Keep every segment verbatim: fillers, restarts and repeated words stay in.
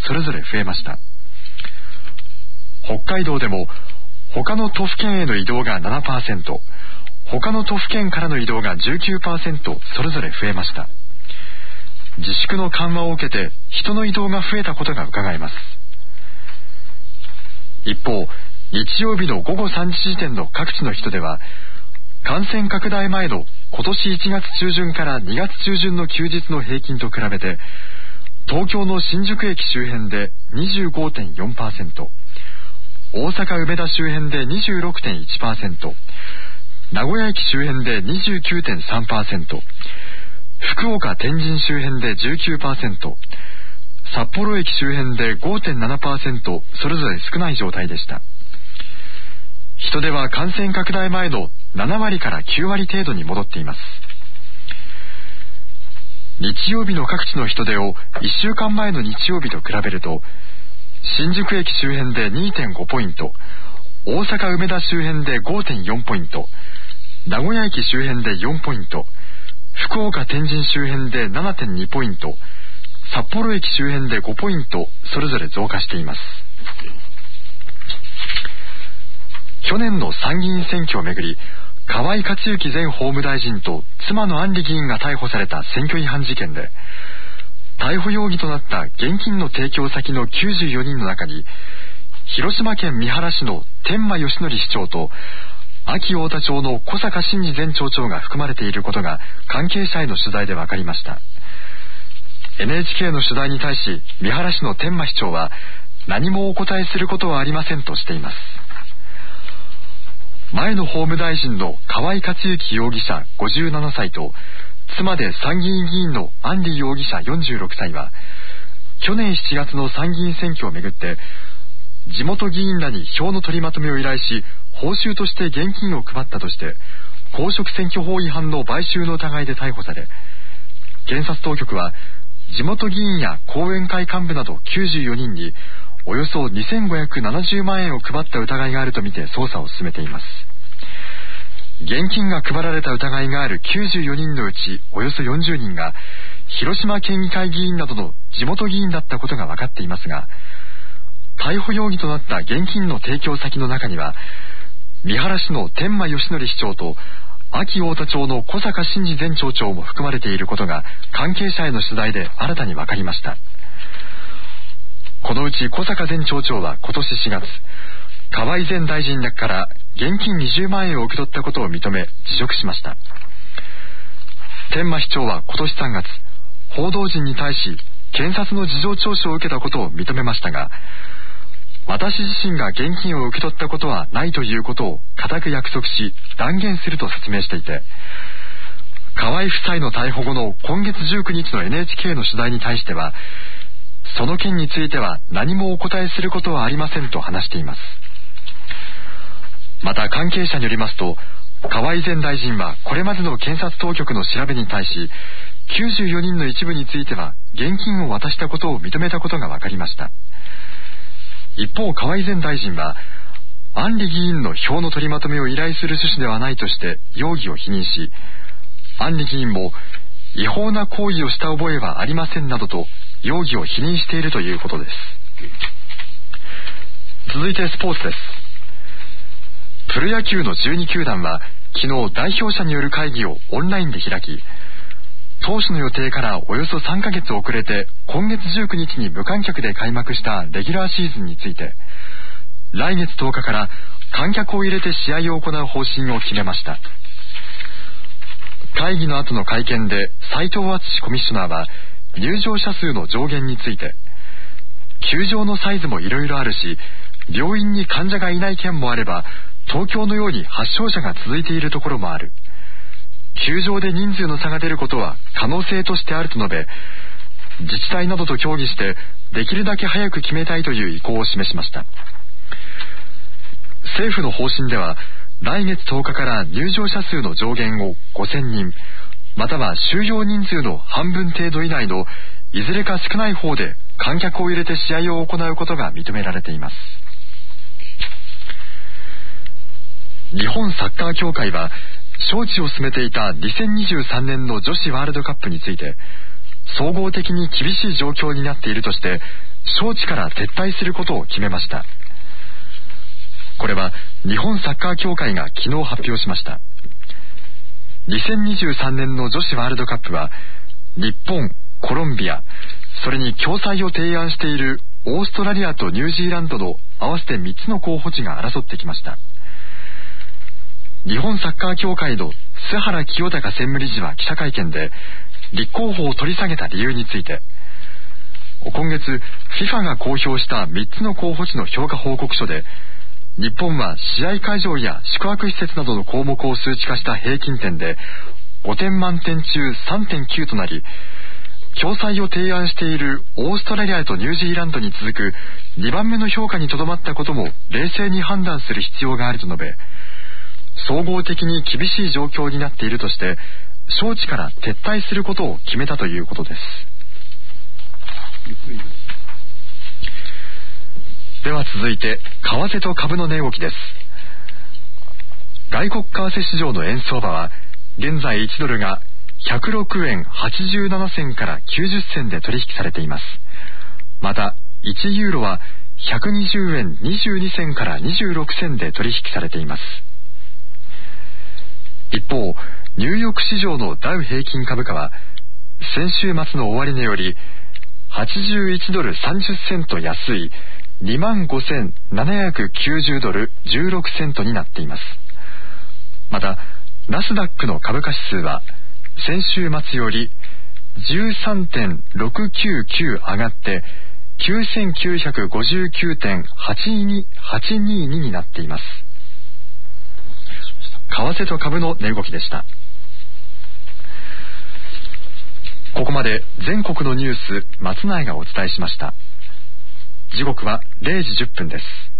それぞれ増えました。北海道でも他の都府県への移動が ななパーセント、他の都府県からの移動が じゅうきゅうパーセント それぞれ増えました。自粛の緩和を受けて人の移動が増えたことが伺えます。一方、日曜日の午後さんじ時点の各地の人出は、感染拡大前の今年いちがつ中旬からにがつ中旬の休日の平均と比べて、東京の新宿駅周辺で にじゅうごてんよんパーセント、大阪梅田周辺で にじゅうろくてんいちパーセント、名古屋駅周辺で にじゅうきゅうてんさんパーセント、福岡天神周辺で じゅうきゅうパーセント、札幌駅周辺で ごてんななパーセント それぞれ少ない状態でした。人出は感染拡大前のなな割からきゅう割程度に戻っています。日曜日の各地の人出をいっしゅうかんまえの日曜日と比べると、新宿駅周辺で にてんごポイント、大阪梅田周辺で ごてんよんポイント、名古屋駅周辺でよんポイント、福岡天神周辺で ななてんにポイント、札幌駅周辺でごポイントそれぞれ増加しています。去年の参議院選挙をめぐり、河井克行前法務大臣と妻の案里議員が逮捕された選挙違反事件で、逮捕容疑となった現金の提供先のきゅうじゅうよにんの中に、広島県三原市の天満義則市長と安芸太田町の小坂真嗣前町長が含まれていることが関係者への取材で分かりました。 エヌエイチケー の取材に対し、三原市の天満市長は何もお答えすることはありませんとしています。前の法務大臣の河井克行容疑者ごじゅうななさいと、妻で参議院議員の案里容疑者よんじゅうろくさいは、去年しちがつの参議院選挙をめぐって、地元議員らに票の取りまとめを依頼し、報酬として現金を配ったとして、公職選挙法違反の買収の疑いで逮捕され、検察当局は地元議員や後援会幹部などきゅうじゅうよにんにおよそにせんごひゃくななじゅうまんえんを配った疑いがあるとみて捜査を進めています。現金が配られた疑いがあるきゅうじゅうよにんのうちおよそよんじゅうにんが広島県議会議員などの地元議員だったことが分かっていますが、逮捕容疑となった現金の提供先の中には、三原市の天満義則市長と安芸太田町の小坂真嗣前町長も含まれていることが関係者への取材で新たに分かりました。このうち小坂前町長は今年しがつ、河井前大臣らから現金にじゅうまんえんを受け取ったことを認め辞職しました。天満市長は今年さんがつ、報道陣に対し検察の事情聴取を受けたことを認めましたが、私自身が現金を受け取ったことはないということを固く約束し断言すると説明していて、河井夫妻の逮捕後の今月じゅうくにちの エヌエイチケー の取材に対しては、その件については何もお答えすることはありませんと話しています。また関係者によりますと、河井前大臣はこれまでの検察当局の調べに対し、きゅうじゅうよにんの一部については現金を渡したことを認めたことが分かりました。一方、河井前大臣は案里議員の票の取りまとめを依頼する趣旨ではないとして容疑を否認し、案里議員も違法な行為をした覚えはありませんなどと容疑を否認しているということです。続いてスポーツです。プロ野球のじゅうにきゅうだんは昨日代表者による会議をオンラインで開き、当初の予定からおよそさんかげつ遅れて今月じゅうくにちに無観客で開幕したレギュラーシーズンについて、来月とおかから観客を入れて試合を行う方針を決めました。会議の後の会見で斉藤敦コミッショナーは入場者数の上限について、球場のサイズもいろいろあるし、病院に患者がいない県もあれば東京のように発症者が続いているところもある。球場で人数の差が出ることは可能性としてあると述べ、自治体などと協議してできるだけ早く決めたいという意向を示しました。政府の方針では来月とおかから入場者数の上限をごせんにん、または収容人数の半分程度以内のいずれか少ない方で観客を入れて試合を行うことが認められています。日本サッカー協会は招致を進めていたにせんにじゅうさんねんの女子ワールドカップについて、総合的に厳しい状況になっているとして招致から撤退することを決めました。これは日本サッカー協会が昨日発表しました。にせんにじゅうさんねんの女子ワールドカップは日本、コロンビア、それに共催を提案しているオーストラリアとニュージーランドの合わせてみっつの候補地が争ってきました。日本サッカー協会の須原清隆専務理事は記者会見で立候補を取り下げた理由について、今月 フィファ が公表したみっつの候補地の評価報告書で、日本は試合会場や宿泊施設などの項目を数値化した平均点でごてん満点中 さんてんきゅう となり、共催を提案しているオーストラリアとニュージーランドに続くにばんめの評価にとどまったことも冷静に判断する必要があると述べ、総合的に厳しい状況になっているとして招致から撤退することを決めたということです。では続いて為替と株の値動きです。外国為替市場の円相場は現在いちドルがひゃくろくえんはちじゅうななせんからきゅうじゅっせんで取引されています。またいちユーロはひゃくにじゅうえんにじゅうにせんからにじゅうろくせんで取引されています。一方、ニューヨーク市場のダウ平均株価は先週末の終値よりはちじゅういちドルさんじゅっセント安い にまんごせんななひゃくきゅうじゅうドルじゅうろくセントになっています。またナスダックの株価指数は先週末より じゅうさんてんろくきゅうきゅう 上がってきゅうせんきゅうひゃくごじゅうきゅうてんはちにににになっています。為替と株の値動きでした。ここまで全国のニュース松内がお伝えしました。時刻はれいじじゅっぷんです。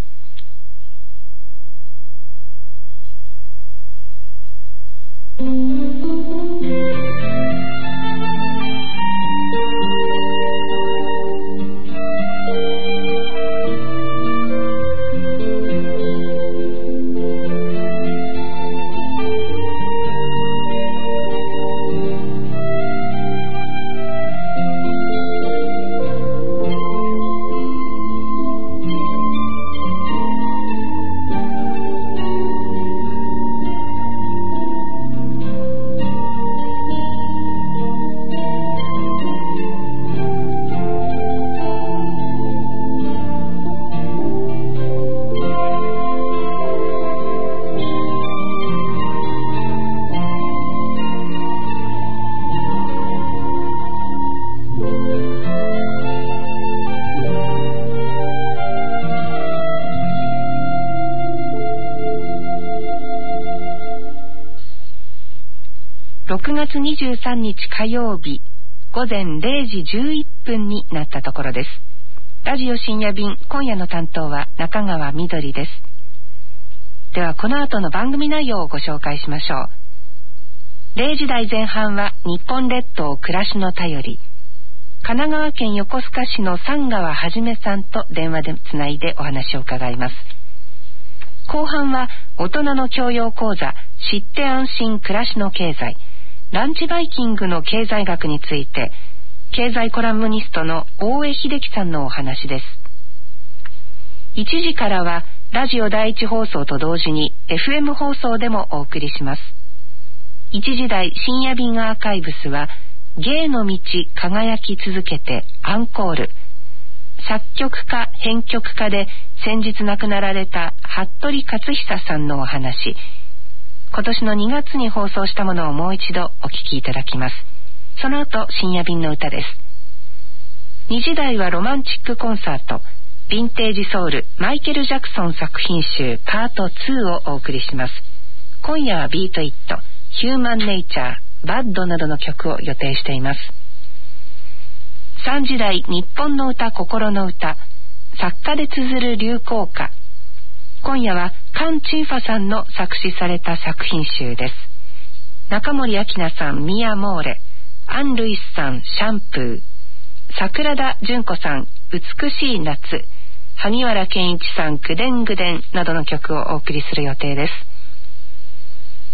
ろくがつにじゅうさんにち火曜日午前れいじじゅういっぷんになったところです。ラジオ深夜便、今夜の担当は中川みどりです。ではこの後の番組内容をご紹介しましょう。れいじ台前半は日本列島暮らしの便り、神奈川県横須賀市の三川はじめさんと電話でつないでお話を伺います。後半は大人の教養講座、知って安心暮らしの経済、ランチバイキングの経済学について、経済コラムニストの大江秀樹さんのお話です。いちじからはラジオ第一放送と同時に エフエム 放送でもお送りします。いちじ台深夜便アーカイブスは芸の道輝き続けてアンコール、作曲家編曲家で先日亡くなられた服部克久さんのお話、今年のにがつに放送したものをもう一度お聞きいただきます。その後深夜便の歌です。にじ台はロマンチックコンサート、ヴィンテージソウルマイケル・ジャクソン作品集パートツーをお送りします。今夜はビートイット、ヒューマンネイチャー、バッドなどの曲を予定しています。さんじ台日本の歌心の歌、作家で綴る流行歌、今夜はカン・チーファさんの作詞された作品集です。中森明菜さんミアモーレ、アン・ルイスさんシャンプー、桜田淳子さん美しい夏、萩原健一さんぐでんぐでんなどの曲をお送りする予定です。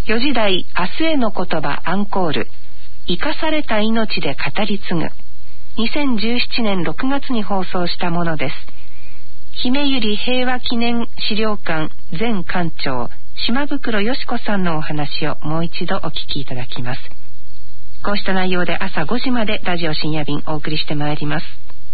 よじ台明日への言葉アンコール、生かされた命で語り継ぐ、 にせんじゅうななねんろくがつに放送したものです。姫百合平和記念資料館前館長島袋よし子さんのお話をもう一度お聞きいただきます。こうした内容で朝ごじまでラジオ深夜便お送りしてまいります。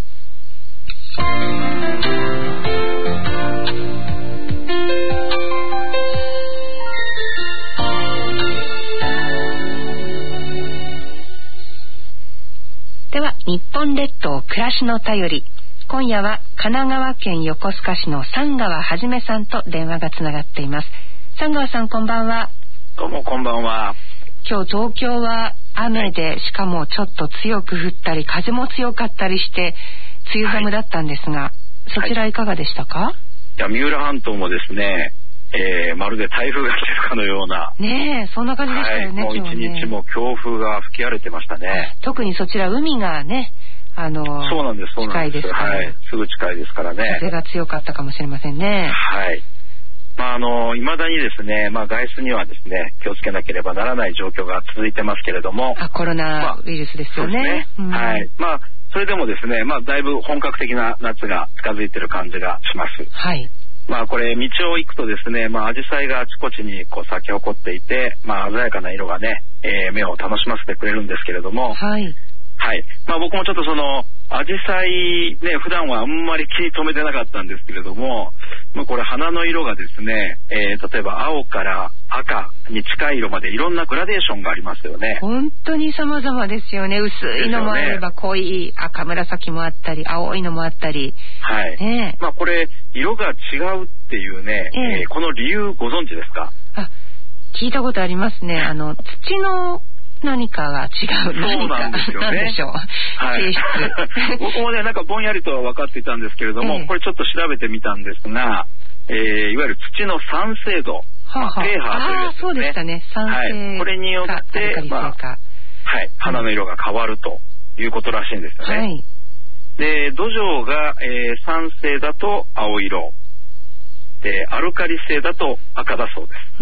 では日本列島暮らしの便り、今夜は神奈川県横須賀市の三川はじめさんと電話がつながっています。三川さん、こんばんは。 どうもこんばんは。 今日東京は雨で、はい、しかもちょっと強く降ったり風も強かったりして梅雨寒だったんですが、はい、そちらいかがでしたか？はい、 いや三浦半島もですね、えー、まるで台風が来てるかのようなねえ、そんな感じでしたよね。 はい、もう一日も強風が吹き荒れてましたね。 特にそちら海がね、あのー、 そうなんです、そうなんです。 近いですから、 はい、すぐ近いですからね。 風が強かったかもしれませんね。 はい。まああの未だにですね、まあ外出にはですね気をつけなければならない状況が続いてますけれども、 あ、コロナウイルスですよね。まあ、そうですね、うん、 はい。まあそれでもですね、まあだいぶ本格的な夏が近づいている感じがします。 はい。 まあこれ道を行くとですね、まあ紫陽花があちこちにこう咲き誇っていて、まあ鮮やかな色がね、えー、目を楽しませてくれるんですけれども、 はい。 はい。まあ僕もちょっとその紫陽花ね、普段はあんまり気に留めてなかったんですけれども、まあこれ花の色がですね、えー、例えば青から赤に近い色までいろんなグラデーションがありますよね。 本当に様々ですよね。薄いのもあれば、濃い赤紫もあったり、青いのもあったり。 はい。ね、まあこれ色が違うっていうね、えーえー、この理由ご存知ですか？ あ、聞いたことありますね。あの土の何かが違う。 そうなんですよね。 何でしょう。はい、性質。 僕もね、なんかぼんやりとは分かっていたんですけれども、えー、これちょっと調べてみたんですが、えー、いわゆる土の酸性度、はあはあ、ペーハーというやつですね。あ、そうでしたね。酸性、はい。これによって、まあ、はい、花の色が変わるということらしいんですよね。はい、で、土壌が、えー、酸性だと青色、で、アルカリ性だと赤だそうです。 うん。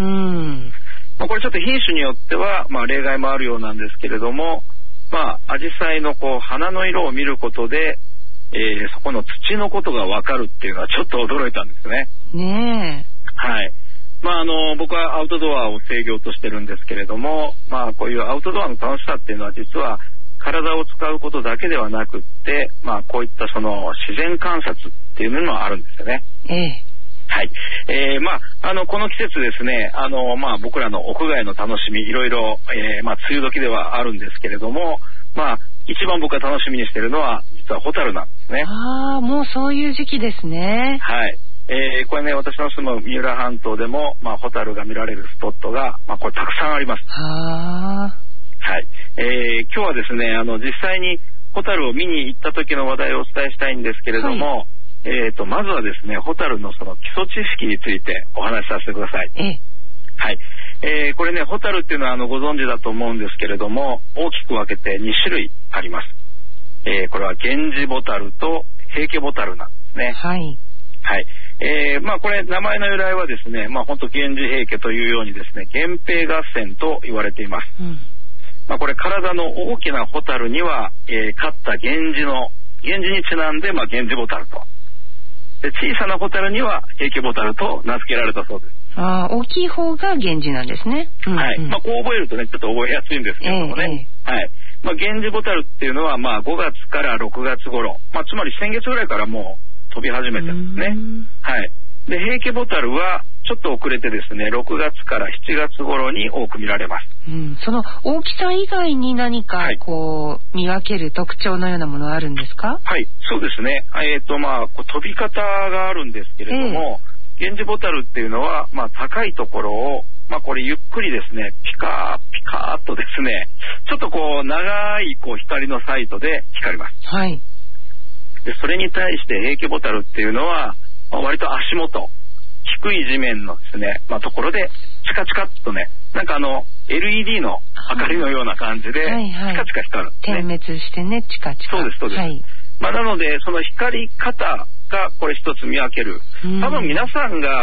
まあ、これちょっと品種によっては、まあ、例外もあるようなんですけれども、まあ、紫陽花のこう花の色を見ることで、えー、そこの土のことが分かるっていうのはちょっと驚いたんですね。 ねえ。 はい。まああの僕はアウトドアを制御としてるんですけれども、まあこういうアウトドアの楽しさっていうのは実は体を使うことだけではなくって、まあこういったその自然観察っていうのもあるんですよね。 ええ。 はい。えー、まあ、あの、この季節ですね、あの、まあ、僕らの屋外の楽しみ、いろいろ、えー、まあ、梅雨時ではあるんですけれども、まあ、一番僕が楽しみにしているのは、実はホタルなんですね。 ああ、もうそういう時期ですね。 はい。えー、これね、私の住む三浦半島でも、まあ、ホタルが見られるスポットが、まあ、これたくさんあります。 はあ。 はい。えー、今日はですね、あの、実際にホタルを見に行った時の話題をお伝えしたいんですけれども、はい、えーと、まずはですね、ホタルのその基礎知識についてお話しさせてください。 ええ、 はい。えー、これね、ホタルっていうのはあのご存知だと思うんですけれども、大きく分けてに種類あります。えー、これは源氏ボタルと平家ボタルなんですね。 はい。 はい。えー、まあこれ名前の由来はですね、まあ本当源氏平家というようにですね、源平合戦と言われています。 うん、 まあこれ体の大きなホタルには、えー、勝った源氏の、源氏にちなんで、まあ源氏ボタルと。で小さなホタルには平家ボタルと名付けられたそうです。 ああ、大きい方が源氏なんですね。うんうん、 はい。まあこう覚えるとね、ちょっと覚えやすいんですけれどもね。えーえー、はい。まあ源氏ボタルっていうのはまあごがつからろくがつ頃、まあつまり先月ぐらいからもう飛び始めてるんですね。はい。で平家ボタルはちょっと遅れてですね、ろくがつからしちがつ頃に多く見られます。 うん、その大きさ以外に何かこう、はい、見分ける特徴のようなものはあるんですか？ はい、そうですね。えっとまあ飛び方があるんですけれども、えー、源氏ボタルっていうのはまあ高いところをまあこれゆっくりですね、ピカーピカーっとですね、ちょっとこう長いこう光のサイトで光ります。 はい。 でそれに対して平家ボタルっていうのは、まあ、割と足元低い地面のですね、まあ、ところでチカチカっとね、なんかあの エルイーディー の明かりのような感じでチカチカ光るんですね。 点滅してね、チカチカ。 そうですそうです。はい、まあ、なのでその光り方がこれ一つ見分ける。多分皆さんが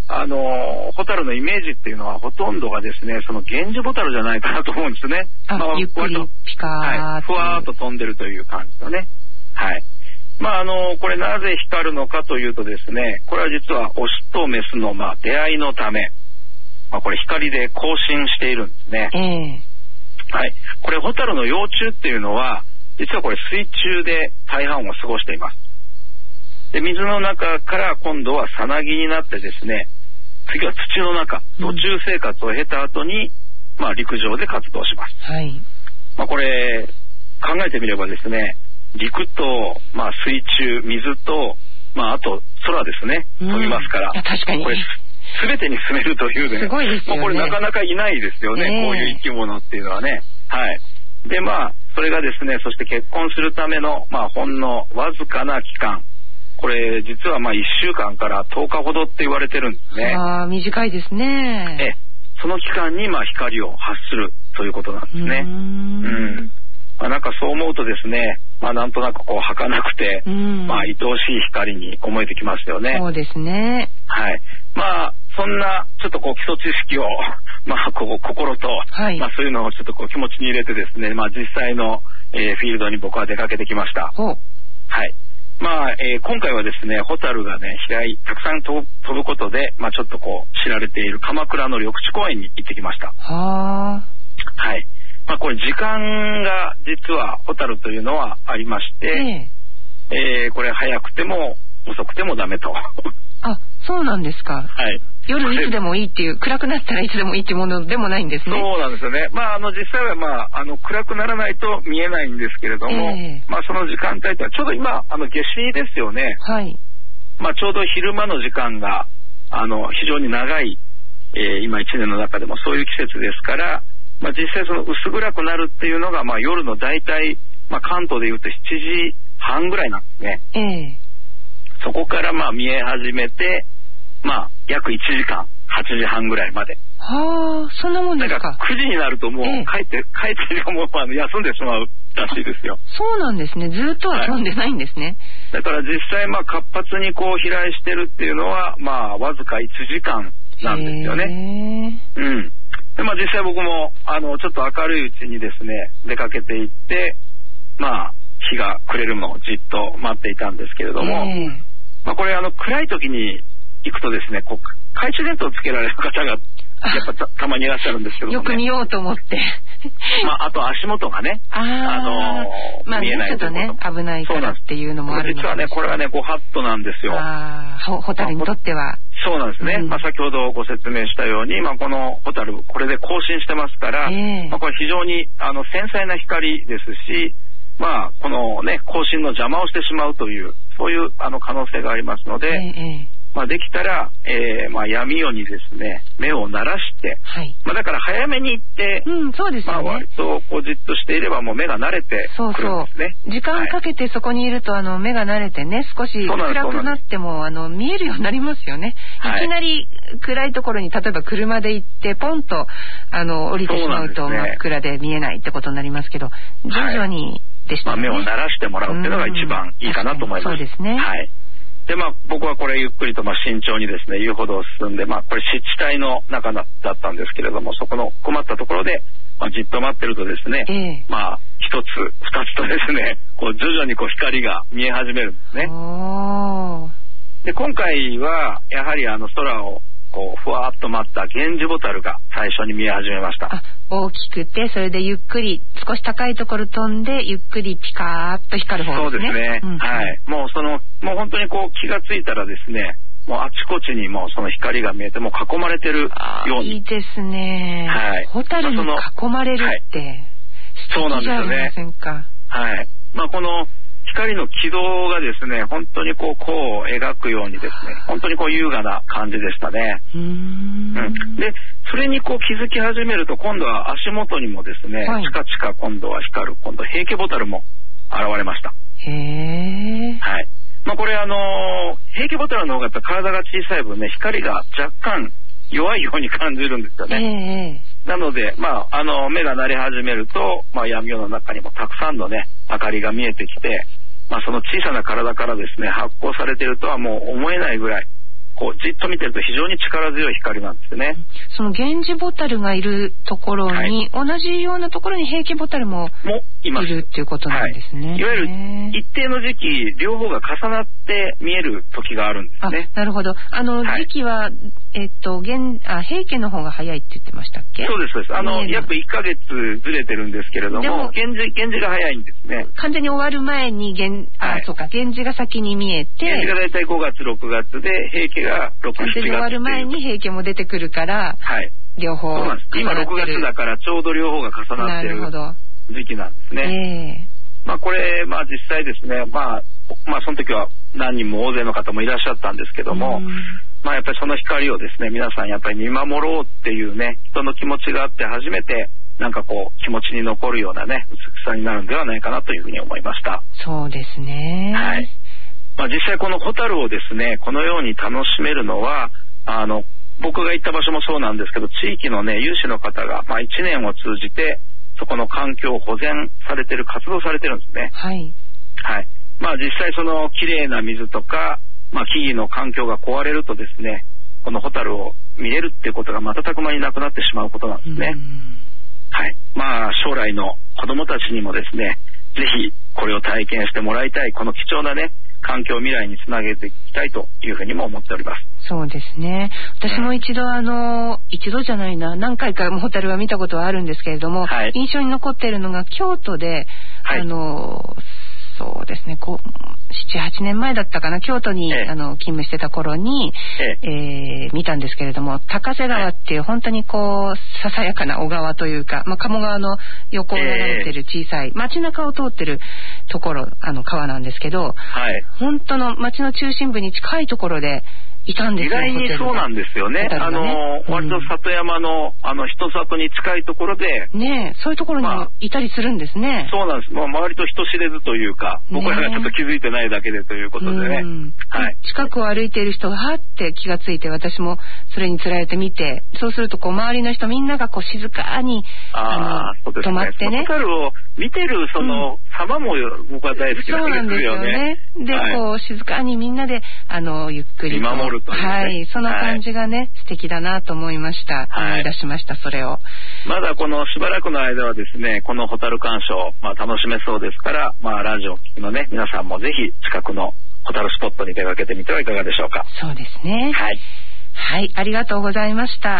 あのホタルのイメージっていうのはほとんどがですね、そのゲンジボタルじゃないかなと思うんですね。 あ、まあ、ゆっくりピカー、 はい、ふわーっと飛んでるという感じのね。はい。まああのこれなぜ光るのかというとですね、これは実はオスとメスのまあ出会いのため、まあ、これ光で交信しているんですね。 えー、 はい。これホタルの幼虫っていうのは実はこれ水中で大半を過ごしています。で、水の中から今度はさなぎになってですね、次は土の中、土中生活を経た後に、うん、まあ陸上で活動します。 はい。まあこれ考えてみればですね、陸と、まあ、水中、水と、まあ、あと空ですね、飛びますから、 うん、確かにこれ全てに住めるというね、 すごいですよね。 まあ、これなかなかいないですよね、えー、こういう生き物っていうのはね。はい。で、まあそれがですね、そして結婚するための、まあ、ほんのわずかな期間、これ実はまあいっしゅうかんからとおかほどって言われてるんですね。 ああ、短いですね。 えその期間にまあ光を発するということなんですね。 うーん、 うんまあ、なんかそう思うとですね、まあ、なんとなくこう儚くて、まあ、愛おしい光に思えてきますよね。 そうですね。 はい。まあそんなちょっとこう基礎知識をまあこう心と、はい、まあそういうのをちょっとこう気持ちに入れてですね、まあ実際の、えー、フィールドに僕は出かけてきました。 はい。 まあ、えー、今回はですね、ホタルがね飛来たくさん飛ぶことで、まあちょっとこう知られている鎌倉の緑地公園に行ってきました。 はあ。 はい。まあこれ時間が実はホタルというのはありまして、えー、えー、これ早くても遅くてもダメと。 あ、そうなんですか。 はい。 夜いつでもいいっていう、暗くなったらいつでもいいっていうものでもないんですね。 そうなんですよね。まああの実際はまああの暗くならないと見えないんですけれども、えー、まあその時間帯というのはちょうど今あの夏至ですよね。 はい。 まあちょうど昼間の時間があの非常に長い、えー、今一年の中でもそういう季節ですから、まあ実際その薄暗くなるっていうのがまあ夜のだいたいまあ関東でいうとしちじはんぐらいなんですね。 ええー。 そこからまあ見え始めて、まあ約いちじかん、はちじはんぐらいまで。 はあ、そんなもんですか。 なんかくじになるともう帰って、ええ、帰ってるかもうあの休んでしまうらしいですよ。 そうなんですね。ずっとは飛んでないんですね。 はい、だから実際まあ活発にこう飛来してるっていうのはまあわずかいちじかんなんですよね。うん。でまあ実際僕もあのちょっと明るいうちにですね出かけていって、まあ日が暮れるのをじっと待っていたんですけれども、えーまあ、これあの暗い時に行くとですね、こう懐中電灯をつけられる方がやっぱ た, たまにいらっしゃるんですけども、ね、 よく見ようと思ってまああと足元がね、 あ、あのー、まあ、見えないとね危ないからっていうのもあるので、 実はねこれはねご法度なんですよ。 ああ、ホタルにとってはそうなんですね。うん、まあ、先ほどご説明したように、まあ、このホタルこれで交信してますから、えーまあ、これ非常にあの繊細な光ですし、まあこのね交信の邪魔をしてしまうというそういうあの可能性がありますので、ええまあ、できたら、えーまあ、闇夜にですね目を慣らして、はいまあ、だから早めに行って、 うんそうですよね、 まあ、割とこうじっとしていればもう目が慣れてくるんですね。そうそう時間かけてそこにいると、はい、あの目が慣れてね少し暗くなってもあの見えるようになりますよね。いきなり暗いところに例えば車で行ってポンとあの降りてしまうと真っ暗で見えないってことになりますけど、徐々に、はいでしたね、 まあ、目を慣らしてもらうっていうのが一番いいかなと思います。 そうですね。 はい。でまあ僕はこれゆっくりとまあ慎重にですね遊歩道を進んで、まあこれ湿地帯の中だったんですけれども、そこの困ったところで、まあ、じっと待ってるとですね、えー、まあ一つ二つとですねこう徐々にこう光が見え始めるんですね。で今回はやはりあの空をこうふわっと舞ったゲンジボタルが最初に見え始めました。 あ、大きくてそれでゆっくり少し高いところ飛んでゆっくりピカーッと光る方ですね。 そうですね、うん、はい。もうそのもう本当にこう気がついたらですね、もうあちこちにもうその光が見えてもう囲まれてるように。 いいですね。はい。ホタルに囲まれるって、はい、 そうなんですよね。 素敵じゃありませんか。 はい。まあこの光の軌道がですね本当にこう弧を描くようにですね本当にこう優雅な感じでしたね。 うーん、 うん、でそれにこう気づき始めると今度は足元にもですね、はい、チカチカ今度は光る今度平家ボタルも現れました。 へー、 はい。まあこれあのー、平家ボタルの方がやっぱ体が小さい分ね光が若干弱いように感じるんですよね。なので、まあ、あの目が慣れ始めると、まあ、闇夜の中にもたくさんのね明かりが見えてきて、まあ、その小さな体からですね発光されているとはもう思えないぐらいこうじっと見てると非常に力強い光なんですよね。 そのゲンジボタルがいるところに、はい、同じようなところにヘイケボタルもいるっていうことなんですね。 はい、いわゆる一定の時期両方が重なって見える時があるんですね。 あ、なるほど。あの、はい、時期はえっとゲンあヘイケの方が早いって言ってましたっけ？ そうですそうです。あの約いっかげつずれてるんですけれども、でもゲンジゲンジが早いんですね。 完全に終わる前にゲンあ、はい、そうかゲンジが先に見えて、 ゲンジがだいたいごがつろくがつでヘイケがろく、しちがつで終わる前に平家も出てくるから、はい、両方そうなんです。今ろくがつだからちょうど両方が重なってる時期なんですね。えー、まあこれまあ実際ですね、まあまあその時は何人も大勢の方もいらっしゃったんですけども、まあやっぱりその光をですね皆さんやっぱり見守ろうっていうね人の気持ちがあって初めてなんかこう気持ちに残るようなね美しさになるんではないかなというふうに思いました。 そうですね。 はい。まあ実際このホタルをですねこのように楽しめるのはあの僕が行った場所もそうなんですけど地域のね有志の方がまあいちねんを通じてそこの環境を保全されてる活動されてるんですね。 はい。 はい。まあ実際その綺麗な水とかまあ木々の環境が壊れるとですねこのホタルを見れるっていうことが瞬く間になくなってしまうことなんですね。はい。まあ将来の子供たちにもですねぜひこれを体験してもらいたいこの貴重なね環境未来につなげていきたいというふうにも思っております。 そうですね。私も一度あの一度じゃないな何回かホタルは見たことはあるんですけれども、はい、印象に残っているのが京都で、はい、あのそうですねこうななはちねんまえだったかな京都に、ええ、あの勤務してた頃に、えええー、見たんですけれども高瀬川っていう本当にこうささやかな小川というか、まあ、鴨川の横を流れてる小さい、えー、街中を通ってるところあの川なんですけど、はい、本当の街の中心部に近いところでいたんですよ。 意外にそうなんですよね。ねあの、うん、割と里山のあの人里に近いところでねそういうところにもいたりするんですね。 まあ、そうなんです。まあ割と人知れずというか、ね、僕らがちょっと気づいてないだけでということでね。 はい。近くを歩いている人がはって気がついて私もそれにつられて見て、そうするとこう周りの人みんながこう静かにあの、ね、止まってね。 ホタルを見てるその様も僕は大好きなんですよね。 そうなんですよね。で、はい、こう静かにみんなであのゆっくりと見守るというね。 はい。その感じがね、はい、素敵だなと思いました。はい、思い出しましたそれを。 まだこのしばらくの間はですね、このホタル鑑賞、まあ、楽しめそうですから、まあラジオを聴きのね皆さんもぜひ近くのホタルスポットに出かけてみてはいかがでしょうか。 そうですね。 はい。 はい、ありがとうございました。 はい、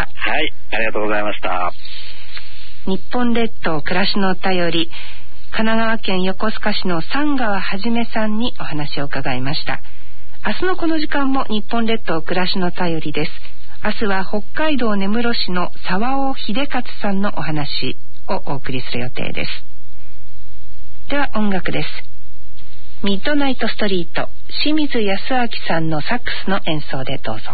ありがとうございました。 日本列島暮らしの便り、神奈川県横須賀市の三川はじめさんにお話を伺いました。明日のこの時間も日本列島暮らしの便りです。明日は北海道根室市の沢尾秀勝さんのお話をお送りする予定です。では音楽です。ミッドナイトストリート、清水康明さんのサックスの演奏でどうぞ。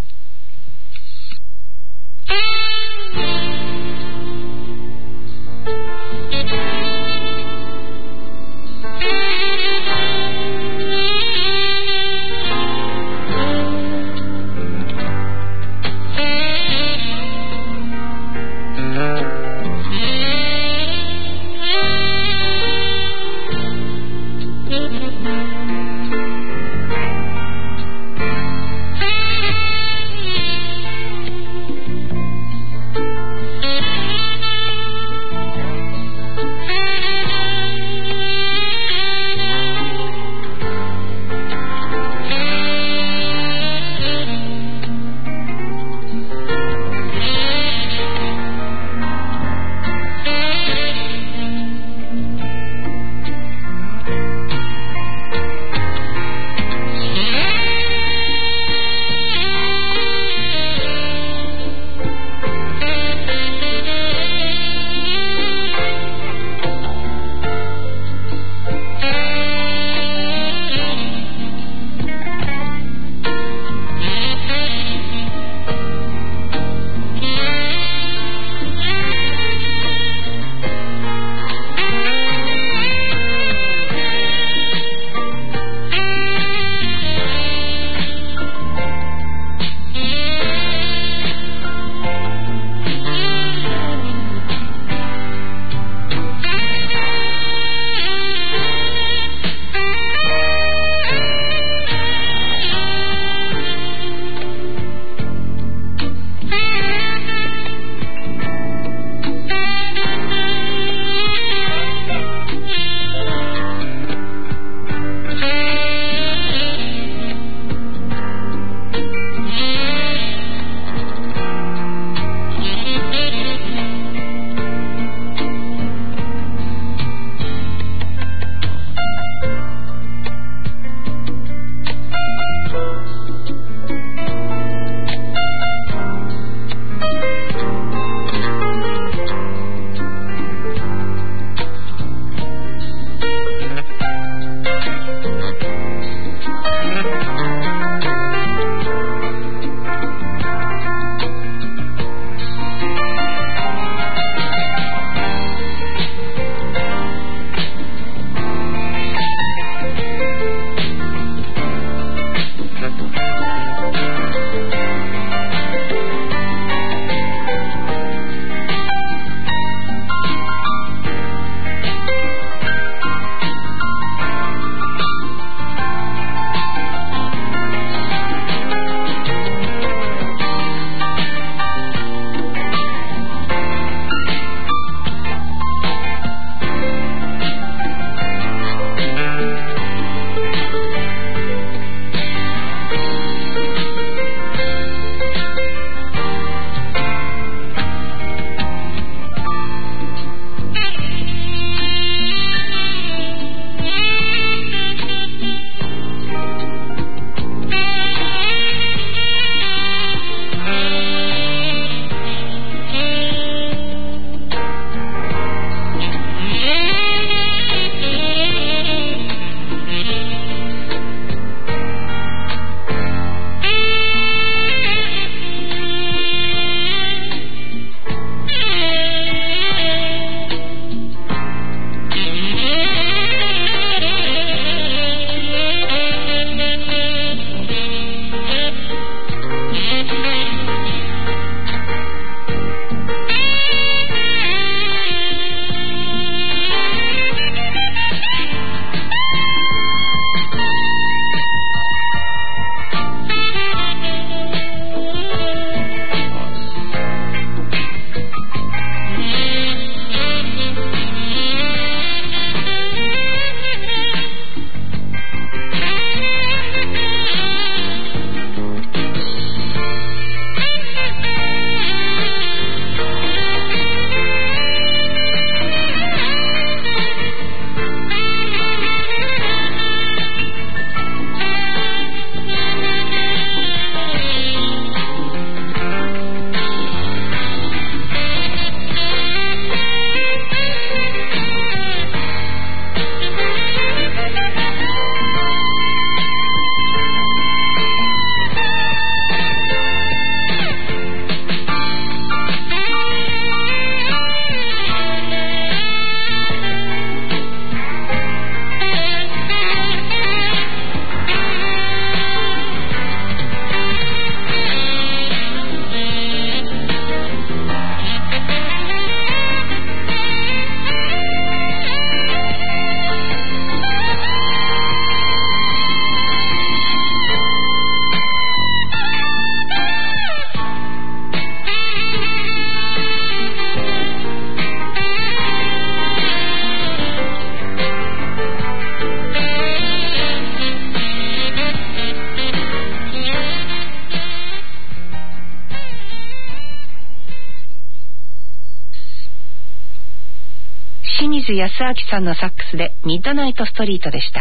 水康明さんのサックスでミッドナイトストリートでした。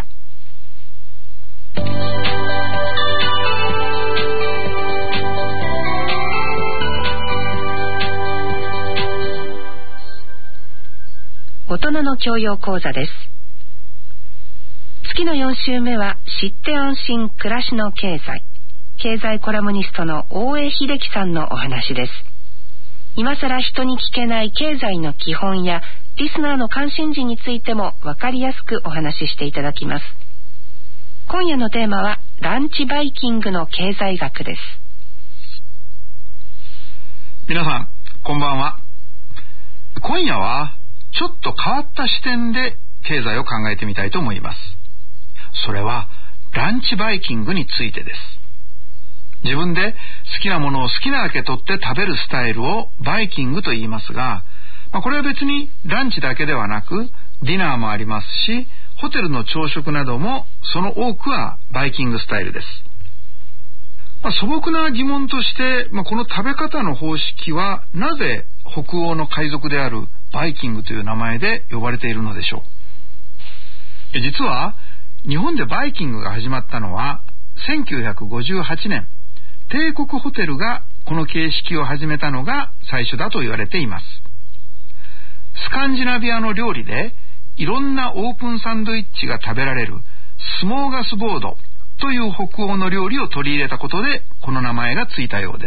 大人の教養講座です。月のよん週目は知って安心暮らしの経済、経済コラムニストの大江秀樹さんのお話です。今さら人に聞けない経済の基本やリスナーの関心事についても分かりやすくお話ししていただきます。今夜のテーマはランチバイキングの経済学です。 皆さんこんばんは。今夜はちょっと変わった視点で経済を考えてみたいと思います。それはランチバイキングについてです。自分で好きなものを好きなだけ取って食べるスタイルをバイキングと言いますが、まあ、これは別にランチだけではなくディナーもありますし、ホテルの朝食などもその多くはバイキングスタイルです。まあ、素朴な疑問として、まあ、この食べ方の方式はなぜ北欧の海賊であるバイキングという名前で呼ばれているのでしょう。実は日本でバイキングが始まったのはせんきゅうひゃくごじゅうはちねん、帝国ホテルがこの形式を始めたのが最初だと言われています。スカンジナビアの料理でいろんなオープンサンドイッチが食べられるスモーガスボードという北欧の料理を取り入れたことでこの名前がついたようです。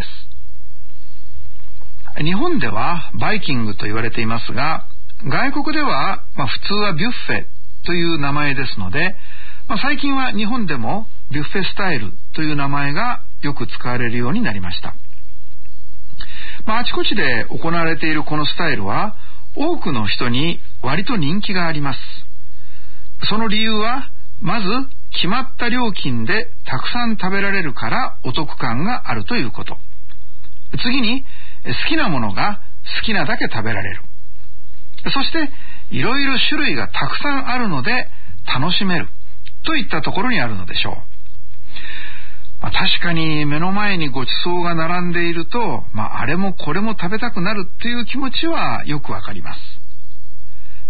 日本ではバイキングと言われていますが、外国では、まあ、普通はビュッフェという名前ですので、まあ、最近は日本でもビュッフェスタイルという名前がよく使われるようになりました。まあ、あちこちで行われているこのスタイルは多くの人に割と人気があります。その理由はまず決まった料金でたくさん食べられるからお得感があるということ。次に好きなものが好きなだけ食べられる。そしていろいろ種類がたくさんあるので楽しめるといったところにあるのでしょう。まあ、確かに目の前にごちそうが並んでいると、まあ、あれもこれも食べたくなるという気持ちはよくわかります。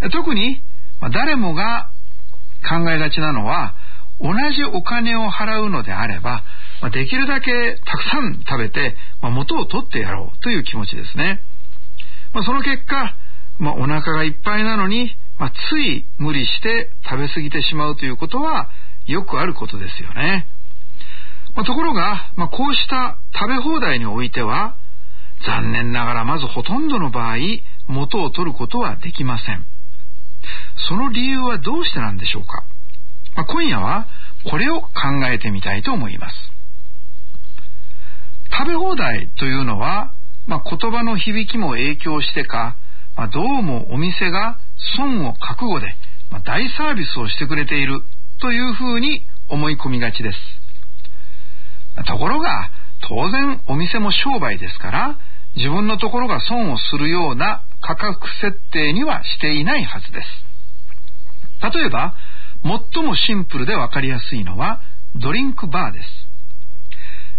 特に、まあ、誰もが考えがちなのは同じお金を払うのであれば、まあ、できるだけたくさん食べて、まあ、元を取ってやろうという気持ちですね。まあ、その結果、まあ、お腹がいっぱいなのに、まあ、つい無理して食べ過ぎてしまうということはよくあることですよね。まあ、ところが、まあ、こうした食べ放題においては残念ながらまずほとんどの場合元を取ることはできません。その理由はどうしてなんでしょうか。まあ、今夜はこれを考えてみたいと思います。食べ放題というのは、まあ、言葉の響きも影響してか、まあ、どうもお店が損を覚悟で、まあ、大サービスをしてくれているというふうに思い込みがちです。ところが当然お店も商売ですから自分のところが損をするような価格設定にはしていないはずです。例えば最もシンプルでわかりやすいのはドリンクバーです。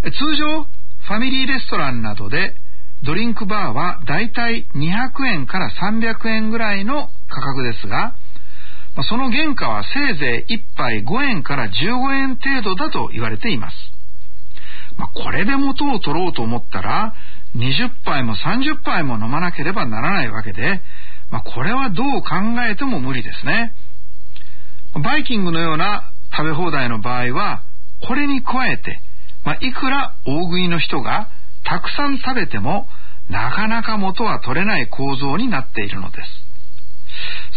通常ファミリーレストランなどでドリンクバーはだいたいにひゃくえんからさんびゃくえんぐらいの価格ですが、その原価はせいぜいいっぱいごえんからじゅうごえん程度だと言われています。まあ、これで元を取ろうと思ったらにじゅっぱいもさんじゅっぱいも飲まなければならないわけで、まあ、これはどう考えても無理ですね。バイキングのような食べ放題の場合はこれに加えて、まあ、いくら大食いの人がたくさん食べてもなかなか元は取れない構造になっているのです。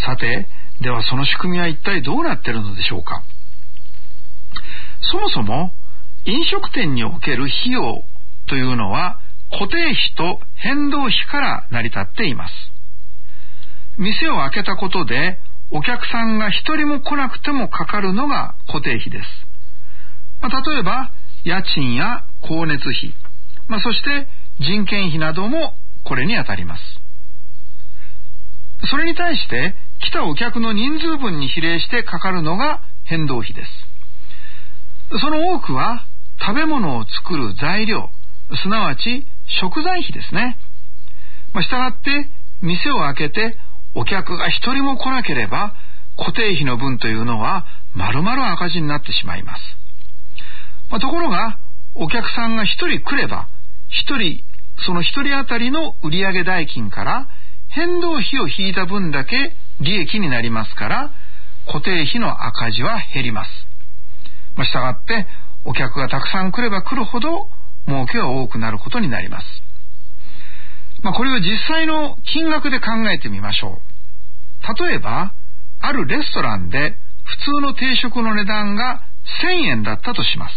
さて、ではその仕組みは一体どうなっているのでしょうか。そもそも飲食店における費用というのは固定費と変動費から成り立っています。店を開けたことでお客さんが一人も来なくてもかかるのが固定費です。まあ、例えば家賃や光熱費、まあ、そして人件費などもこれにあたります。それに対して来たお客の人数分に比例してかかるのが変動費です。その多くは食べ物を作る材料、すなわち食材費ですね。まあ、したがって店を開けてお客が一人も来なければ固定費の分というのは丸々赤字になってしまいます。まあ、ところがお客さんが一人来れば一人その一人当たりの売上代金から変動費を引いた分だけ利益になりますから固定費の赤字は減ります。まあ、したがってお客がたくさん来れば来るほど儲けは多くなることになります。まあ、これを実際の金額で考えてみましょう。例えばあるレストランで普通の定食の値段がせんえんだったとします。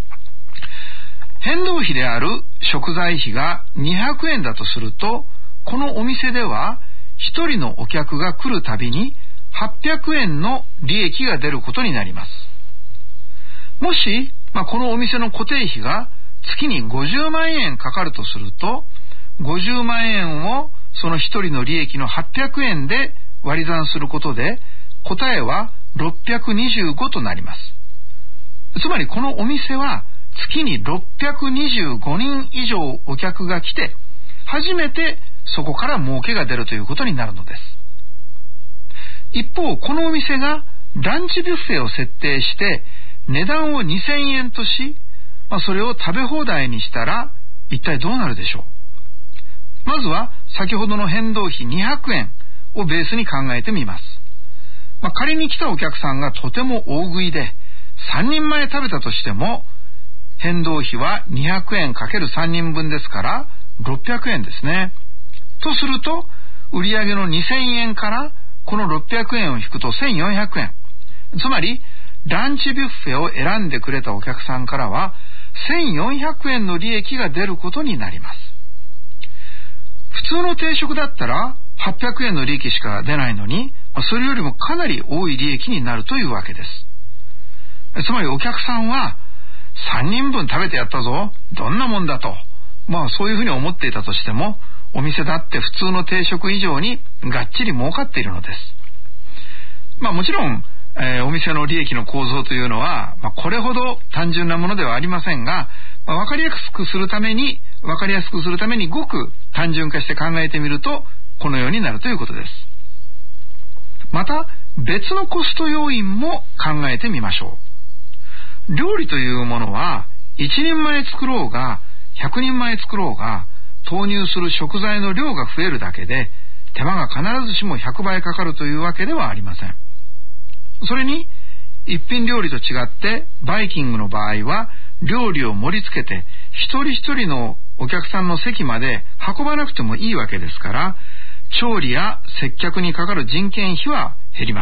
変動費である食材費がにひゃくえんだとすると、このお店ではひとりのお客が来るたびにはっぴゃくえんの利益が出ることになります。もし、まあ、このお店の固定費が月にごじゅうまんえんかかるとすると、ごじゅうまんえんをそのひとりの利益のはっぴゃくえんで割り算することで答えはろっぴゃくにじゅうごとなります。つまりこのお店は月にろっぴゃくにじゅうごにん以上お客が来て初めてそこから儲けが出るということになるのです。一方このお店がランチビュッフェを設定して値段をにせんえんとし、まあ、それを食べ放題にしたら一体どうなるでしょう。まずは先ほどの変動費にひゃくえんをベースに考えてみます。まあ、仮に来たお客さんがとても大食いでさんにんまえ食べたとしても変動費はにひゃくえんかけるさんにんぶんですからろっぴゃくえんですね。とすると売上のにせんえんからこのろっぴゃくえんを引くとせんよんひゃくえん、つまりランチビュッフェを選んでくれたお客さんからはせんよんひゃくえんの利益が出ることになります。普通の定食だったらはっぴゃくえんの利益しか出ないのに、それよりもかなり多い利益になるというわけです。つまりお客さんはさんにんぶん食べてやったぞ、どんなもんだと、まあそういうふうに思っていたとしても、お店だって普通の定食以上にがっちり儲かっているのです。まあもちろん、えー、お店の利益の構造というのは、まあ、これほど単純なものではありませんが、まあ、分かりやすくするために分かりやすくするためにごく単純化して考えてみるとこのようになるということです。また別のコスト要因も考えてみましょう。料理というものはいちにんまえ作ろうがひゃくにんまえ作ろうが投入する食材の量が増えるだけで手間が必ずしもひゃくばいかかるというわけではありません。それに一品料理と違ってバイキングの場合は料理を盛り付けて一人一人のお客さんの席まで運ばなくてもいいわけですから、調理や接客にかかる人件費は減ります。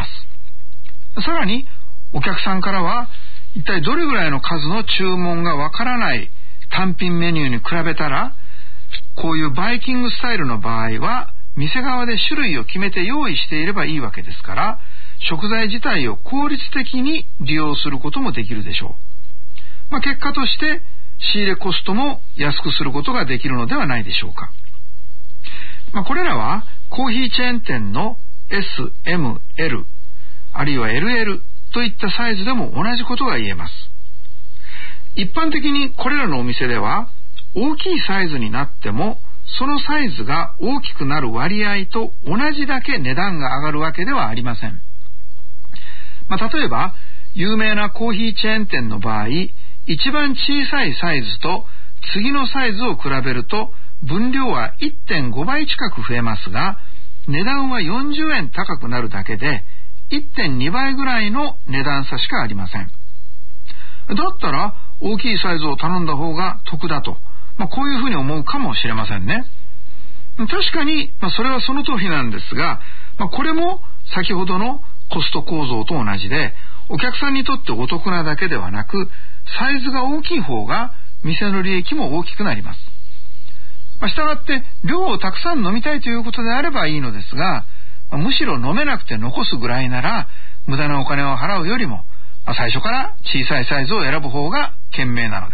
さらにお客さんからは一体どれぐらいの数の注文がわからない単品メニューに比べたら、こういうバイキングスタイルの場合は店側で種類を決めて用意していればいいわけですから、食材自体を効率的に利用することもできるでしょう。まあ、結果として仕入れコストも安くすることができるのではないでしょうか。まあ、これらはコーヒーチェーン店の エス、エム、エル あるいは エルエル といったサイズでも同じことが言えます。一般的にこれらのお店では大きいサイズになってもそのサイズが大きくなる割合と同じだけ値段が上がるわけではありません。まあ、例えば有名なコーヒーチェーン店の場合、一番小さいサイズと次のサイズを比べると分量は いってんごばい近く増えますが、値段はよんじゅうえん高くなるだけで いってんにばいぐらいの値段差しかありません。だったら大きいサイズを頼んだ方が得だと、まあ、こういうふうに思うかもしれませんね。確かに、まあ、それはその通りなんですが、まあ、これも先ほどのコスト構造と同じで、お客さんにとってお得なだけではなく、サイズが大きい方が店の利益も大きくなります。まあ、したがって量をたくさん飲みたいということであればいいのですが、まあ、むしろ飲めなくて残すぐらいなら無駄なお金を払うよりも、まあ、最初から小さいサイズを選ぶ方が賢明なのです。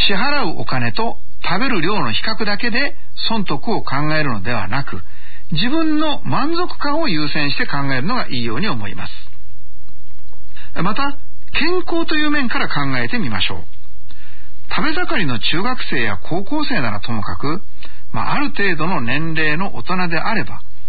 支払うお金と食べる量の比較だけで損得を考えるのではなく、自分の満足感を優先して考えるのがいいように思います。また健康という面から考えてみましょう。食べ盛りの中学生や高校生ならともかく、まあ、ある程度の年齢の大人であれば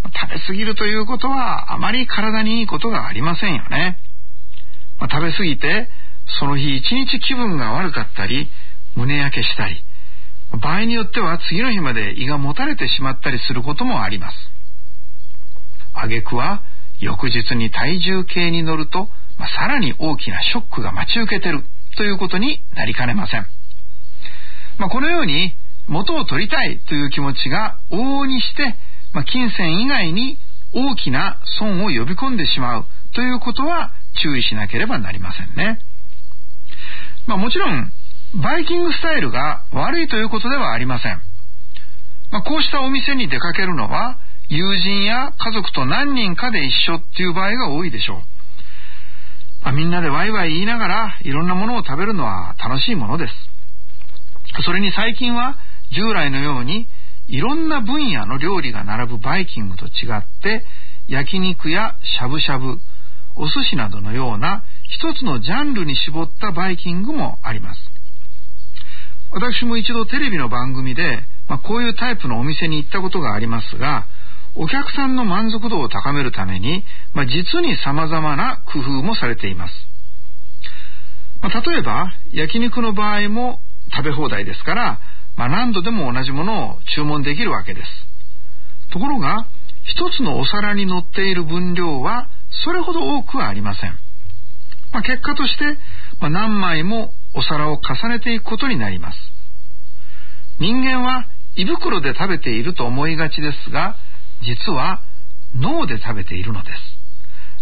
食べ過ぎるということはあまり体にいいことがありませんよね。まあ、食べ過ぎてその日一日気分が悪かったり、胸焼けしたり、場合によっては次の日まで胃がもたれてしまったりすることもあります。挙句は翌日に体重計に乗ると、まあ、さらに大きなショックが待ち受けているということになりかねません。まあ、このように元を取りたいという気持ちが往々にして、まあ、金銭以外に大きな損を呼び込んでしまうということは注意しなければなりませんね。まあ、もちろんバイキングスタイルが悪いということではありません。まあ、こうしたお店に出かけるのは友人や家族と何人かで一緒っていう場合が多いでしょう。まあ、みんなでワイワイ言いながらいろんなものを食べるのは楽しいものです。それに最近は従来のようにいろんな分野の料理が並ぶバイキングと違って、焼肉やしゃぶしゃぶ、お寿司などのような一つのジャンルに絞ったバイキングもあります。私も一度テレビの番組で、まあ、こういうタイプのお店に行ったことがありますが、お客さんの満足度を高めるために、まあ、実に様々な工夫もされています。まあ、例えば焼肉の場合も食べ放題ですから、まあ、何度でも同じものを注文できるわけです。ところが一つのお皿に乗っている分量はそれほど多くはありません。まあ、結果として、まあ、何枚もお皿を重ねていくことになります。人間は胃袋で食べていると思いがちですが、実は脳で食べているのです。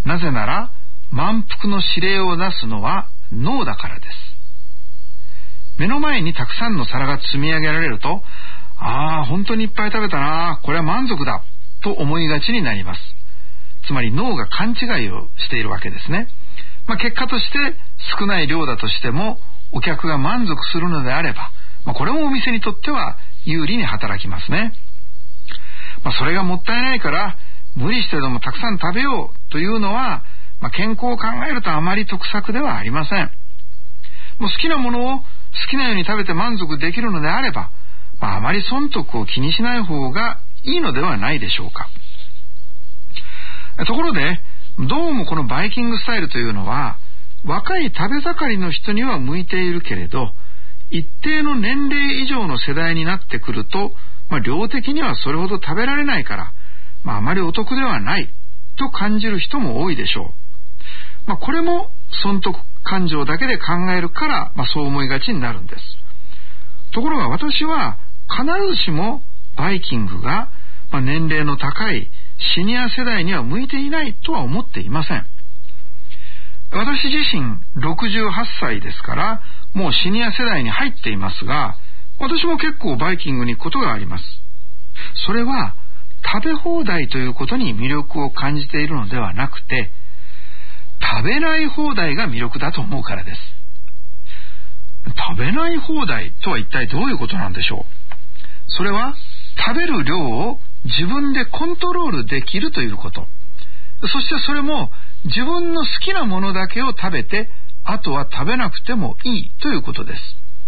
なぜなら満腹の指令を出すのは脳だからです。目の前にたくさんの皿が積み上げられると、ああ本当にいっぱい食べたな、これは満足だと思いがちになります。つまり脳が勘違いをしているわけですね。まあ、結果として少ない量だとしてもお客が満足するのであれば、まあ、これもお店にとっては有利に働きますね。まあ、それがもったいないから無理してでもたくさん食べようというのは、まあ、健康を考えるとあまり得策ではありません。もう好きなものを好きなように食べて満足できるのであれば、まあ、あまり損得を気にしない方がいいのではないでしょうか。ところでどうもこのバイキングスタイルというのは若い食べ盛りの人には向いているけれど、一定の年齢以上の世代になってくると、まあ、量的にはそれほど食べられないから、まあ、あまりお得ではないと感じる人も多いでしょう。まあ、これも損得感情だけで考えるから、まあ、そう思いがちになるんです。ところが私は必ずしもバイキングが、まあ、年齢の高いシニア世代には向いていないとは思っていません。私自身ろくじゅうはっさいですから、もうシニア世代に入っていますが、私も結構バイキングに行くことがあります。それは食べ放題ということに魅力を感じているのではなくて、食べない放題が魅力だと思うからです。食べない放題とは一体どういうことなんでしょう。それは食べる量を自分でコントロールできるということ。そしてそれも自分の好きなものだけを食べて、あとは食べなくてもいいということです。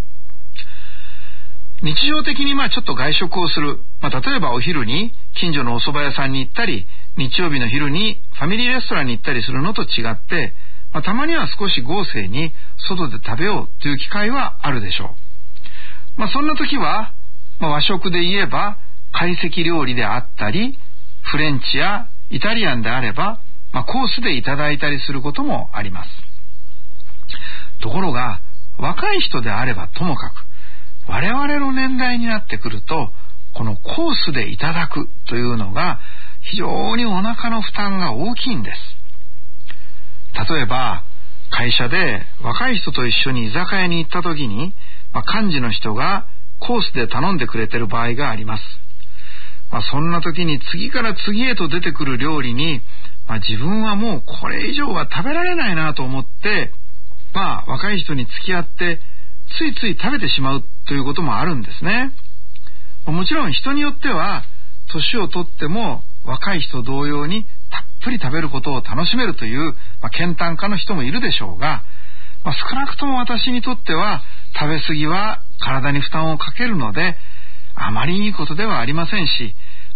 日常的にまあちょっと外食をする、まあ、例えばお昼に近所のお蕎麦屋さんに行ったり、日曜日の昼にファミリーレストランに行ったりするのと違って、まあ、たまには少し豪勢に外で食べようという機会はあるでしょう。まあ、そんな時は、まあ、和食で言えば懐石料理であったり、フレンチやイタリアンであれば、まあ、コースでいただいたりすることもあります。ところが若い人であればともかく、我々の年代になってくると、このコースでいただくというのが非常にお腹の負担が大きいんです。例えば会社で若い人と一緒に居酒屋に行った時に、まあ、幹事の人がコースで頼んでくれてる場合があります。まあ、そんな時に次から次へと出てくる料理に、まあ、自分はもうこれ以上は食べられないなと思って、まあ、若い人に付き合ってついつい食べてしまうということもあるんですね。もちろん人によっては年をとっても若い人同様にたっぷり食べることを楽しめるという、まあ、健談家の人もいるでしょうが、まあ、少なくとも私にとっては食べ過ぎは体に負担をかけるのであまりいいことではありませんし、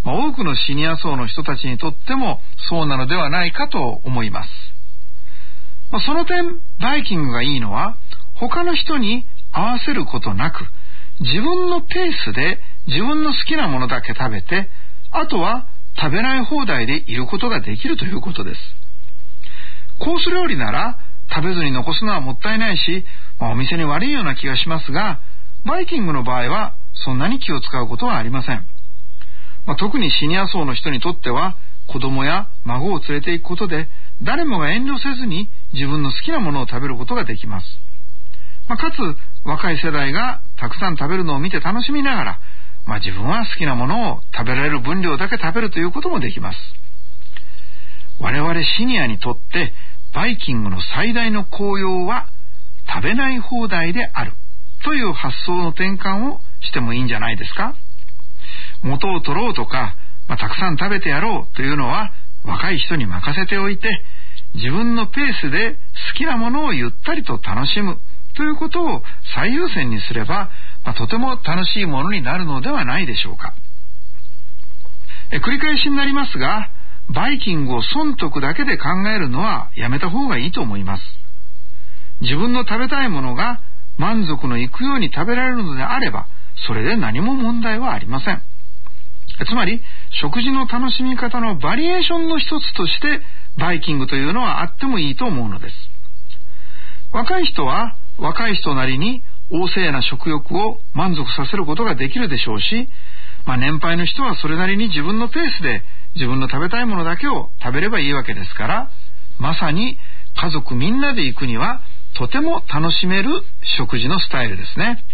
まあ、多くのシニア層の人たちにとってもそうなのではないかと思います。まあ、その点バイキングがいいのは、他の人に合わせることなく、自分のペースで自分の好きなものだけ食べて、あとは食べない放題でいることができるということです。コース料理なら食べずに残すのはもったいないし、まあ、お店に悪いような気がしますが、バイキングの場合はそんなに気を使うことはありません。まあ、特にシニア層の人にとっては、子供や孫を連れて行くことで誰もが遠慮せずに自分の好きなものを食べることができます。まあ、かつ若い世代がたくさん食べるのを見て楽しみながら、まあ、自分は好きなものを食べられる分量だけ食べるということもできます。我々シニアにとってバイキングの最大の効用は食べない放題であるという発想の転換をしてもいいんじゃないですか。元を取ろうとか、まあ、たくさん食べてやろうというのは若い人に任せておいて、自分のペースで好きなものをゆったりと楽しむということを最優先にすれば、まあ、とても楽しいものになるのではないでしょうか。え繰り返しになりますが、バイキングを損得だけで考えるのはやめた方がいいと思います。自分の食べたいものが満足のいくように食べられるのであれば、それで何も問題はありません。つまり食事の楽しみ方のバリエーションの一つとしてバイキングというのはあってもいいと思うのです。若い人は若い人なりに旺盛な食欲を満足させることができるでしょうし、まあ、年配の人はそれなりに自分のペースで自分の食べたいものだけを食べればいいわけですから、まさに家族みんなで行くにはとても楽しめる食事のスタイルですね。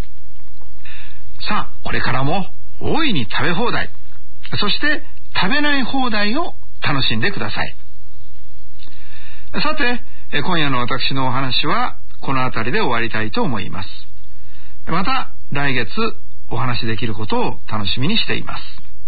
さあ、これからも大いに食べ放題、そして食べない放題を楽しんでください。さて、今夜の私のお話はこの辺りで終わりたいと思います。また来月お話できることを楽しみにしています。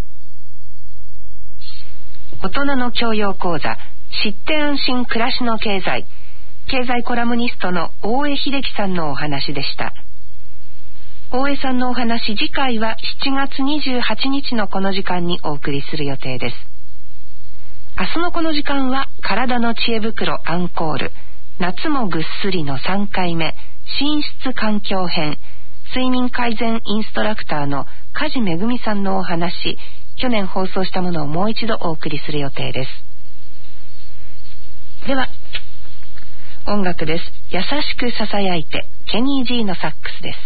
大人の教養講座、知って安心暮らしの経済、経済コラムニストの大江秀樹さんのお話でした。大江さんのお話、次回はしちがつにじゅうはちにちのこの時間にお送りする予定です。明日のこの時間は体の知恵袋アンコール、夏もぐっすりのさんかいめ、寝室環境編、睡眠改善インストラクターの梶めぐみさんのお話、去年放送したものをもう一度お送りする予定です。では音楽です。優しくささやいて、ケニー・ジーのサックスです。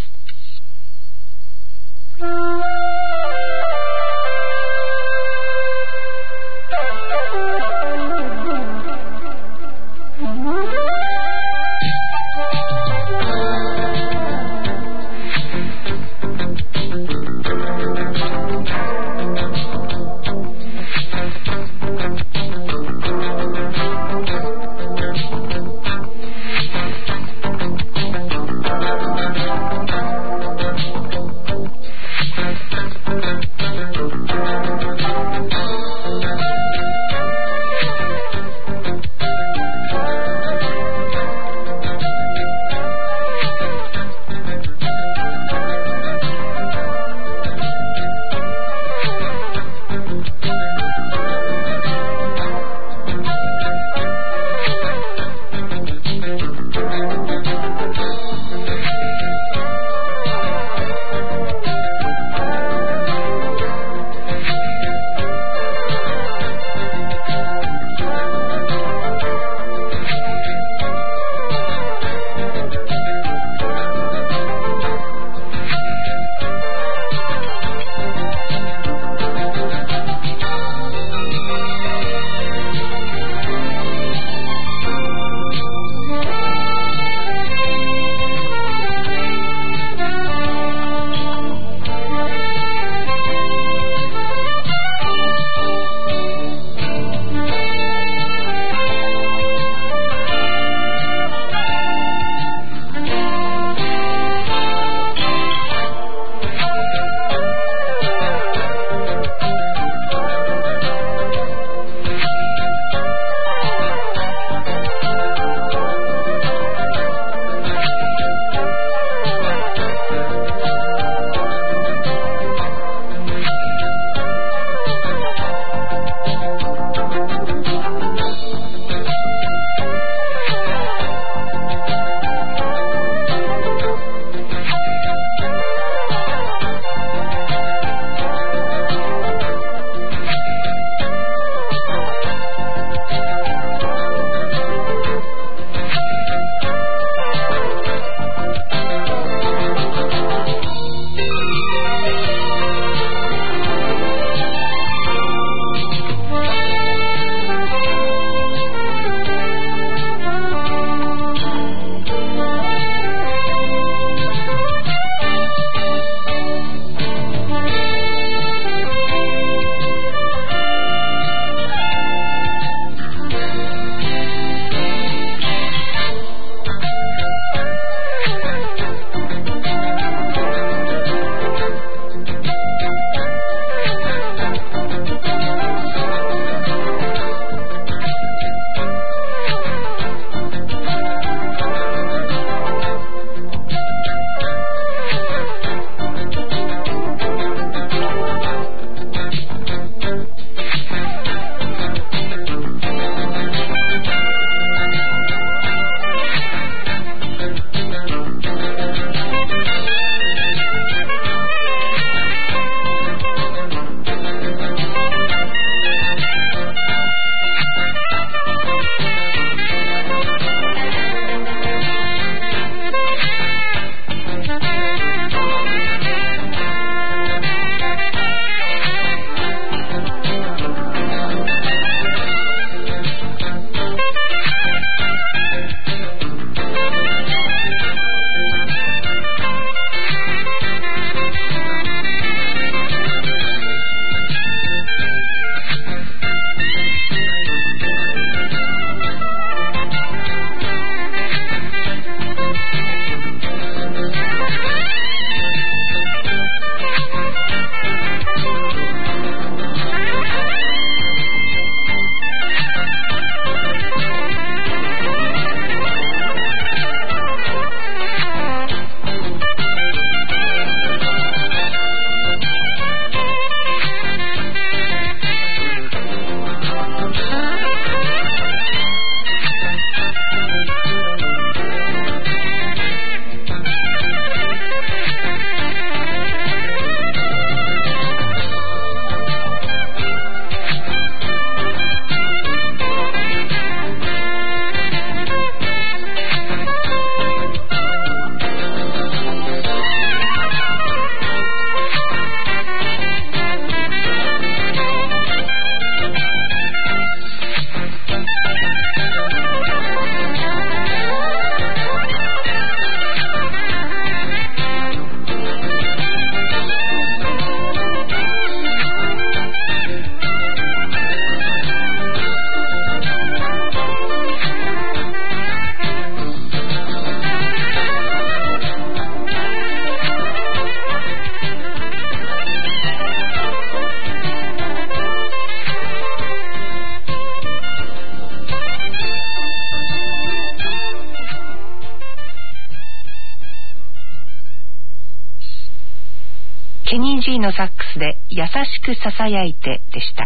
ケニー・ジーのサックスで優しくささやいてでした。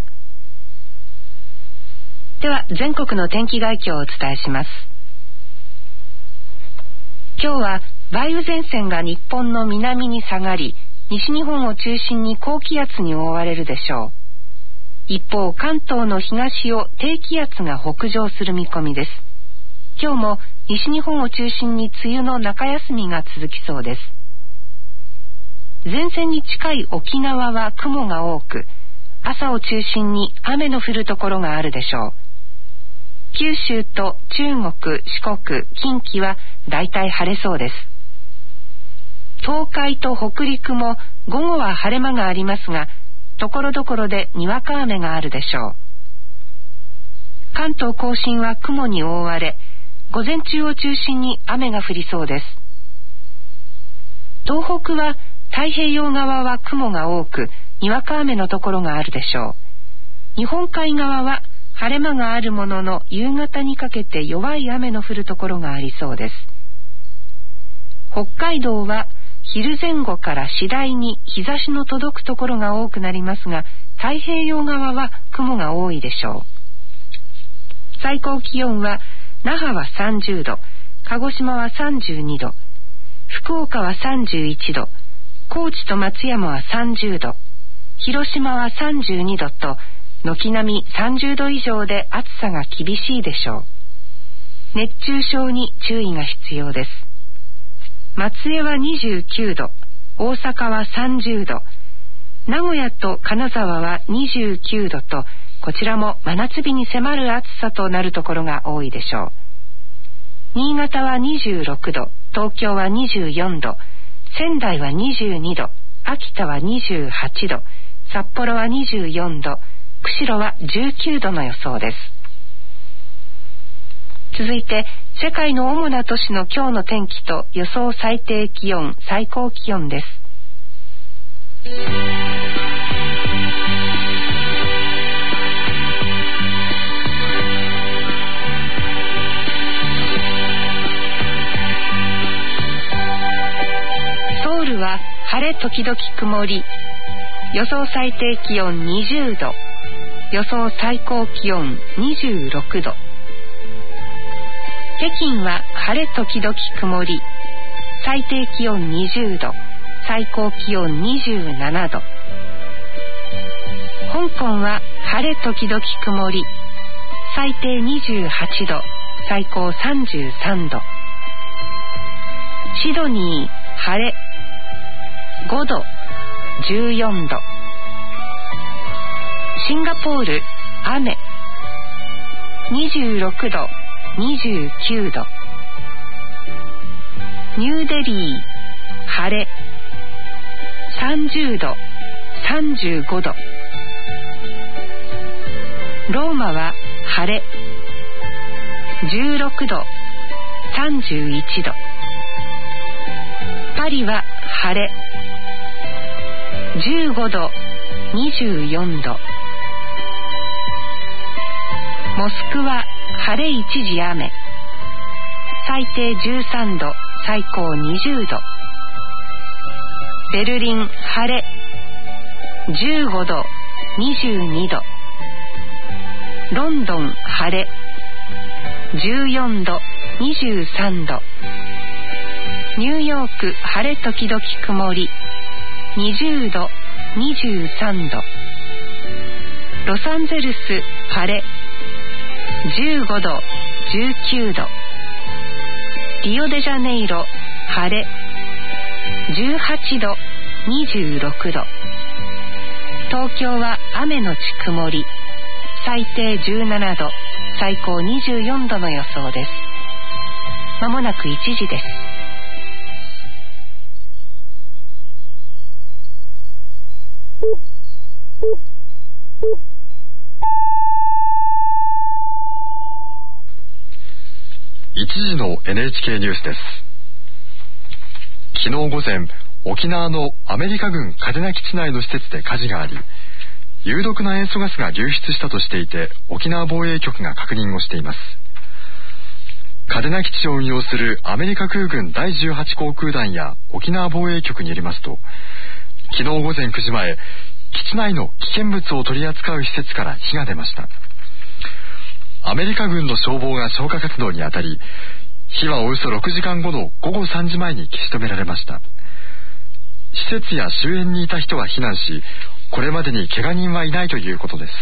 では全国の天気概況をお伝えします。今日は梅雨前線が日本の南に下がり、西日本を中心に高気圧に覆われるでしょう。一方、関東の東を低気圧が北上する見込みです。今日も西日本を中心に梅雨の中休みが続きそうです。前線に近い沖縄は雲が多く、朝を中心に雨の降るところがあるでしょう。九州と中国、四国、近畿はだいたい晴れそうです。東海と北陸も午後は晴れ間がありますが、ところどころでにわか雨があるでしょう。関東甲信は雲に覆われ、午前中を中心に雨が降りそうです。東北は太平洋側は雲が多く、にわか雨のところがあるでしょう。日本海側は晴れ間があるものの、夕方にかけて弱い雨の降るところがありそうです。北海道は昼前後から次第に日差しの届くところが多くなりますが、太平洋側は雲が多いでしょう。最高気温は那覇はさんじゅうど、鹿児島はさんじゅうにど、福岡はさんじゅういちど、高知と松山はさんじゅうど、広島はさんじゅうにどと、軒並みさんじゅうど以上で暑さが厳しいでしょう。熱中症に注意が必要です。松江はにじゅうきゅうど、大阪はさんじゅうど、名古屋と金沢はにじゅうきゅうどと、こちらも真夏日に迫る暑さとなるところが多いでしょう。新潟はにじゅうろくど、東京はにじゅうよんど、仙台はにじゅうにど、秋田はにじゅうはちど、札幌はにじゅうよんど、釧路はじゅうきゅうどの予想です。続いて世界の主な都市の今日の天気と予想最低気温、最高気温です。ソウルは晴れ時々曇り、予想最低気温にじゅうど、予想最高気温にじゅうろくど。北京は晴れ時々曇り、最低気温にじゅうど、最高気温にじゅうななど。香港は晴れ時々曇り、最低にじゅうはちど、最高さんじゅうさんど。シドニー晴れごど、じゅうよんど。シンガポール雨にじゅうろくど、にじゅうきゅうど。ニューデリー晴れさんじゅうど、さんじゅうごど。ローマは晴れじゅうろくど、さんじゅういちど。パリは晴れじゅうごど、にじゅうよんど。モスクワ晴れ一時雨、最低じゅうさんど、最高にじゅうど。ベルリン晴れじゅうごど、にじゅうにど。ロンドン晴れじゅうよんど、にじゅうさんど。ニューヨーク晴れ時々曇り、にじゅうど、にじゅうさんど。ロサンゼルス晴れじゅうごど、じゅうきゅうど。リオデジャネイロ晴れじゅうはちど、にじゅうろくど。東京は雨のち曇り、最低じゅうななど、最高にじゅうよんどの予想です。まもなくいちじです。 いちじの エヌエイチケー ニュースです。昨日午前、沖縄のアメリカ軍嘉手納基地内の施設で火事があり、有毒な塩素ガスが流出したとしていて、沖縄防衛局が確認をしています。嘉手納基地を運用するアメリカ空軍だいじゅうはちこうくうだんや沖縄防衛局によりますと、 昨日午前くじまえ、基地内の危険物を取り扱う施設から火が出ました。アメリカ軍の消防が消火活動にあたり、火はおよそろくじかんごのごごさんじまえに消し止められました。施設や周辺にいた人は避難し、これまでに怪我人はいないということです。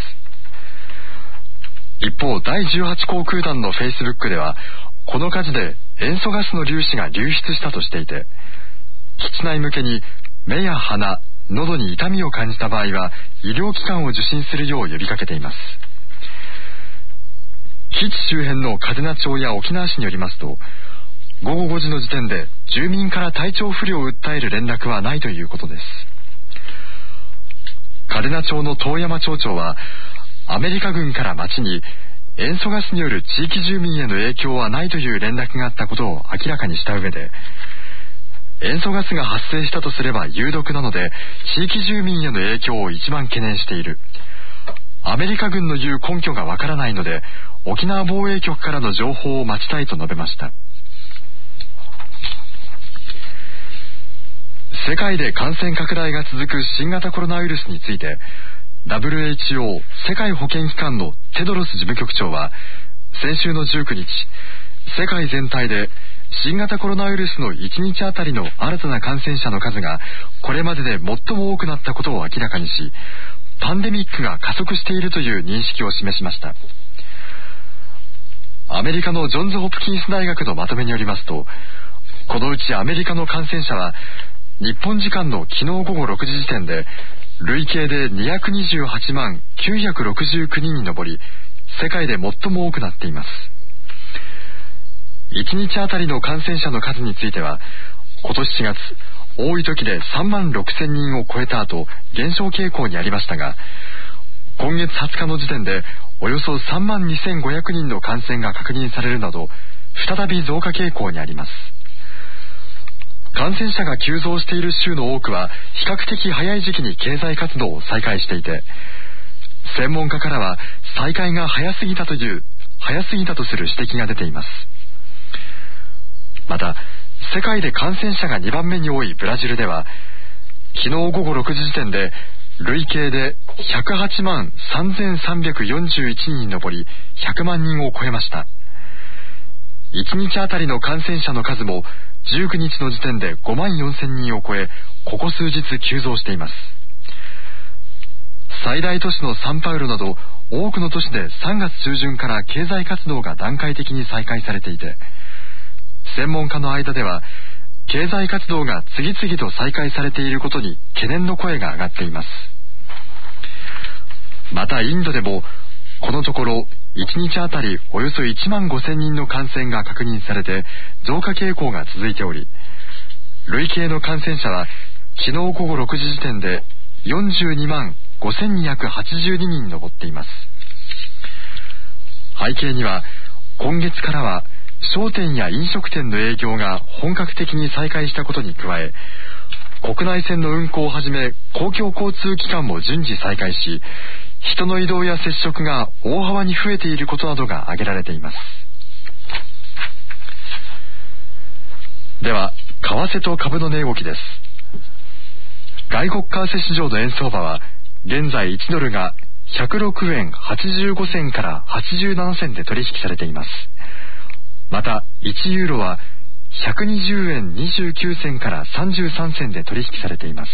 一方、だいじゅうはち航空団のフェイスブックでは、この火事で塩素ガスの粒子が流出したとしていて、基地内向けに目や鼻、喉に痛みを感じた場合は医療機関を受診するよう呼びかけています。基地周辺の嘉手納町や沖縄市によりますと、ごごごじの時点で住民から体調不良を訴える連絡はないということです。嘉手納町の遠山町長は、アメリカ軍から町に塩素ガスによる地域住民への影響はないという連絡があったことを明らかにした上で、塩素ガスが発生したとすれば有毒なので、地域住民への影響を一番懸念している。アメリカ軍の言う根拠がわからないので、沖縄防衛局からの情報を待ちたいと述べました。世界で感染拡大が続く新型コロナウイルスについて、ダブリューエイチオー 世界保健機関のテドロス事務局長は、先週のじゅうくにち、世界全体で新型コロナウイルスのいちにちあたりの新たな感染者の数がこれまでで最も多くなったことを明らかにし、パンデミックが加速しているという認識を示しました。アメリカのジョンズ・ホプキンス大学のまとめによりますと、このうちアメリカの感染者は日本時間の昨日ごごろくじ時点で累計でにひゃくにじゅうはちまんきゅうひゃくろくじゅうきゅうにんに上り、世界で最も多くなっています。いちにちあたりの感染者の数については、今年しがつ、多い時でさんまんろくせんにんを超えた後、減少傾向にありましたが、今月はつかの時点でおよそさんまんにせんごひゃくにんの感染が確認されるなど、再び増加傾向にあります。感染者が急増している州の多くは比較的早い時期に経済活動を再開していて、専門家からは再開が早すぎたという早すぎたとする指摘が出ています。また、世界で感染者がにばんめに多いブラジルでは、昨日ごごろくじ時点で累計でひゃくはちまんさんぜんさんびゃくよんじゅういちにんに上り、ひゃくまんにんを超えました。いちにちあたりの感染者の数もじゅうくにちの時点でごまんよんせんにんを超え、ここ数日急増しています。最大都市のサンパウロなど多くの都市でさんがつちゅうじゅんから経済活動が段階的に再開されていて、専門家の間では経済活動が次々と再開されていることに懸念の声が上がっています。またインドでもこのところいちにちあたりおよそいちまんごせんにんの感染が確認されて増加傾向が続いており、累計の感染者は昨日ごごろくじ時点でよんじゅうにまんごせんにひゃくはちじゅうににんに上っています。背景には今月からは商店や飲食店の営業が本格的に再開したことに加え、国内線の運航をはじめ公共交通機関も順次再開し、人の移動や接触が大幅に増えていることなどが挙げられています。では、為替と株の値動きです。外国為替市場の円相場は現在いちドルがひゃくろくえんはちじゅうごせんからはちじゅうななせんで取引されています。またいちユーロはひゃくにじゅうえんにじゅうきゅうせんからさんじゅうさんせんで取引されています。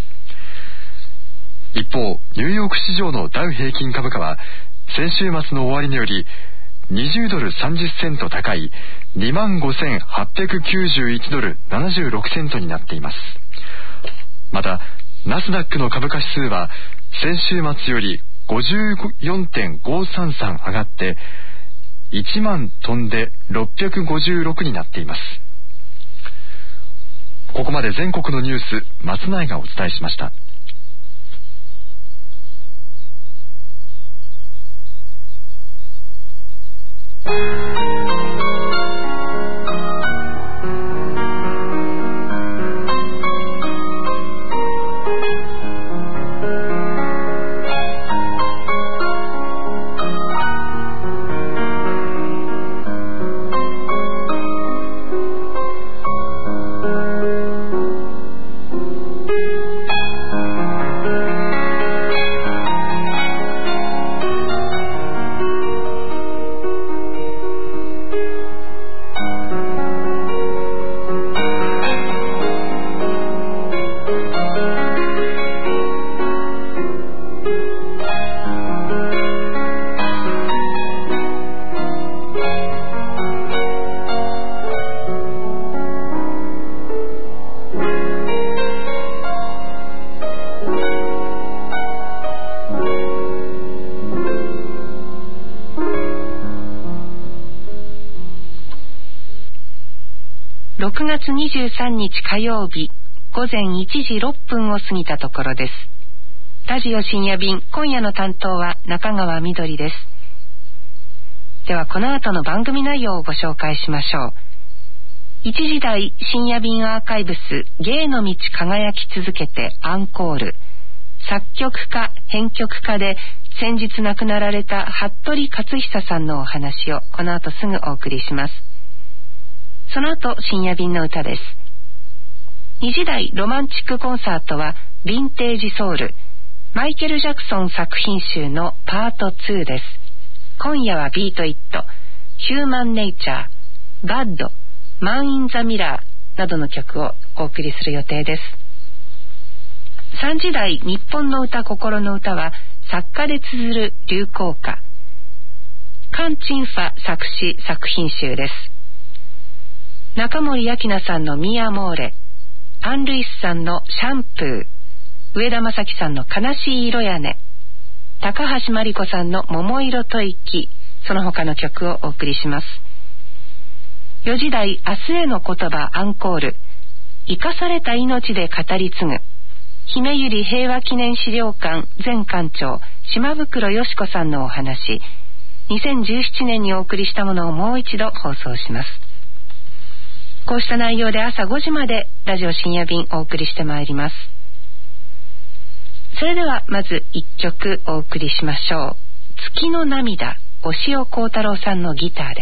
一方、ニューヨーク市場のダウ平均株価は先週末の終値よりにじゅうドルさんじゅっセント高い にまんごせんはっぴゃくきゅうじゅういちドルななじゅうろくセントになっています。またナスダックの株価指数は先週末より ごじゅうよんてんごさんさん 上がっていちまん飛んでろっぴゃくごじゅうろくになっています。ここまで全国のニュース、松内がお伝えしました。 つにじゅうさんにち火曜日ごぜんいちじろっぷんを過ぎたところです。ラジオ深夜便、今夜の担当は中川みどりです。ではこの後の番組内容をご紹介しましょう。いちじ台深夜便アーカイブス、芸の道輝き続けてアンコール、作曲家編曲家で先日亡くなられた服部克久さんのお話をこの後すぐお送りします。その後深夜便の歌です。にじ台ロマンチックコンサートはヴィンテージソウル、マイケル・ジャクソン作品集のパートツーです。今夜はビート・イット、ヒューマン・ネイチャー、バッド、マン・イン・ザ・ミラーなどの曲をお送りする予定です。さんじ台日本の歌心の歌は作家で綴る流行歌、カン・チンファ作詞作品集です。中森明菜さんのミアモーレ、アン・ルイスさんのシャンプー、上田正樹さんの悲しい色やね、高橋真理子さんの桃色吐息、その他の曲をお送りします。よじ台明日への言葉アンコール、生かされた命で語り継ぐ、姫百合平和記念資料館前館長島袋よし子さんのお話、にせんじゅうななねんにお送りしたものをもう一度放送します。こうした内容で朝ごじまでラジオ深夜便お送りしてまいります。それではまずいっきょくお送りしましょう。月の涙、押尾幸太郎さんのギターです。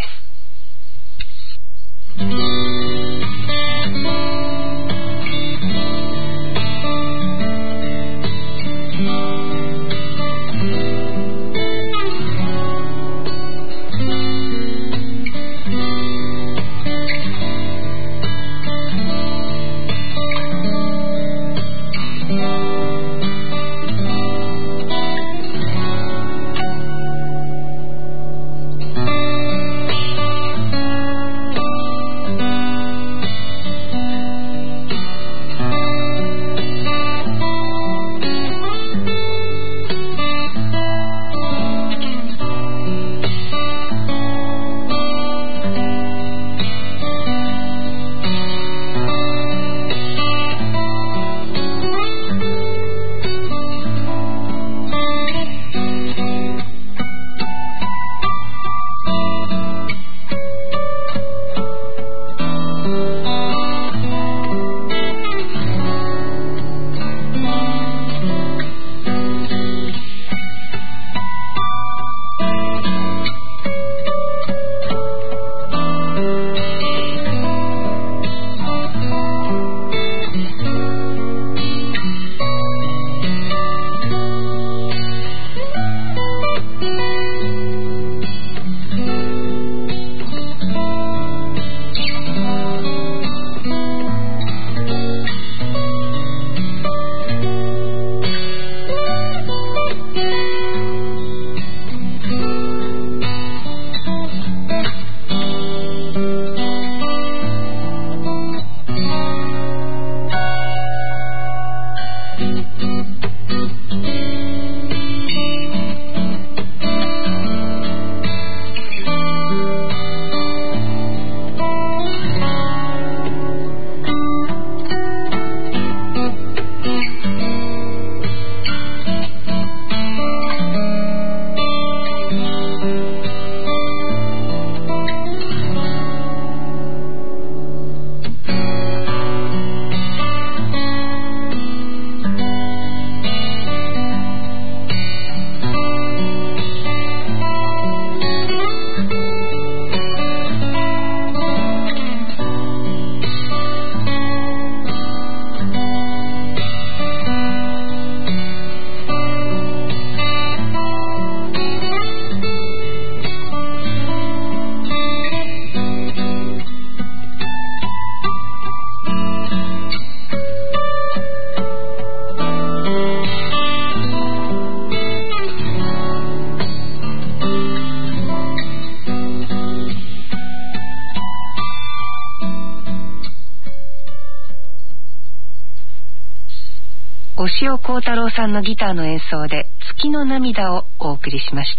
押尾幸太郎さんのギターの演奏で月の涙をお送りしました。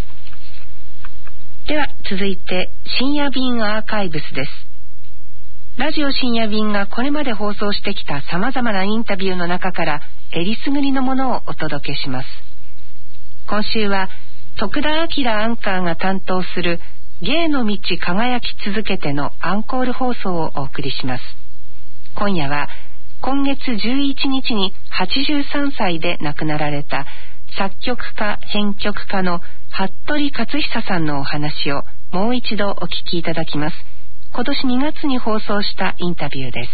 では続いて深夜便アーカイブスです。 ラジオ深夜便がこれまで放送してきた様々なインタビューの中からえりすぐりのものをお届けします。今週は徳田明アンカーが担当する芸の道輝き続けてのアンコール放送をお送りします。今夜は今月じゅういちにちにはちじゅうさんさいで亡くなられた作曲家編曲家の服部克久さんのお話をもう一度お聞きいただきます。今年にがつに放送したインタビューです。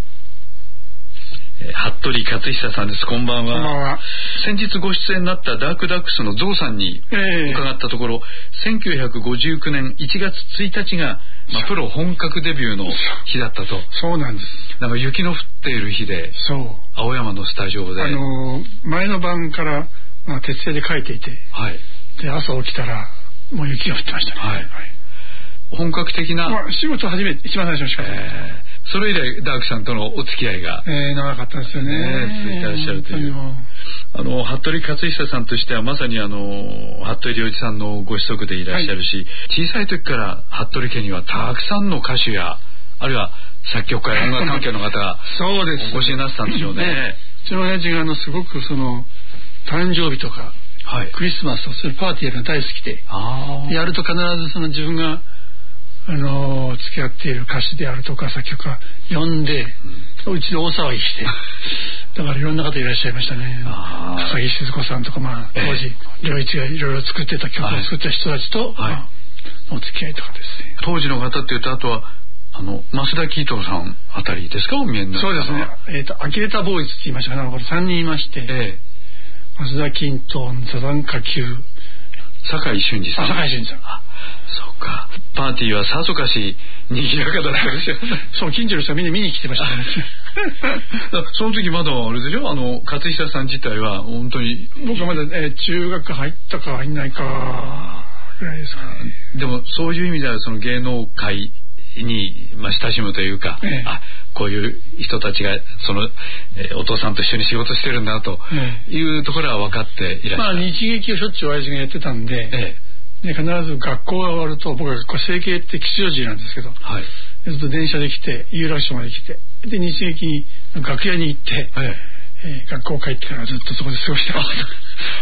服部克久さんです。こんばんは。 こんばんは。 先日ご出演になったダークダックスのゾウさんに伺ったところ、えー、せんきゅうひゃくごじゅうきゅうねんいちがつついたちが、まあ、プロ本格デビューの日だったと。 そうなんです。 なんか雪の降っている日で、 そう青山のスタジオで、 あのー、前の晩から、まあ、鉄製で書いていて、 はい、 で朝起きたらもう雪が降ってましたね。はいはい、 本格的な、 まあ、仕事初めて一番最初の仕事、 えーそれ以来ダークさんとのお付き合いが、 えー、長かったですよね。 ね続いてらっしゃるという。あの服部克久さんとしてはまさにあの服部良一さんのご子息でいらっしゃるし、はい、小さい時から服部家にはたくさんの歌手やあるいは作曲家や音楽関係の方がそうですお越しになってたんでしょうね。ねうちの親父があのすごくその誕生日とか、はい、クリスマスをするパーティーやるの大好きで、あやると必ずその自分があの付き合っている歌手であるとか作曲家呼んで、うん、うちで大騒ぎしてだからいろんな方いらっしゃいましたね。笠木静子さんとか、まあ、当時良一がいろいろ作ってた曲を作った人たちと、はいまあ、お付き合いとかですね。 当時の方っていうとあとはあの増田キートンさんあたりですかお見えになったのは。 そうですね、えーと、アキレタボーイズって言いましたかね。これさんにんいまして、えー、増田キートン、サザンカ級、 酒井俊二さん。 酒井俊二さん。 あ、そうか。パーティーはさぞかし賑やかだったでしょ。 そう、近所の人はみんな見に来てましたね。 その時まだあれでしょ、あの勝久さん自体は本当に僕はまだ、えー、中学入ったか入んないかぐらいですかね。 でもそういう意味ではその芸能界に、まあ、親しむというか、ええ、あこういう人たちがその、えー、お父さんと一緒に仕事してるんだというところは分かっていらっしゃる、 まあ、日劇をしょっちゅう親父がやってたんで、ええ、で必ず学校が終わると僕は整形って吉祥寺なんですけど、はい、ずっと電車で来て有楽町まで来てで日劇に楽屋に行って、えええー、学校帰ってからずっとそこで過ごしてました。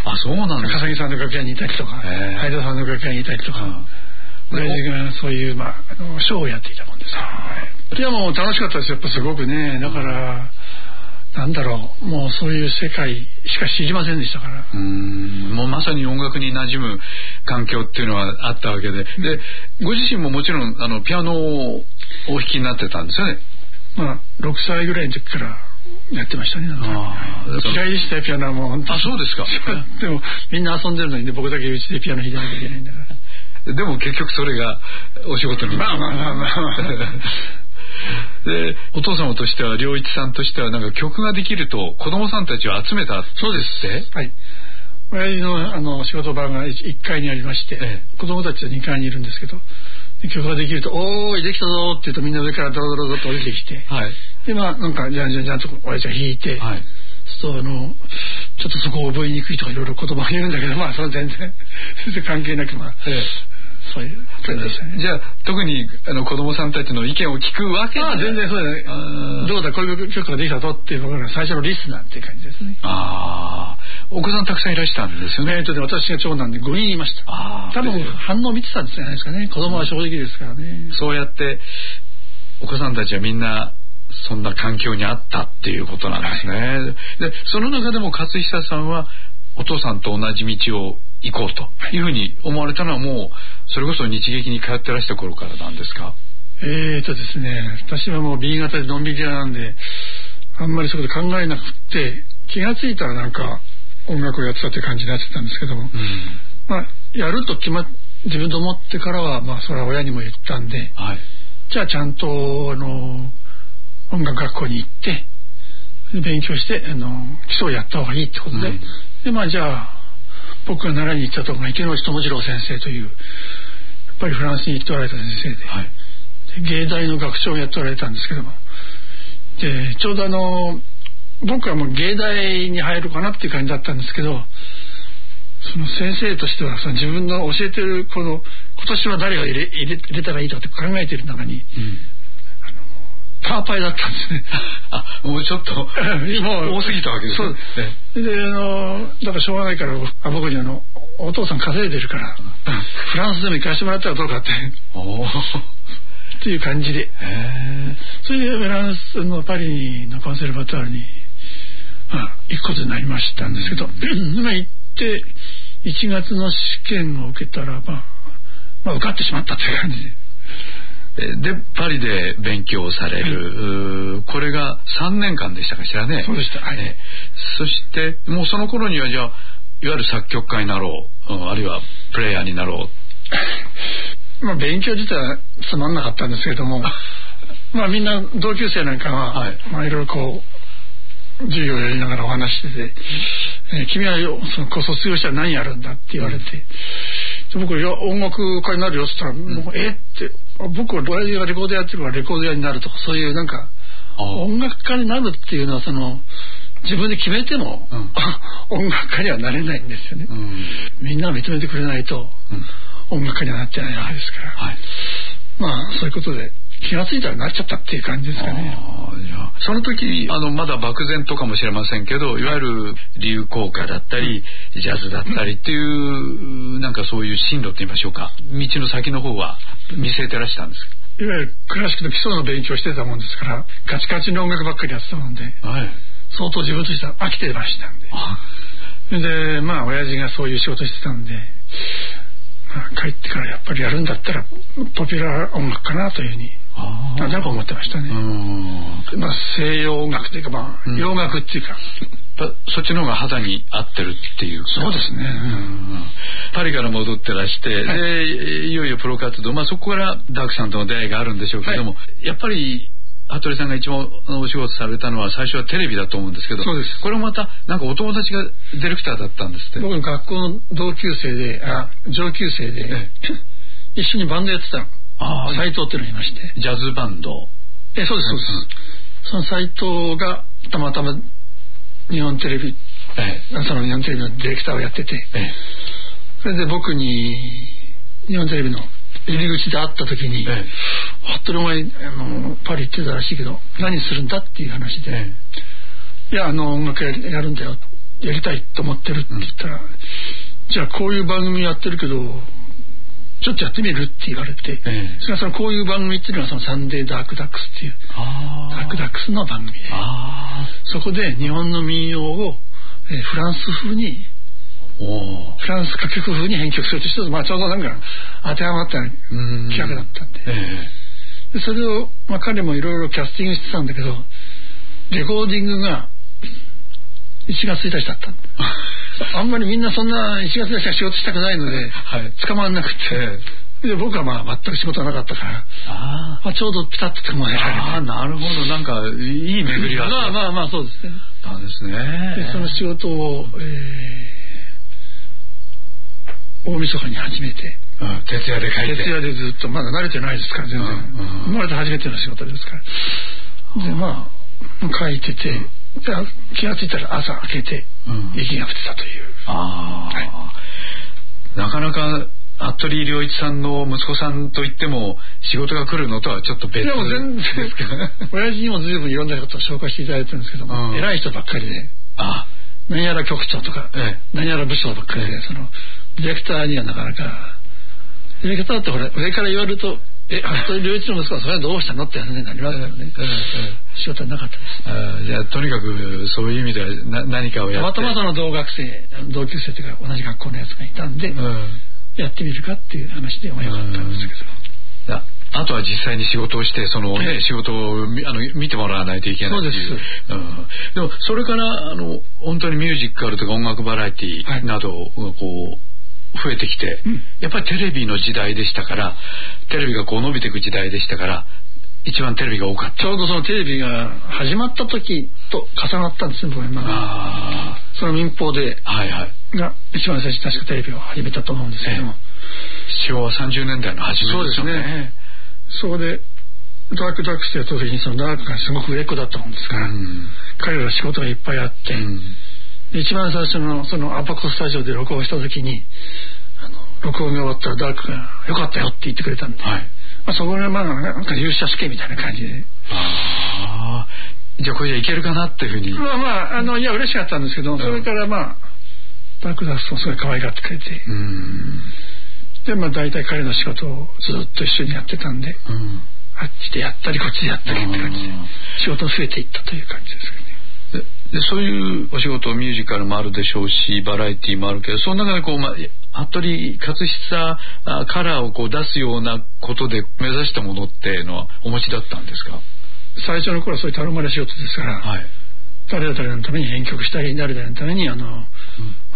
あ、そうなんですか。 笠木さんの楽屋にいたりとか相田さんの楽屋にいたりとか、親父がそういう、まあ、あのショーをやっていたもんですよ。いやもう楽しかったですやっぱすごくね。だからなんだろう、もうそういう世界しか知りませんでしたから。 うーん、もうまさに音楽に馴染む環境っていうのはあったわけで、でご自身ももちろんあのピアノをお弾きになってたんですよね。 まあろくさいぐらいの時からやってましたね。あ嫌いでしたよピアノはもう本当に。 あ、そうですか。 でもみんな遊んでるのにね、僕だけうちでピアノ弾いてなきゃいけないんだから。 でも結局それがお仕事に。 まあまあまあまあでお父様としては良一さんとしてはなんか曲ができると子供さんたちを集めた。 そうですって。はい。親父のあの仕事場がいっかいにありまして、ええ、子供たちはにかいにいるんですけど、曲ができるとおーいできたぞって言うとみんな上からドロドロドロと降りてきて、はい、でまあなんかじゃんじゃんじゃんと親父が弾いて、はい、そうあのちょっとそこを覚えにくいとかいろいろ言葉が言うんだけど、まあそれは全然全然関係なくまあ。ええそういう感じでしたね。 じゃあ特にあの子供さんたちの意見を聞くわけああ全然そうだね。どうだこういう曲ができたとっていうのが最初のリスナーっていう感じですね。 ああ、お子さんたくさんいらしたんですよね。 えーとね、私が長男でごにんいました。あ多分反応見てたんじゃないですかね。子供は正直ですからね。 そうやってお子さんたちはみんなそんな環境にあったっていうことなんですね。はい、でその中でも勝久さんはお父さんと同じ道を行こうというふうに思われたのはもうそれこそ日劇に通ってらした頃からなんですか。 えーとですね私はもう B 型でのんびり屋なんであんまりそういうこと考えなくて気がついたらなんか音楽をやってたって感じになってたんですけども、うん、まあやると決まっ自分と思ってからはまあそれは親にも言ったんで、はい、じゃあちゃんとあの音楽学校に行って勉強してあの基礎をやった方がいいってことで、うん、でまあじゃあ僕が奈良に行ったところが池之内智次郎先生というやっぱりフランスに行っておられた先生 で,、はい、で芸大の学長をやっておられたんですけども、でちょうどあの僕はもう芸大に入るかなっていう感じだったんですけど、その先生としてはその自分の教えてるこの今年は誰を入れ、入れ、入れたらいいとかって考えている中に、うん、あのパーパイだったんですね。 あ、もうちょっと多すぎたわけですね。 そうで、あのだからしょうがないからあ僕にあのお父さん稼いでるから、うん、フランスでも行かしてもらったらどうかってっていう感じで、それでフランスのパリのコンセルバトワールに、まあ、行くことになりましたんですけど、今行っていちがつの試験を受けたら、まあ、まあ受かってしまったという感じで。 でパリで勉強される、はい、これがさんねんかんでしたかしらね。 そうでした、はい、 えそしてもうその頃にはじゃあいわゆる作曲家になろう、うん、あるいはプレイヤーになろうまあ勉強自体はつまんなかったんですけれどもまあみんな同級生なんかは、はい、まあいろいろこう授業をやりながらお話してて、えー、君はその卒業したら何やるんだって言われて、うん、僕は音楽家になるよって言ったら、もうえって僕は親父がレコードやってるからレコード屋になるとか、そういうなんか音楽家になるっていうのはその自分で決めても、うん、音楽家にはなれないんですよね、うん、みんなが認めてくれないと、うん、音楽家にはなってないわけですから、はい、まあそういうことで気がついたらなっちゃったっていう感じですかね。 あいやその時あのまだ漠然とかもしれませんけど、いわゆる流行歌だったり、うん、ジャズだったりっていう、うん、なんかそういう進路と言いましょうか、道の先の方は見据えてらしたんですか。 いわゆるクラシックの基礎の勉強してたもんですから、カチカチの音楽ばっかりやってたもんで、はい、相当自分としては飽きてましたんで、でまあ親父がそういう仕事してたんで、まあ、帰ってからやっぱりやるんだったらポピュラー音楽かなというふうになんとなく思ってましたね。うん、まあ、西洋音楽というか、まあ、うん、洋楽っていうか、 そっちの方が肌に合ってるっていう。 そうですね、うん、 パリから戻ってらして、はい、でいよいよプロ活動、まあ、そこからダークさんとの出会いがあるんでしょうけども、はい、やっぱり服部さんが一番お仕事されたのは最初はテレビだと思うんですけど、 そうです。 これもまたなんかお友達がディレクターだったんですって。 僕の学校の同級生で、あ上級生で、ええ、一緒にバンドやってたの。あ斉藤っていうのがいまして、 ジャズバンド。 えそうですそうです、うん、その斉藤がたまたま日本テレビ、ええ、その日本テレビのディレクターをやってて、ええ、それで僕に日本テレビの入り口で会った時に、ええ、服部お前あのパリ行ってたらしいけど何するんだっていう話で、ええ、いやあの音楽やり、やるんだよ、やりたいと思ってるって言ったら、うん、じゃあこういう番組やってるけどちょっとやってみるって言われて、ええ、それはそのこういう番組っていうのはそのサンデーダークダックスっていうダークダックスの番組で、そこで日本の民謡を、えー、フランス風にフランス歌曲風に編曲すると一つ、まあ、ちょうどなんか当てはまった企画だったんで、ええ、でそれを、まあ、彼もいろいろキャスティングしてたんだけどレコーディングがいちがつついたちだったんであんまりみんなそんないちがつついたちは仕事したくないので、はい、捕まらなくて、で僕はまあ全く仕事がなかったからあ、まあ、ちょうどピタッと捕まえられて、 あなるほど、なんかいい巡りがまあまあまあそうですね。 なんですね。 でその仕事を、えー、大晦日に始めて、 うん、徹夜で書いて徹夜でずっとまだ慣れてないですから全然、うんうん、生まれて初めての仕事ですから、でまあ書いてて、うん気がついたら朝開けて雪が降ってたという、うん、あ、 はい、なかなか服部良一さんの息子さんといっても仕事が来るのとはちょっと別ですけど親父にも随分いろんなことを紹介していただいてるんですけども、うん、偉い人ばっかりで、あ何やら局長とか、ええ、何やら部長ばっかりで、そのディレクターにはなかなかディレクターってほら上から言われるとえ、服部良一の息子はそれはどうしたのって話になりますからね、えーえー、仕事はなかったです。 あじゃあとにかくそういう意味ではな何かをやってたまたまその同学生同級生というか同じ学校のやつがいたんで、うん、やってみるかっていう話でよかったんですけど、 うん、あとは実際に仕事をしてその、ね、仕事をあの見てもらわないといけないっていう。そうです、うん、でもそれからあの本当にミュージックとか音楽バラエティなどをこう、はい増えてきて、うん、やっぱりテレビの時代でしたからテレビがこう伸びていく時代でしたから一番テレビが多かった。 ちょうどそのテレビが始まった時と重なったんですね僕は。あその民放で、はいはい、が一番最初確かテレビを始めたと思うんですけども、 えー、昭和さんじゅうねんだいの初めですよね。そうですね。 そこでダークダックスやった時にそのダークがすごく売れっ子だったもんですから、うん、彼ら仕事がいっぱいあって、うん一番最初のそのアパコスタジオで録音した時にあの録音が終わったらダークが良かったよって言ってくれたんで、はいまあ、そこがまあなんか入社試験みたいな感じであじゃあこれじゃいけるかなっていうふうに。 まあまあ、あのいや嬉しかったんですけど、それからまあダークダストもすごい可愛がってくれて、うんでまあ大体彼の仕事をずっと一緒にやってたんで、うん、あっちでやったりこっちでやったりって感じで仕事増えていったという感じですけどね。 ででそういうお仕事ミュージカルもあるでしょうしバラエティもあるけど、その中でこう、まあ、服部克久カラーをこう出すようなことで目指したものっていうのはお持ちだったんですか？ 最初の頃はそういう頼まれ仕事ですから、はい、誰々のために編曲したり誰々のためにあの、うん、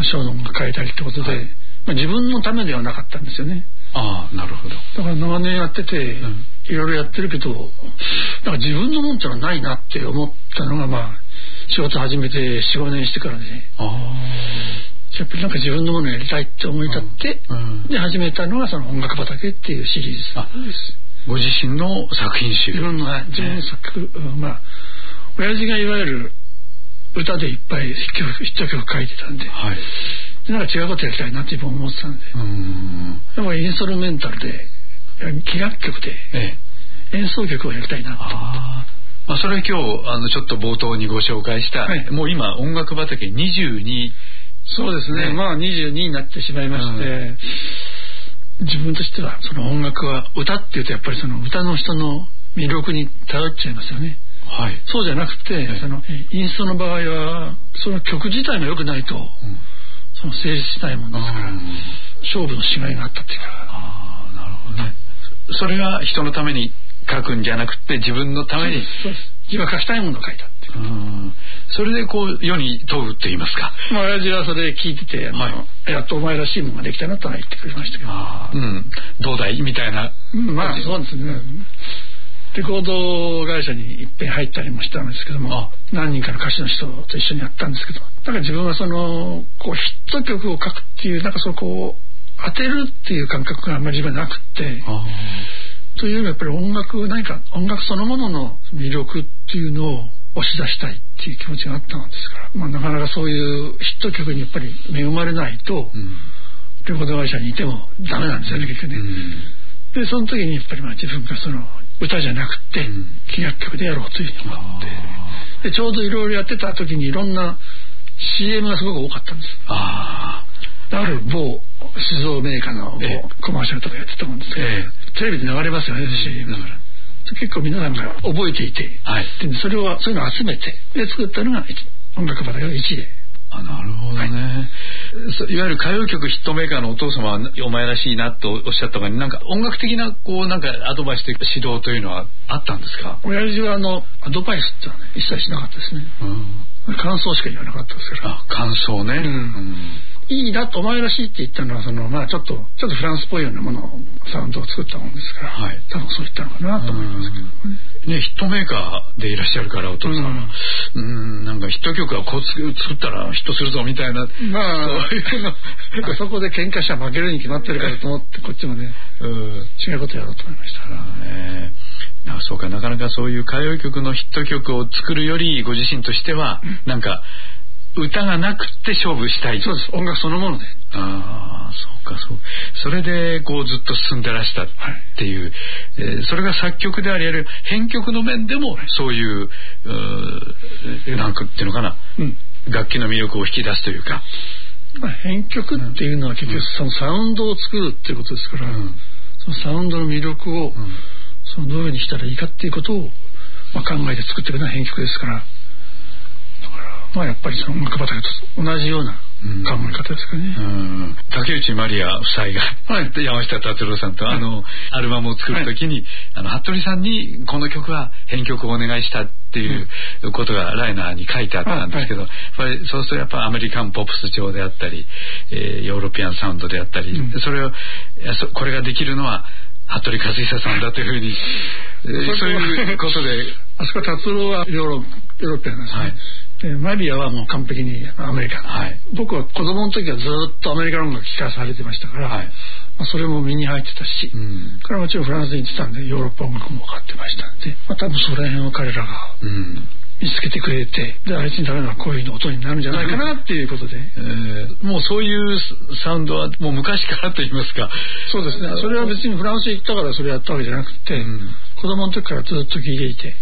ショーの音楽変えたりってことで、はいまあ、自分のためではなかったんですよね。 ああなるほど。 だから長年やってて、うん、いろいろやってるけどなんか自分のもんってのはないなって思ったのがまあ仕事始めて よん,ご 年してからで、あやっぱりなんか自分のものをやりたいって思い立って、うんうん、で始めたのがその音楽畑っていうシリーズです。 ご自身の作品集。 自分の自分の作曲、ね、まあ親父がいわゆる歌でいっぱいヒット曲書いてたんで、はい、でなんか違うことやりたいなって自分思ってたんで、うんでもインストルメンタルで器楽曲で演奏曲をやりたいなと思って、あまあ、それ今日あのちょっと冒頭にご紹介した、はい、もう今音楽畑にじゅうにそうですね、ねまあにじゅうにになってしまいまして、うん自分としてはその音楽は歌っていうとやっぱりその歌の人の魅力に頼っちゃいますよね、はい、そうじゃなくて、はい、そのインストの場合はその曲自体が良くないと、うん、その成立しないもんですから、うん、勝負のしがいがあったっていうかああなるほどね。それが人のために書くんじゃなくて自分のためにそうです自分が書きたいものを書いたっていう、うん、 それでこう世に問うって言いますか、 まあ親父はそれ聞いてて、はい、やっとお前らしいものができたなとは言ってくれましたけどあ、うん、どうだいみたいな、 うん、まあそうですねレコード会社にいっぺん入ったりもしたんですけども何人かの歌手の人と一緒にやったんですけどだから自分はそのこうヒット曲を書くっていうなんかそこを当てるっていう感覚があんまり自分はなくってというよりやっぱり音楽何か音楽そのものの魅力っていうのを押し出したいっていう気持ちがあったもんですから、まあ、なかなかそういうヒット曲にやっぱり恵まれないと、うん、レコード会社にいてもダメなんですよね結局ね、うん、でその時にやっぱりまあ自分がその歌じゃなくて器楽曲でやろうというふうに思ってでちょうどいろいろやってた時にいろんな シーエム がすごく多かったんです。あある某酒造メーカーのコマーシャルとかやってたもんですけど、えー、テレビで流れますよね、うん、シーエム だから結構皆さんが覚えていて、はい、でそれをそういうのを集めてで作ったのが音楽畑がいちであなるほどね、はい、いわゆる歌謡曲ヒットメーカーのお父様はお前らしいなとおっしゃったのになんか音楽的なこうなんかアドバイスというか指導というのはあったんですか？ 親父はあのアドバイスってのはね一切しなかったですね、うん、感想しか言わなかったですから。 あ感想ね、うんうんいいなとお前らしいって言ったのはその、まあ、ちょっとちょっとフランスっぽいようなものをサウンドを作ったもんですから、はい、多分そう言ったのかなと思いますけどね。 ねヒットメーカーでいらっしゃるからお父さんは、うん、うんなんかヒット曲はこう作ったらヒットするぞみたいなまあそういうのそこで喧嘩しちゃ負けるに決まってるからと思ってこっちもね、うん、違うことやろうと思いましたからね。 なそうかなかなかそういう歌謡曲のヒット曲を作るよりご自身としては、うん、なんか歌がなくて勝負したい。 そうです音楽そのもので。 ああそうかそうそれでこうずっと進んでらしたっていう、はいえー、それが作曲でありある編曲の面でもそういう、うなんかっていうのかな、うん、楽器の魅力を引き出すというか、 まあ、編曲っていうのは結局そのサウンドを作るっていうことですから、うん、そのサウンドの魅力を、うん、そのどういうふうにしたらいいかっていうことを、まあ、考えて作っていくのは編曲ですから。まあやっぱりその音楽畑と同じような考え方ですかね、うんうん、竹内まりや夫妻が、はい、山下達郎さんと、はい、あのアルバムを作るときに、はい、あの服部さんにこの曲は編曲をお願いしたっていうことがライナーに書いてあったんですけど、はいはい、そうするとやっぱアメリカンポップス調であったり、えー、ヨーロピアンサウンドであったり、うん、それをこれができるのは服部和久さんだというふうにそういうことであそこ達郎はヨーロヨーロピアンですね、はいでマリアはもう完璧にアメリカン、はい、僕は子供の時はずっとアメリカの音楽聴かされてましたから、はいまあ、それも身に入ってたし、うん、からもちろんフランスに行ってたんでヨーロッパ音楽も分かってましたんで、まあ、多分その辺を彼らが見つけてくれてであいつに食べるのはこういうの音になるんじゃないかなっていうことで、えー、もうそういうサウンドはもう昔からと言いますかそうですねそれは別にフランス行ったからそれやったわけじゃなくて、うん、子供の時からずっと聴いていて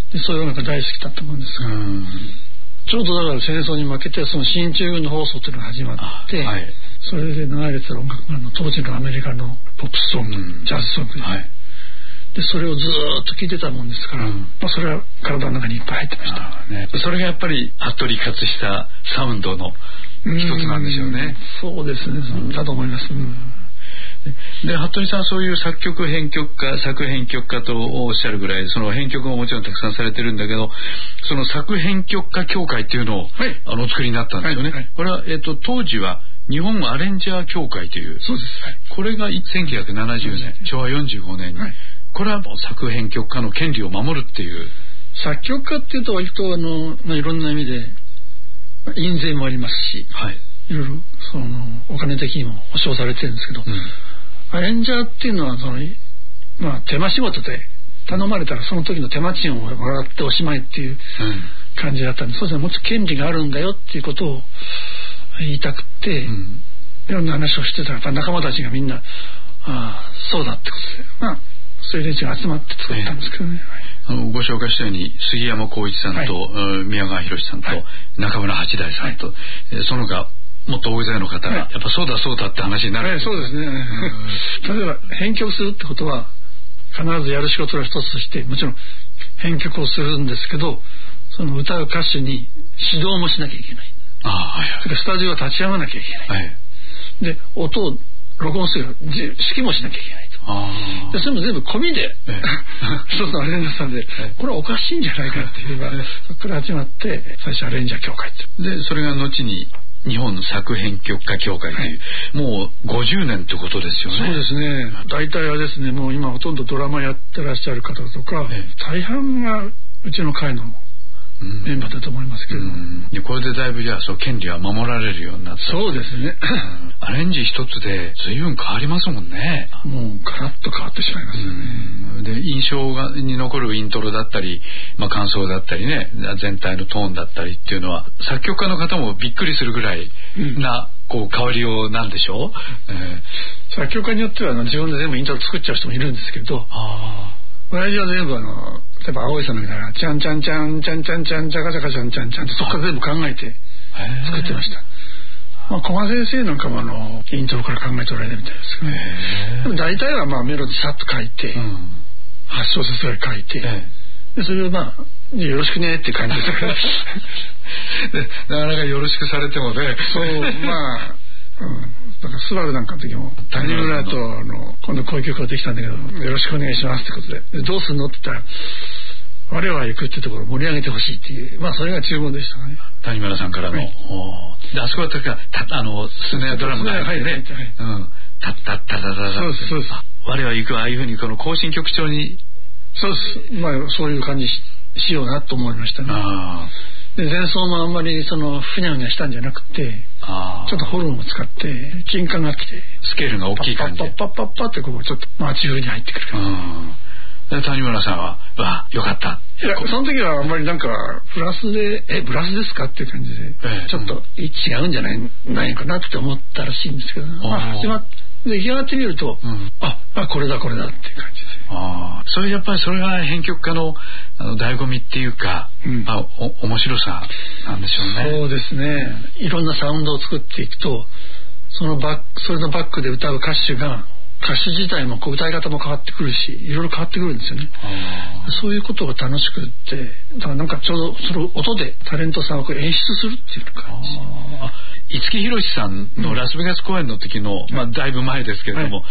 でそういう音楽が大好きだったもんですが、うん、ちょうどだから戦争に負けてその進駐軍の放送というのが始まって、はい、それで流れてた音楽が当時のアメリカのポップソング、うん、ジャズソングで、はい、でそれをずっと聴いてたもんですから、うんまあ、それは体の中にいっぱい入ってました、 ね、それがやっぱり服部克久サウンドの一つなんでしょうね。 うそうですね、うん、だと思います、うんで服部さんはそういう作曲編曲家作編曲家とおっしゃるぐらいその編曲ももちろんたくさんされてるんだけどその作編曲家協会っていうのを、はい、あのお作りになったんですよね、はいはい、これは、えーと、当時は日本アレンジャー協会というそうです、はい、 これがせんきゅうひゃくななじゅうねんしょうわよんじゅうごねんに、はい、これはもう作編曲家の権利を守るっていう作曲家っていうと割とあの、まあ、いろんな意味で印税もありますし、はい、いろいろそのお金的にも保証されてるんですけど、うんアレンジャーっていうのはその、まあ、手間仕事で頼まれたらその時の手間賃をもらっておしまいっていう感じだったんで、うん、そうですね、持つ権利があるんだよっていうことを言いたくて、うん、いろんな話をしてたらやっぱ仲間たちがみんなああそうだってことで、まあ、そういう連中が集まって作ったんですけどね、 えー、あのご紹介したように杉山浩一さんと、はい、宮川博さんと、はい、中村八大さんと、はい、その他もっと大勢の方が、はい、やっぱそうだそうだって話になる、 はい、そうですね、うん、例えば編曲するってことは必ずやる仕事の一つとしてもちろん編曲をするんですけどその歌う歌手に指導もしなきゃいけない。あ、はいはい、それからスタジオを立ち会わなきゃいけない、はい、で音を録音する指揮もしなきゃいけないと。あでそれも全部込みで、ええ、一つのアレンジャーさんで、ええ、これはおかしいんじゃないかっていうのが、ええ、そこから始まって最初アレンジャー協会ってでそれが後に日本の作編曲家協会という、はい、もうごじゅうねんってことですよね。 そうですね。大体はですねもう今ほとんどドラマやってらっしゃる方とか、ええ、大半がうちの会のメンバーだと思いますけど、うん、 でこれでだいぶじゃあそう権利は守られるようになった。 そうですね、 うん、アレンジ一つで随分変わりますもんね。 もうガラッと変わってしまいますよね、 うん、で印象がに残るイントロだったり、まあ、感想だったりね全体のトーンだったりっていうのは作曲家の方もびっくりするぐらいな、うん、こう変わりようなんでしょう、えー、作曲家によってはあの自分で全部イントロ作っちゃう人もいるんですけどあ親父は全部あの例えば青いさんみたいなチャンチャンチャンチャンチャンチャンチャカチャカチャンチャンチャンってそこから全部考えて作ってました。まあ、小賀先生なんかもあのイントロから考えておられるみたいですけど、ね、でも大体はまあメロディーさっと書いて、うん、はち小節ぐらい書いて、でそれをまあよろしくねっていう感じですからでなかなかよろしくされてもねそうまあうん、だからスバルなんかの時も谷村とあの今度こういう曲ができたんだけどよろしくお願いしますってことで、でどうすんのって言ったら我々は行くってところを盛り上げてほしいっていう、まあそれが注文でしたね。 谷村さんからの、はい、おであそこは確かたあのスネアドラムが入ってね、うん、タッタッタッタッタッタッってそうです我々は行くああいうふうにこの行進曲調にそうですまあそういう感じ し, しようなと思いましたね。あで前奏もあんまりそのふにゃふにゃしたんじゃなくてあちょっとホルンを使って金管が来てスケールが大きい感じでパッパッパッパッパッってこうちょっとマーチ風に入ってくるからで谷村さんはわよかったいやその時はあんまりなんかプラスでえブラスですかっていう感じで、ええ、ちょっと違うんじゃないないかなって思ったらしいんですけど、まあ、始まって出来上がってみると、うん、ああこれだこれだっていう感じです。 あそれやっぱりそれが編曲家のあの醍醐味っていうか、うんまあ、お面白さなんでしょうね。 そうですね。いろんなサウンドを作っていくとそのバックそれのバックで歌う歌手が歌詞自体もこう歌い方も変わってくるしいろいろ変わってくるんですよね。そういうことが楽しくってだからなんかちょうどその音でタレントさんをこう演出するっていう感じ。五木ひろしさんのラスベガス公演の時の、うんまあ、だいぶ前ですけれども、はい、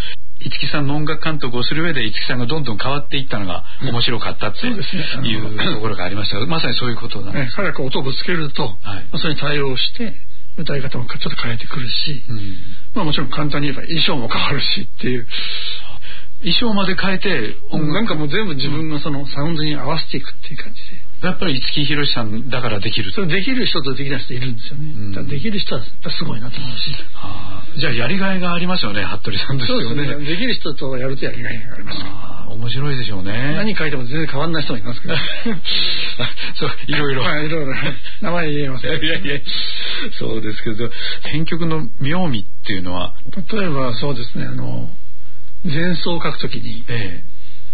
五木さんの音楽監督をする上で五木さんがどんどん変わっていったのが面白かったっていう、うん、いうところがありましたがまさにそういうことなんです。 早く音をぶつけると、はい、それに対応して歌い方もちょっと変えてくるし、うんまあ、もちろん簡単に言えば衣装も変わるしっていう衣装まで変えて音楽なんかもう全部自分のそのサウンドに合わせていくっていう感じでやっぱり五木ひろしさんだからできるそれできる人とできない人いるんですよね、うん、だからできる人はやっぱすごいなと思うしあじゃあやりがいがありますよね服部さんですよね。そうですねできる人とやるとやりがいがありますあ面白いでしょうね。 何書いても全然変わんない人もいますけどそういろいろ、 まあ、いろいろ名前言えませんいやいやそうですけど編曲の妙味っていうのは例えばそうですねあの前奏を書くときに、ええ、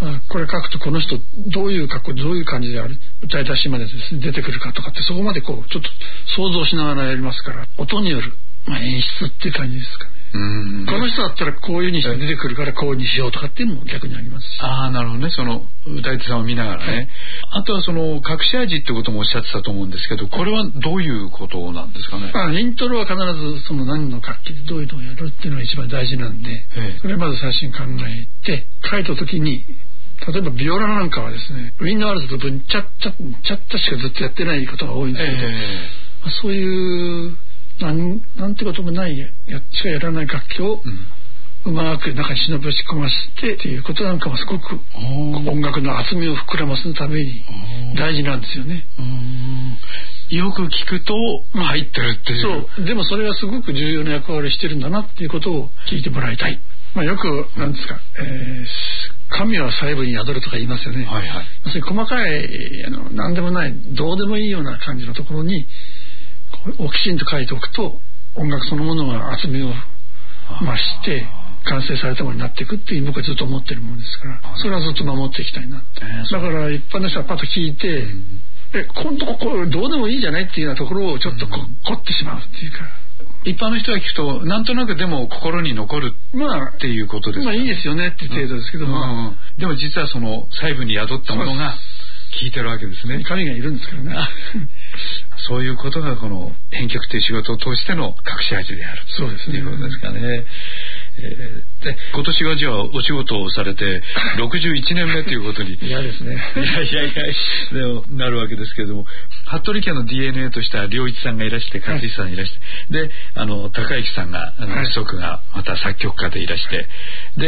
これ書くとこの人どういう格好どういう感じである歌い出しまでですね出てくるかとかってそこまでこうちょっと想像しながらやりますから音による、まあ、演出っていう感じですかね。うんこの人だったらこういう風にして出てくるからこういう風にしようとかっていうのも逆にありますし。 ああなるほどね。その歌い手さんを見ながらね、はい、あとはその隠し味ってこともおっしゃってたと思うんですけどこれはどういうことなんですかね。 あイントロは必ずその何の楽器でどういうのをやるっていうのが一番大事なんでそれをまず最初に考えて書いた時に例えばビオラなんかはですねウィンドワールズと分チャッチャッチャッチャしかずっとやってないことが多いんですけど、えー、そういうなんなんてこともないやしかやらない楽器をうまく中に忍び込ませてっていうことなんかもすごく音楽の厚みを膨らますために大事なんですよね。 うんよく聞くと入ってるっていう、 そうでもそれはすごく重要な役割をしてるんだなっていうことを聞いてもらいたい。まあ、よくなんですか、えー、神は細部に宿るとか言いますよね。はいはい、要するに細かいあの何でもないどうでもいいような感じのところにをきちんと書いておくと音楽そのものが厚みを増して完成されたものになっていくっていう僕はずっと思ってるものですからそれはずっと守っていきたいなって。だから一般の人はパッと聞いて、うん、え今度ここどうでもいいじゃないっていうようなところをちょっとこ、うん、凝ってしまうっていうか一般の人が聞くとなんとなくでも心に残るっていうことですか、 まあ、まあいいですよねっていう程度ですけど、うんうん、でも実はその細部に宿ったものが聞いてるわけですね。 神がいるんですからねそういうことがこの編曲という仕事を通しての隠し味であるそうですねということですかね。えー、で今年はじゃあお仕事をされてろくじゅういちねんめということに嫌ですねいやいやいやでもなるわけですけれども服部家の ディーエヌエー としては良一さんがいらして勝一さんいらして、はい、であの高之さんがあの、はい、祖父がまた作曲家でいらして、はい、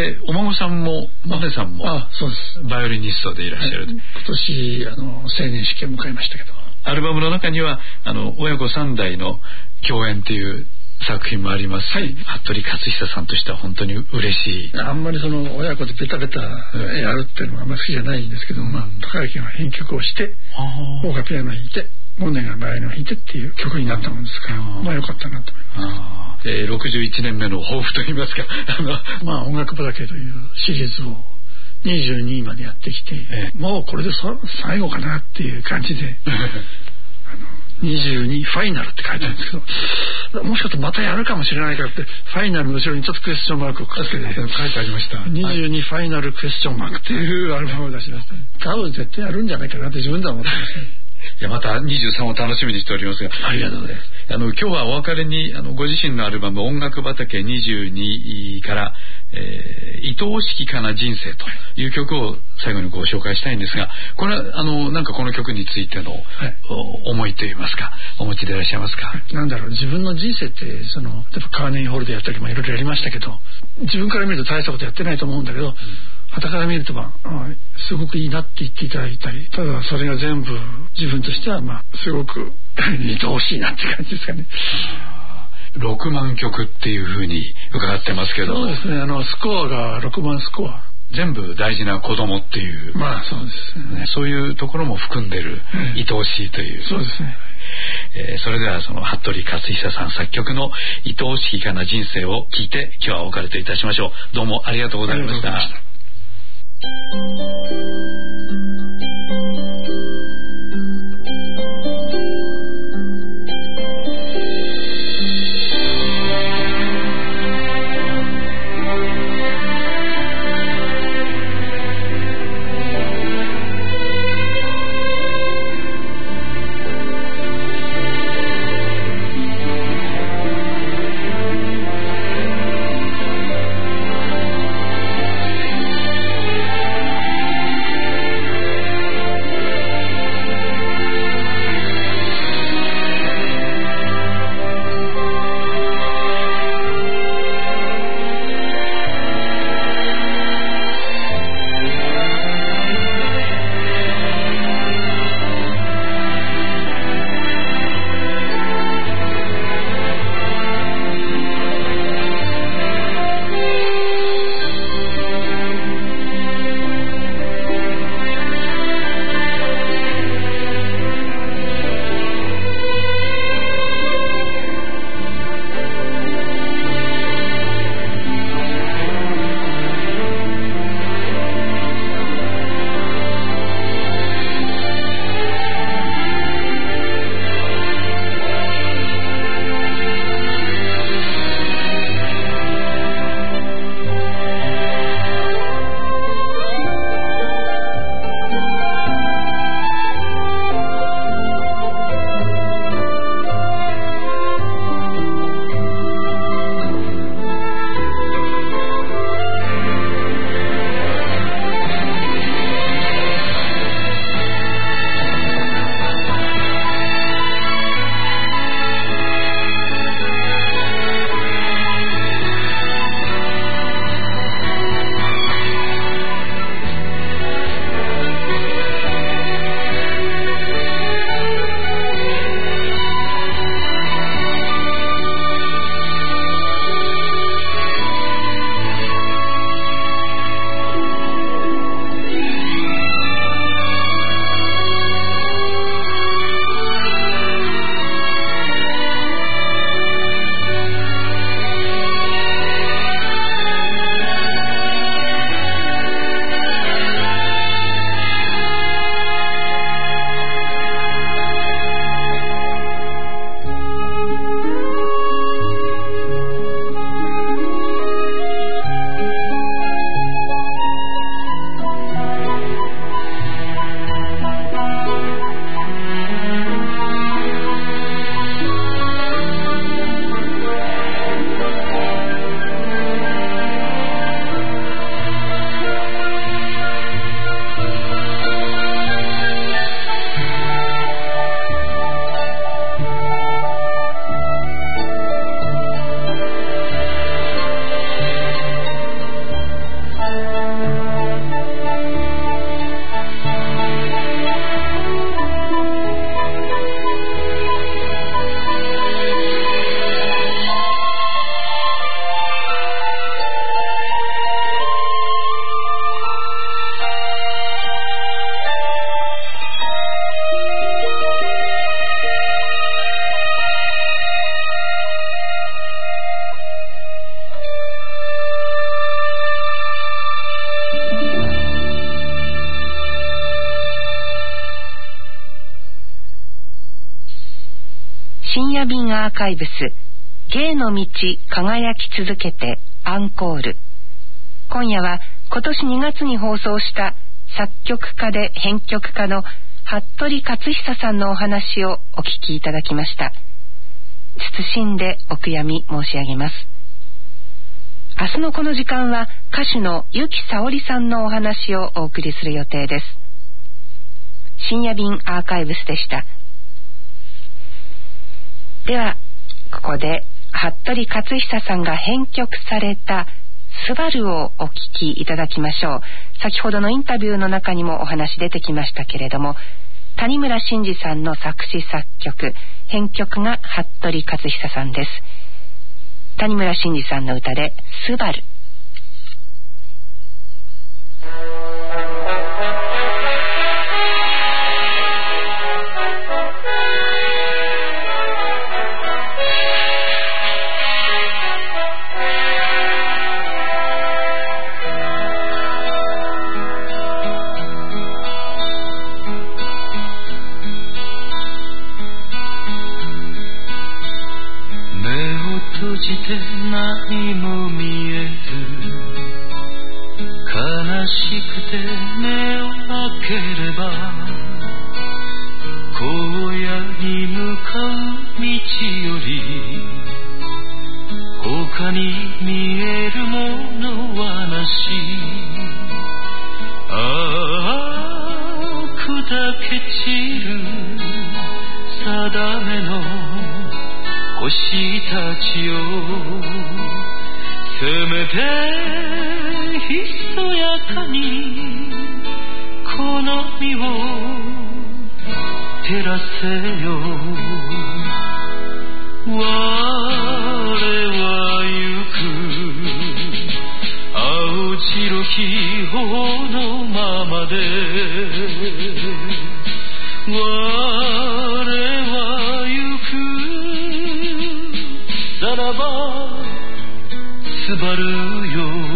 でお孫さんもモネさんもあそうですバイオリニストでいらっしゃる、はい、 今年あの成年式を迎えましたけどアルバムの中にはあの親子さん代の共演という作品もありますし、はい、服部克久さんとしては本当に嬉しい。 あんまりその親子でベタベタやるっていうのはあんまり好きじゃないんですけど、うんまあ、高木が編曲をして大がピアノを弾いてモネがバイオリンを弾いてっていう曲になったものですからまあ良かったなと思います。 えー、ろくじゅういちねんめの抱負といいますかあのまあ音楽畑というシリーズをにじゅうにまでやってきて、えー、もうこれで最後かなっていう感じでにじゅうにファイナルって書いてあるんですけどもしかしてまたやるかもしれないからってファイナルの後ろにちょっとクエスチョンマークをつけて書いてありました。 にじゅうにファイナルクエスチョンマークっていうアルバムを出しました、ね、多分絶対やるんじゃないかなって自分では思ってますね。 いやまたにじゅうさんを楽しみにしておりますがありがとうございます。 あの今日はお別れにあのご自身のアルバム音楽畑にじゅうにから、えー、愛おしきかな人生という曲を最後にご紹介したいんですがこれはあのなんかこの曲についての、はい、思いといいますかお持ちでいらっしゃいますか。 なんだろう自分の人生ってその例えばカーネギーホールでやったりもいろいろやりましたけど自分から見ると大したことやってないと思うんだけど傍から見ると、まあ、すごくいいなって言っていただいたりただそれが全部自分としては、まあ、すごく愛おしいなって感じですかね。 ろくまんきょくっていうふうに伺ってますけどそうですねあのスコアがろくまんスコア全部大事な子供っていうまあそうですねそういうところも含んでる愛おしいという、 うん、そうですね。 えー、それではその服部克久さん作曲の愛おしきかな人生を聞いて今日はお別れといたしましょう。どうもありがとうございました。 深夜便アーカイブス芸の道輝き続けてアンコール。今夜は今年にがつに放送した作曲家で編曲家の服部克久さんのお話をお聞きいただきました。謹んでお悔やみ申し上げます。明日のこの時間は歌手の由紀さおりさんのお話をお送りする予定です。深夜便アーカイブスでした。ではここで服部克久さんが編曲されたスバルをお聴きいただきましょう。先ほどのインタビューの中にもお話出てきましたけれども、谷村新司さんの作詞作曲、編曲が服部克久さんです。谷村新司さんの歌でスバル。 何も見えず悲しくて目を開ければ荒野に向かう道より他に見えるものはなし。ああ砕け散る定めの星たちよ、せめてひそやかにこの身を照らせよ。我は行く青白き頬のままで、我は行くさらばスバルよ。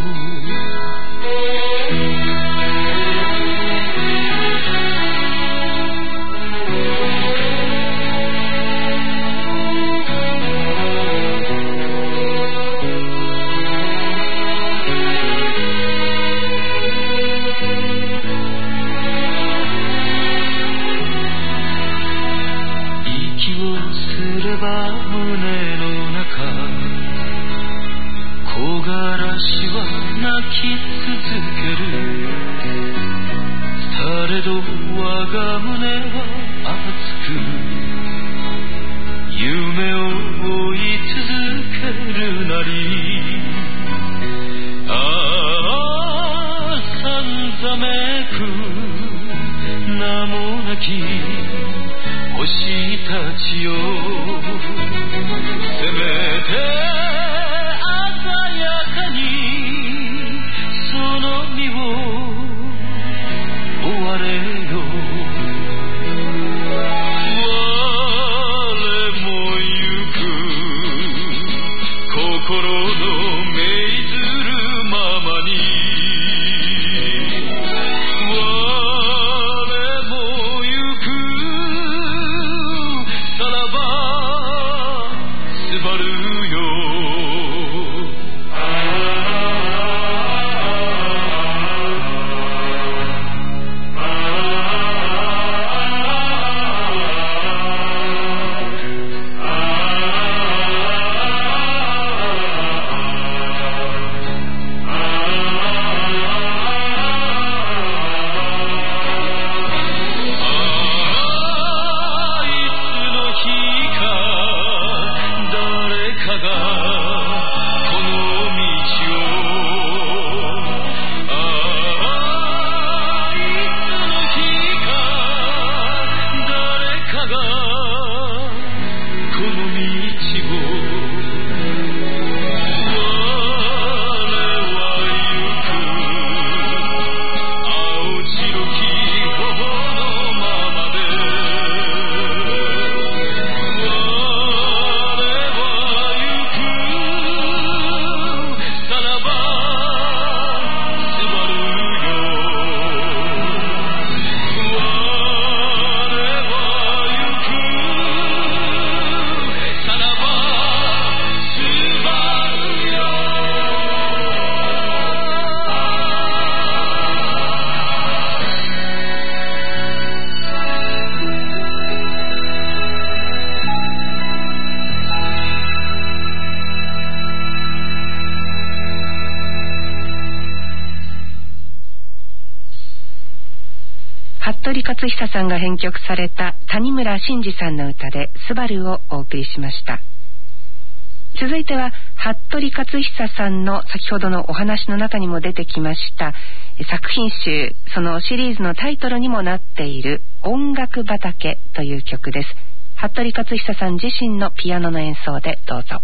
息をすれば胸の中木枯らしは泣き続ける。されど我が胸は熱く夢を追い続けるなり。ああさんざめく名もなき星たちよ、せめて鮮やかに勝久さんが編曲された谷村新司さんの歌でスバルをお送りしました。続いては服部勝久さんの先ほどのお話の中にも出てきました作品集、そのシリーズのタイトルにもなっている音楽畑という曲です。服部勝久さん自身のピアノの演奏でどうぞ。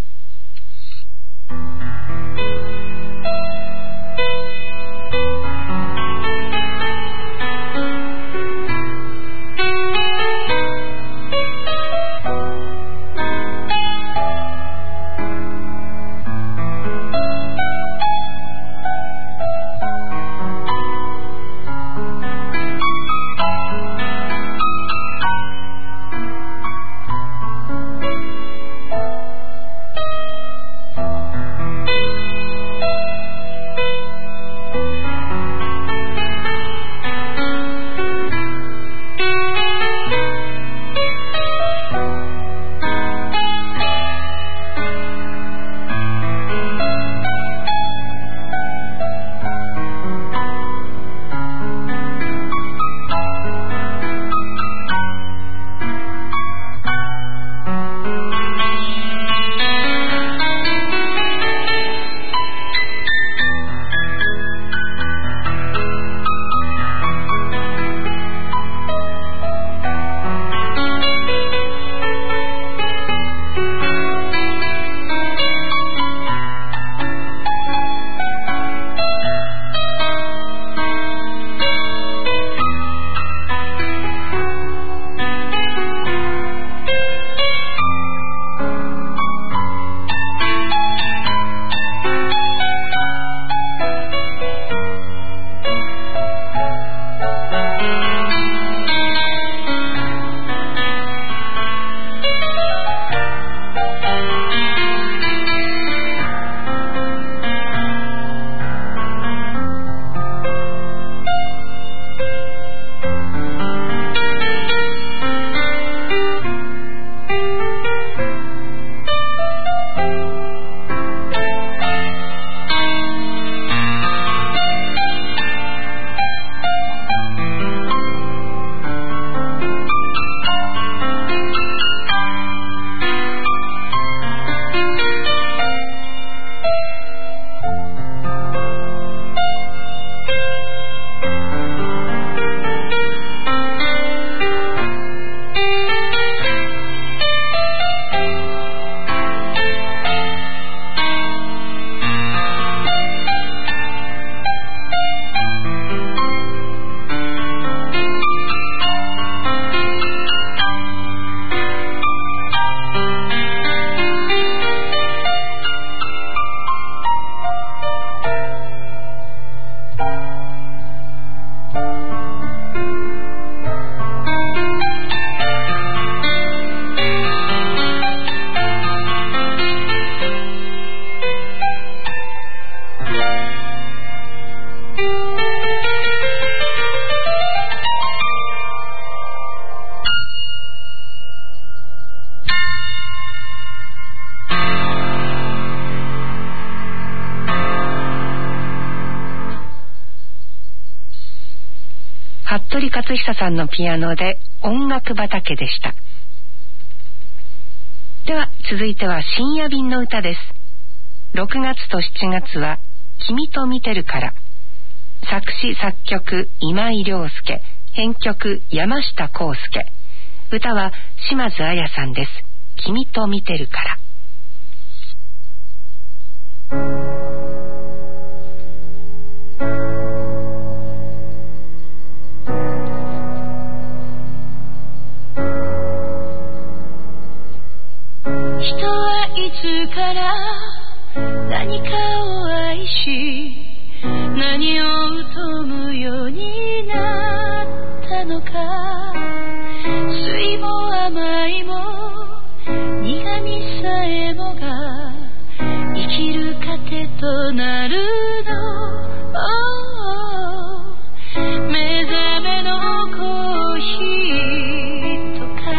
服部勝久さんのピアノで音楽畑でした。では続いては深夜便の歌です。ろくがつとしちがつは君と見てるから。作詞作曲今井良介、編曲山下康介、歌は島津亜矢さんです。君と見てるから。 人はいつから何かを愛し何を疎むようになったのか。酸いも甘いも苦みさえもが生きる糧となるの。目覚めのコーヒーとか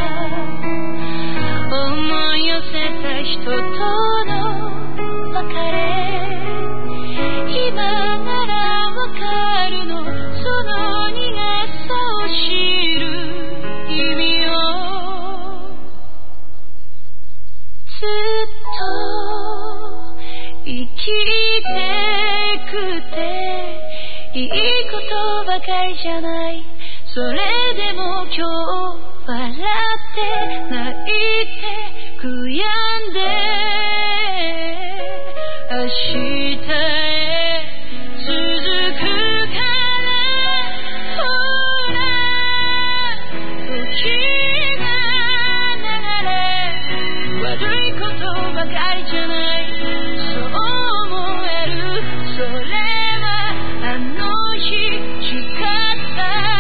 思い寄せた人との別れ、今ならわかるのその苦さを知てくていいことばかりじゃない。それでも今日笑って泣いて悔やんで明日へ続くからほら時が流れ悪いことばかりじゃない。そう思えるそれはあの日誓った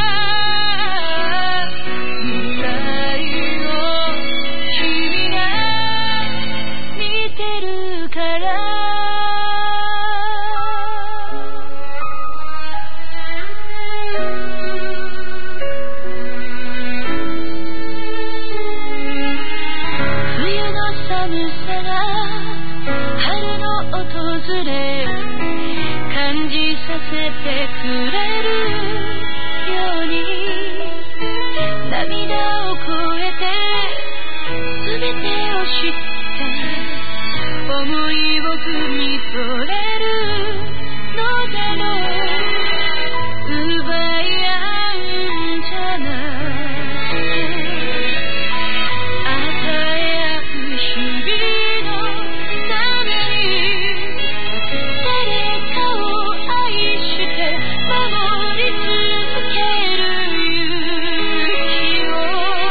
感じさせてくれるように涙を越えて全てを知って思いを汲み取れるのだろう。奪い合うんじゃなくて与え合う日々のために誰かを愛して守り続ける勇気を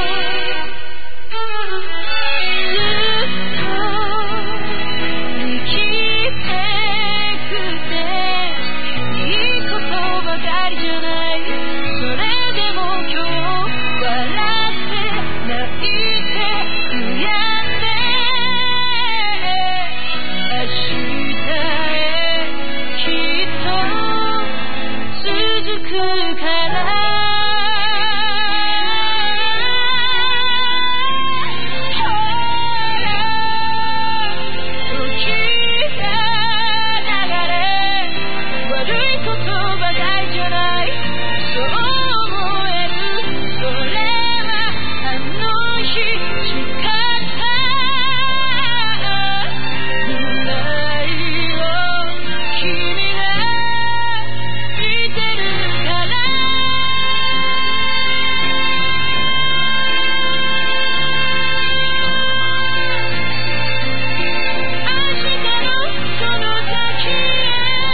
ずっと生きてくていいことばかりじゃない。それでも今日笑って泣いて悔やんで明日へきっと続くからほら時が流れ悪いことばかりじゃない。そう思えるそれはあの日誓った未来を君が見てるから明日のその先へ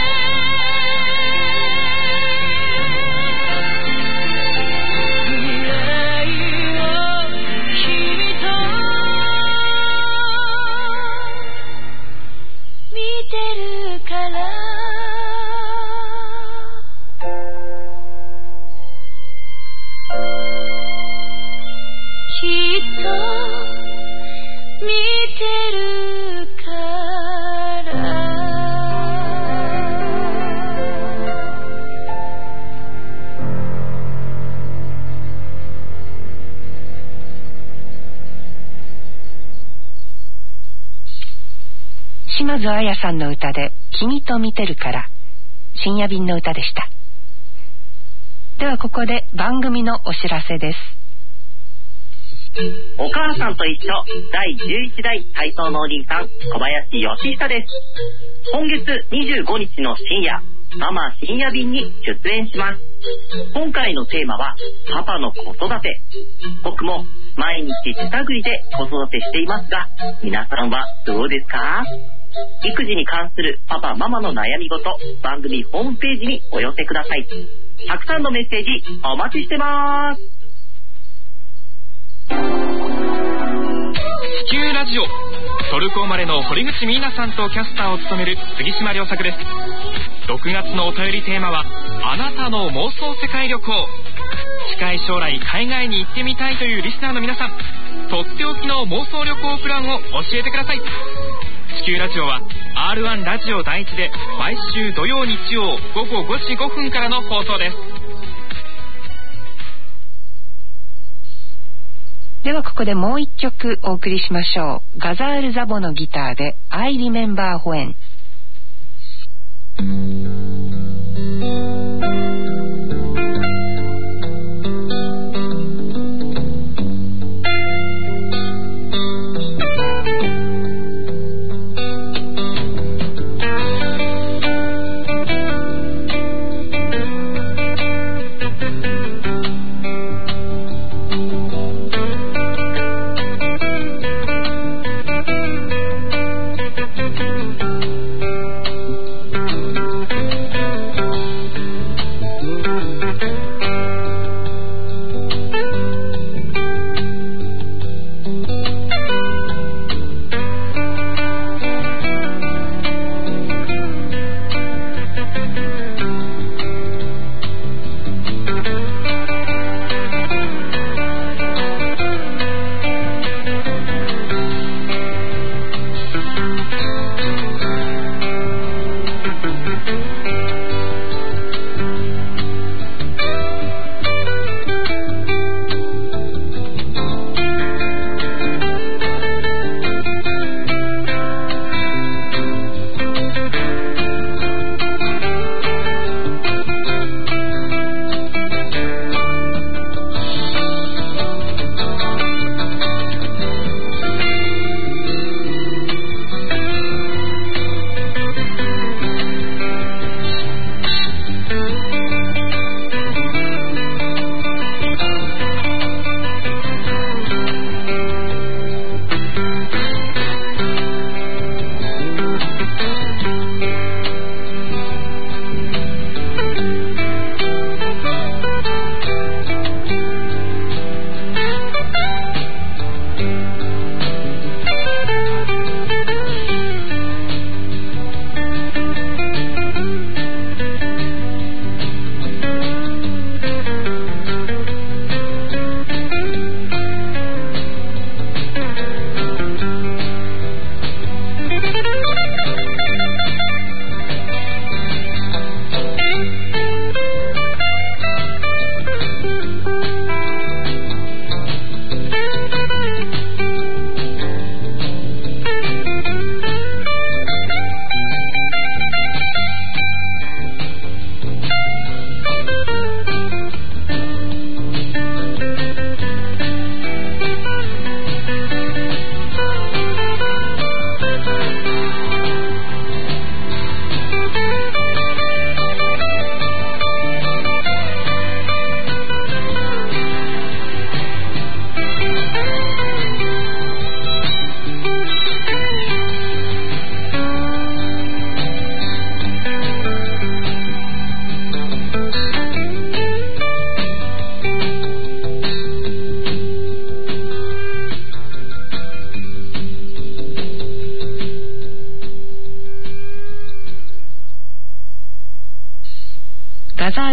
未来を君と見てるからきっと見てるから島津亜矢さんの歌で君と見てるから深夜便の歌でした。ではここで番組のお知らせです。 お母さんと一緒だいじゅういちだい体操のお兄さん小林義久です。今月にじゅうごにちの深夜ママ深夜便に出演します。今回のテーマはパパの子育て。僕も毎日手探りで子育てしていますが、皆さんはどうですか？育児に関するパパママの悩み事、番組ホームページにお寄せください。たくさんのメッセージお待ちしてます。 地球ラジオ、トルコ生まれの堀口美奈さんとキャスターを務める杉島良作です。ろくがつのお便りテーマはあなたの妄想世界旅行。近い将来海外に行ってみたいというリスナーの皆さん、とっておきの妄想旅行プランを教えてください。地球ラジオは アールワン ラジオ第一で毎週土曜日曜ごごごじごふんからの放送です。 ではここでもう一曲お送りしましょう。ガザール・ザボのギターで I Remember When。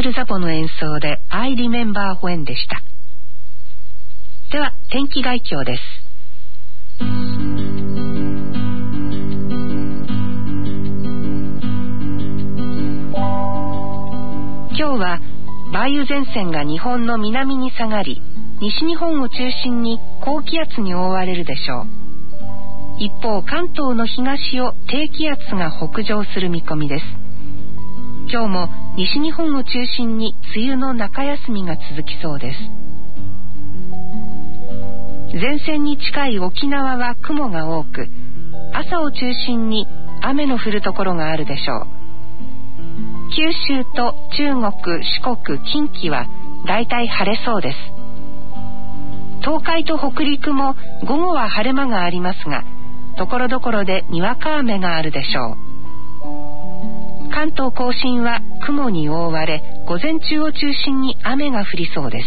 ルザボの演奏で I Remember When でした。では天気概況です。今日は梅雨前線が日本の南に下がり、西日本を中心に高気圧に覆われるでしょう。一方、関東の東を低気圧が北上する見込みです。今日も西日本を中心に梅雨の中休みが続きそうです。前線に近い沖縄は雲が多く、朝を中心に雨の降るところがあるでしょう。九州と中国、四国、近畿はだいたい晴れそうです。東海と北陸も午後は晴れ間がありますが、ところどころでにわか雨があるでしょう。関東甲信は雲に覆われ、午前中を中心に雨が降りそうです。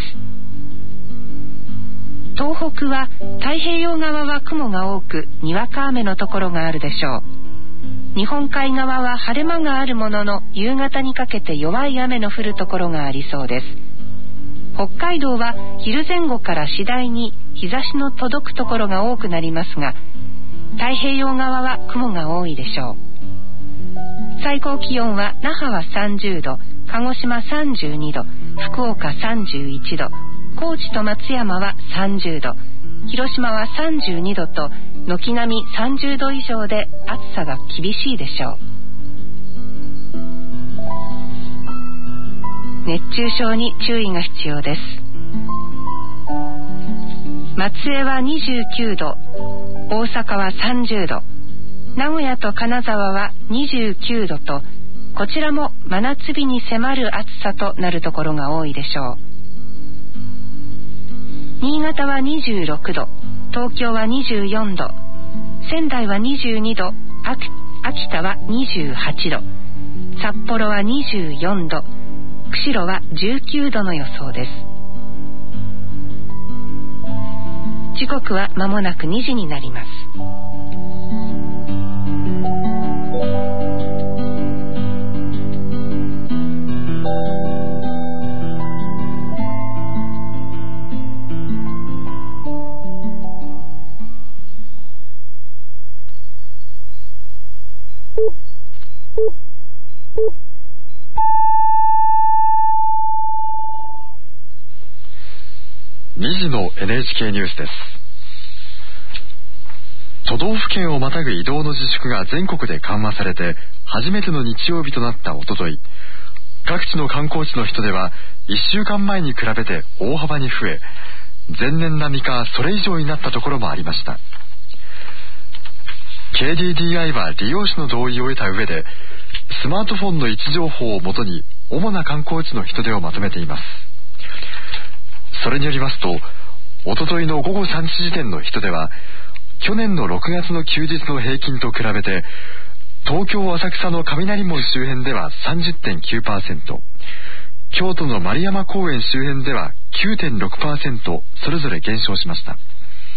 東北は太平洋側は雲が多く、にわか雨のところがあるでしょう。日本海側は晴れ間があるものの、夕方にかけて弱い雨の降るところがありそうです。北海道は昼前後から次第に日差しの届くところが多くなりますが、太平洋側は雲が多いでしょう。最高気温は那覇はさんじゅうど、鹿児島さんじゅうにど、福岡さんじゅういちど、高知と松山はさんじゅうど、広島はさんじゅうにどと、軒並みさんじゅうど以上で暑さが厳しいでしょう。熱中症に注意が必要です。松江はにじゅうきゅうど、大阪はさんじゅうど、名古屋と金沢はにじゅうきゅうどと、こちらも真夏日に迫る暑さとなるところが多いでしょう。新潟はにじゅうろくど、東京はにじゅうよんど、仙台はにじゅうにど、秋田はにじゅうはちど、札幌はにじゅうよんど、釧路はじゅうきゅうどの予想です。時刻は間もなくにじになります。 にじの エヌエイチケー ニュースです。都道府県をまたぐ移動の自粛が全国で緩和されて初めての日曜日となったおととい、各地の観光地の人出はいっしゅうかんまえに比べて大幅に増え、前年並みかそれ以上になったところもありました。 ケーディーディーアイ は利用者の同意を得た上で、スマートフォンの位置情報をもとに主な観光地の人出をまとめています。それによりますと、おとといのごごさんじ時点の人出は去年のろくがつの休日の平均と比べて、東京浅草の雷門周辺では さんじゅってんきゅうパーセント、 京都の丸山公園周辺では きゅうてんろくパーセント それぞれ減少しました。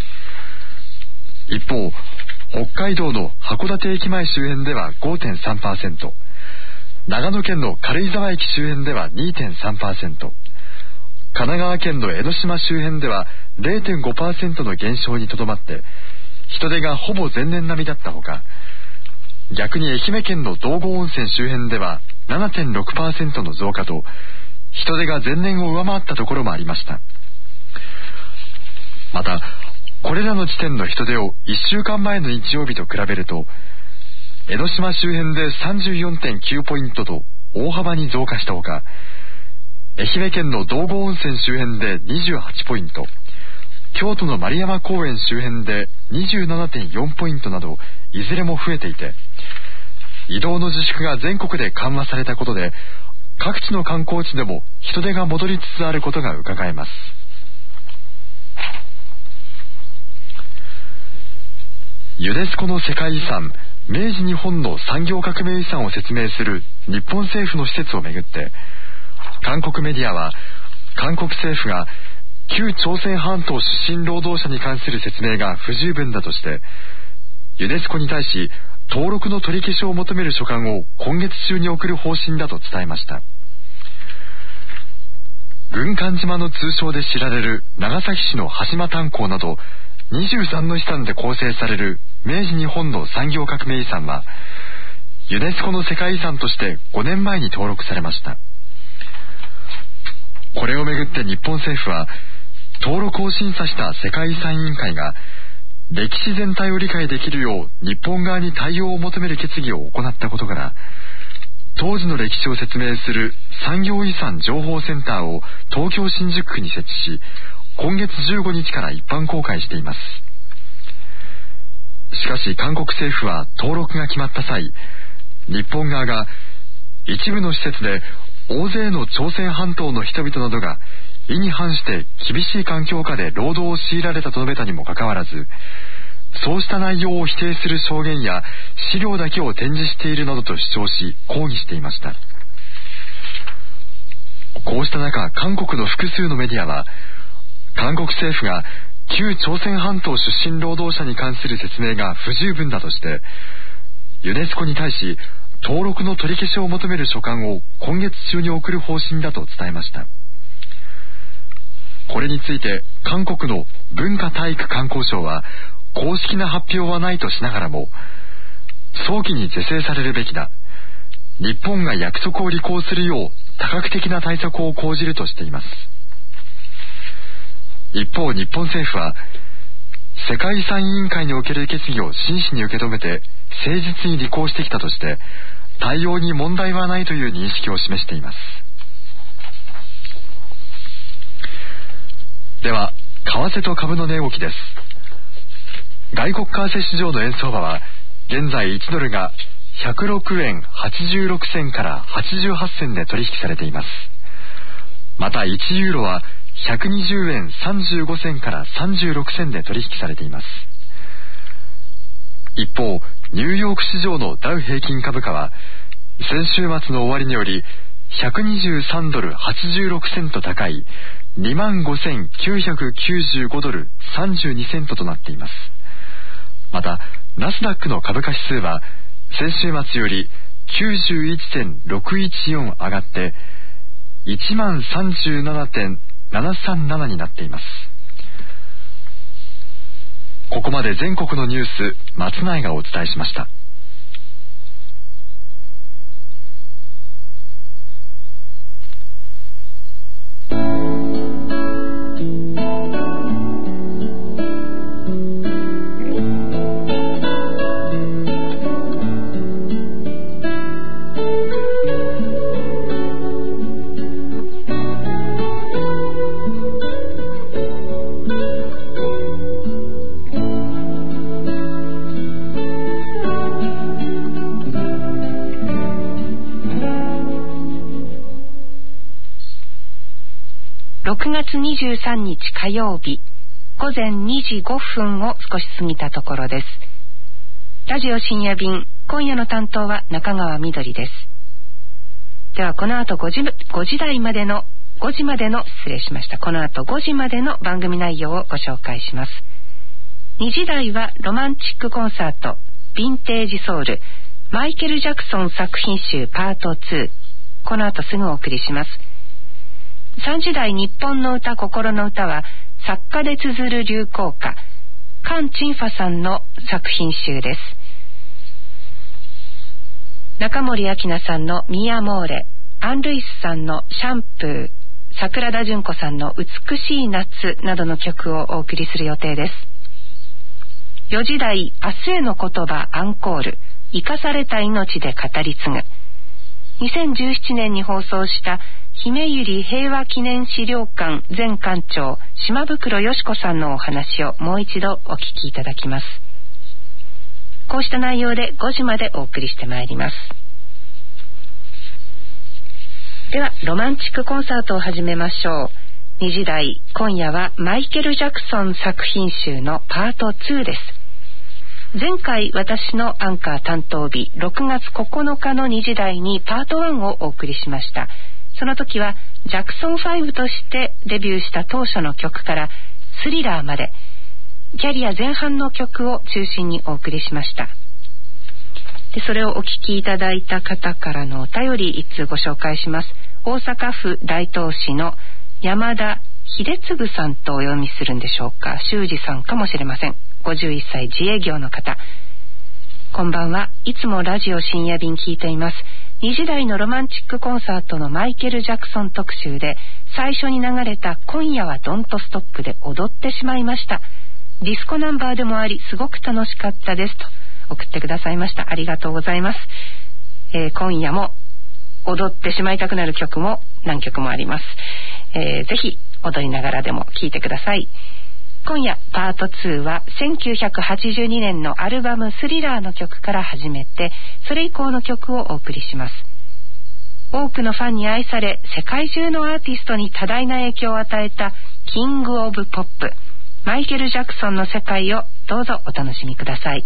一方、北海道の函館駅前周辺では ごてんさんパーセント、 長野県の軽井沢駅周辺では にてんさんパーセント、神奈川県の江ノ島周辺では れいてんごパーセント の減少にとどまって、人出がほぼ前年並みだったほか、逆に愛媛県の道後温泉周辺では ななてんろくパーセント の増加と、人出が前年を上回ったところもありました。また、これらの地点の人出をいっしゅうかんまえの日曜日と比べると、江ノ島周辺で さんじゅうよんてんきゅうポイントと大幅に増加したほか、愛媛県の道後温泉周辺でにじゅうはちポイント、京都の丸山公園周辺で にじゅうななてんよんポイントなど、いずれも増えていて、移動の自粛が全国で緩和されたことで、各地の観光地でも人出が戻りつつあることが伺えます。ユネスコの世界遺産、明治日本の産業革命遺産を説明する日本政府の施設をめぐって、韓国メディアは、韓国政府が旧朝鮮半島出身労働者に関する説明が不十分だとして、ユネスコに対し登録の取り消しを求める書簡を今月中に送る方針だと伝えました。 軍艦島の通称で知られる長崎市の羽島炭鉱などにじゅうさんの資産で構成される明治日本の産業革命遺産はユネスコの世界遺産としてごねんまえに登録されました。これをめぐって日本政府は登録を審査した世界遺産委員会が歴史全体を理解できるよう日本側に対応を求める決議を行ったことから、当時の歴史を説明する産業遺産情報センターを東京新宿区に設置し、今月じゅうごにちから一般公開しています。しかし韓国政府は登録が決まった際、日本側が一部の施設で大勢の朝鮮半島の人々などが意に反して厳しい環境下で労働を強いられたと述べたにもかかわらず、そうした内容を否定する証言や資料だけを展示しているなどと主張し抗議していました。こうした中、韓国の複数のメディアは韓国政府が旧朝鮮半島出身労働者に関する説明が不十分だとしてユネスコに対し登録の取り消しを求める書簡を今月中に送る方針だと伝えました。これについて韓国の文化体育観光省は公式な発表はないとしながらも、早期に是正されるべきだ、日本が約束を履行するよう多角的な対策を講じるとしています。一方、日本政府は世界遺産委員会における決議を真摯に受け止めて誠実に履行してきたとして対応に問題はないという認識を示しています。では、為替と株の値動きです。外国為替市場の円相場は現在いちドルがひゃくろくえんはちじゅうろくせんからはちじゅうはっせんで取引されています。またいちユーロはひゃくにじゅうえんさんじゅうごせんからさんじゅうろくせんで取引されています。一方、ニューヨーク市場のダウ平均株価は先週末の終値よりひゃくにじゅうさんドルはちじゅうろくセント高い にまんごせんきゅうひゃくきゅうじゅうごドルさんじゅうにセントとなっています。またナスダックの株価指数は先週末より きゅうじゅういちてんろくいちよん 上がっていちまんさんじゅうななてんななさんななになっています。ここまで全国のニュース、松内がお伝えしました。 ろくがつにじゅうさんにち火曜日午前にじごふんを少し過ぎたところです。ラジオ深夜便、今夜の担当は中川みどりです。ではこの後ごじ、ごじ台までのごじまでの失礼しましたこの後ごじまでの番組内容をご紹介します。にじ台はロマンチックコンサートヴィンテージソウルマイケル・ジャクソン作品集パートツー、この後すぐお送りします。さんじ台日本の歌心の歌は作家で綴る流行歌カン・チンファさんの作品集です。中森明菜さんのミアモーレ、アン・ルイスさんのシャンプー、桜田淳子さんの美しい夏などの曲をお送りする予定です。よじ台明日への言葉アンコール、生かされた命で語り継ぐ、にせんじゅうななねんに放送した姫百合平和記念資料館前館長島袋よし子さんのお話をもう一度お聞きいただきます。こうした内容でごじまでお送りしてまいります。ではロマンチックコンサートを始めましょう。にじ台、今夜はマイケル・ジャクソン作品集のパートツーです。前回私のアンカー担当日ろくがつここのかのにじ台にパートワンをお送りしました。その時はジャクソンファイブとしてデビューした当初の曲からスリラーまでキャリア前半の曲を中心にお送りしました。でそれをお聞きいただいた方からのお便り一通ご紹介します。大阪府大東市の山田秀次さんとお読みするんでしょうか。修二さんかもしれません。ごじゅういっさい自営業の方。こんばんは。いつもラジオ深夜便聞いています。にじ台のロマンチックコンサートのマイケル・ジャクソン特集で最初に流れた今夜はドントストップで踊ってしまいました。ディスコナンバーでもありすごく楽しかったですと送ってくださいました。ありがとうございます。えー、今夜も踊ってしまいたくなる曲も何曲もあります。えー、ぜひ踊りながらでも聴いてください。今夜パートツーはせんきゅうひゃくはちじゅうにねんのアルバムスリラーの曲から始めて、それ以降の曲をお送りします。多くのファンに愛され、世界中のアーティストに多大な影響を与えたキングオブポップ、マイケル・ジャクソンの世界をどうぞお楽しみください。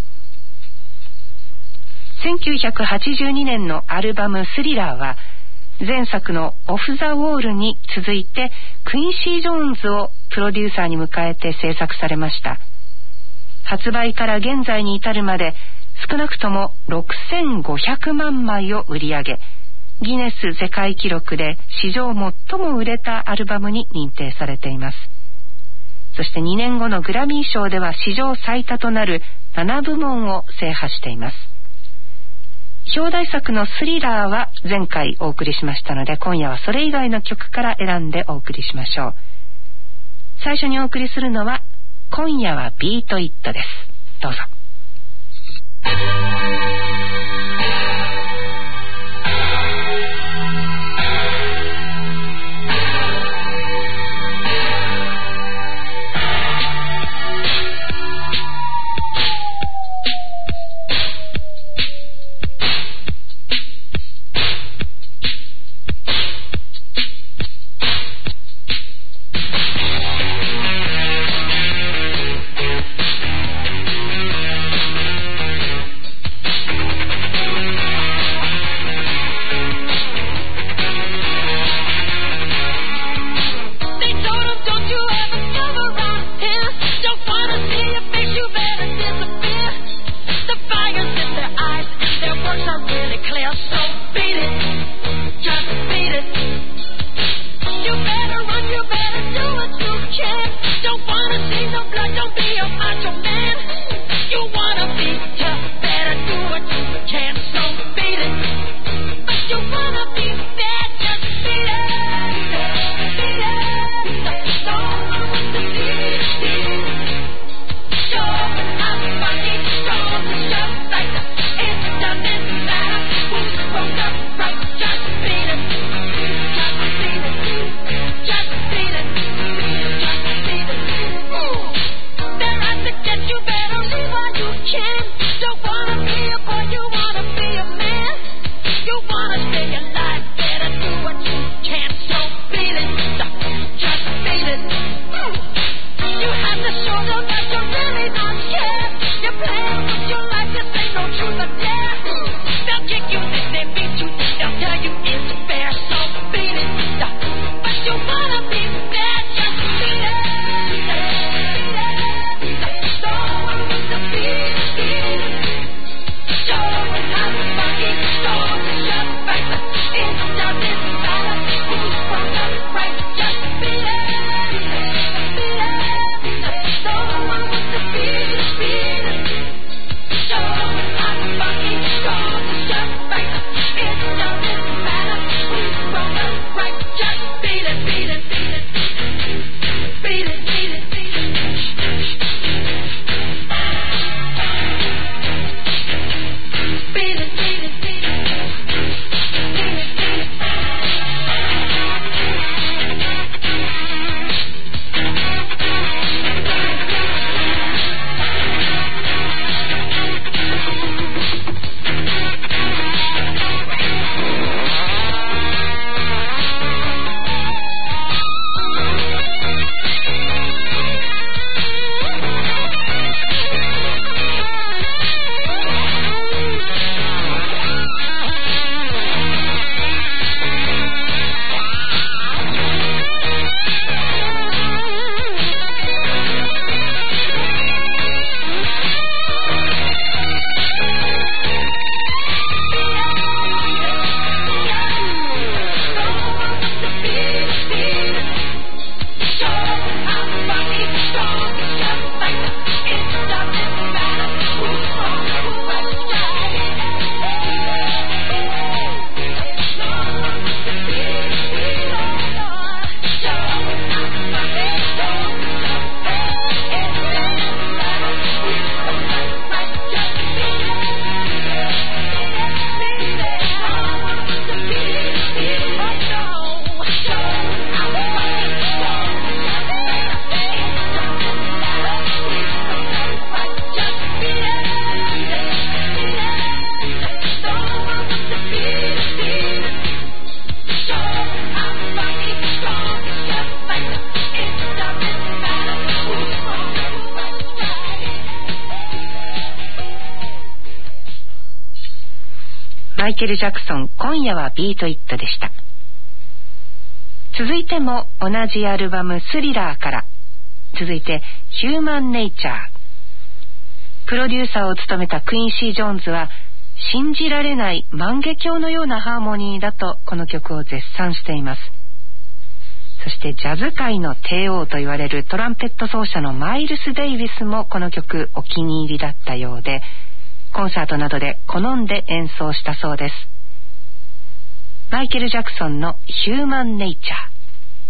せんきゅうひゃくはちじゅうにねんのアルバムスリラーは前作のオフ・ザ・ウォールに続いてクインシー・ジョーンズをプロデューサーに迎えて制作されました。発売から現在に至るまで少なくともろくせんごひゃくまんまいを売り上げ、ギネス世界記録で史上最も売れたアルバムに認定されています。そしてにねんごのグラミー賞では史上最多となるななぶもんを制覇しています。表題作のスリラーは前回お送りしましたので、今夜はそれ以外の曲から選んでお送りしましょう。最初にお送りするのは今夜はビートイットです。どうぞ。 マイケル・ジャクソン、今夜はビート・イットでした。続いても同じアルバムスリラーから、続いてヒューマン・ネイチャー。プロデューサーを務めたクインシー・ジョーンズは、信じられない万華鏡のようなハーモニーだとこの曲を絶賛しています。そしてジャズ界の帝王と言われるトランペット奏者のマイルス・デイビスもこの曲お気に入りだったようで、コンサートなどで好んで演奏したそうです。マイケル・ジャクソンのヒューマン・ネイチャー。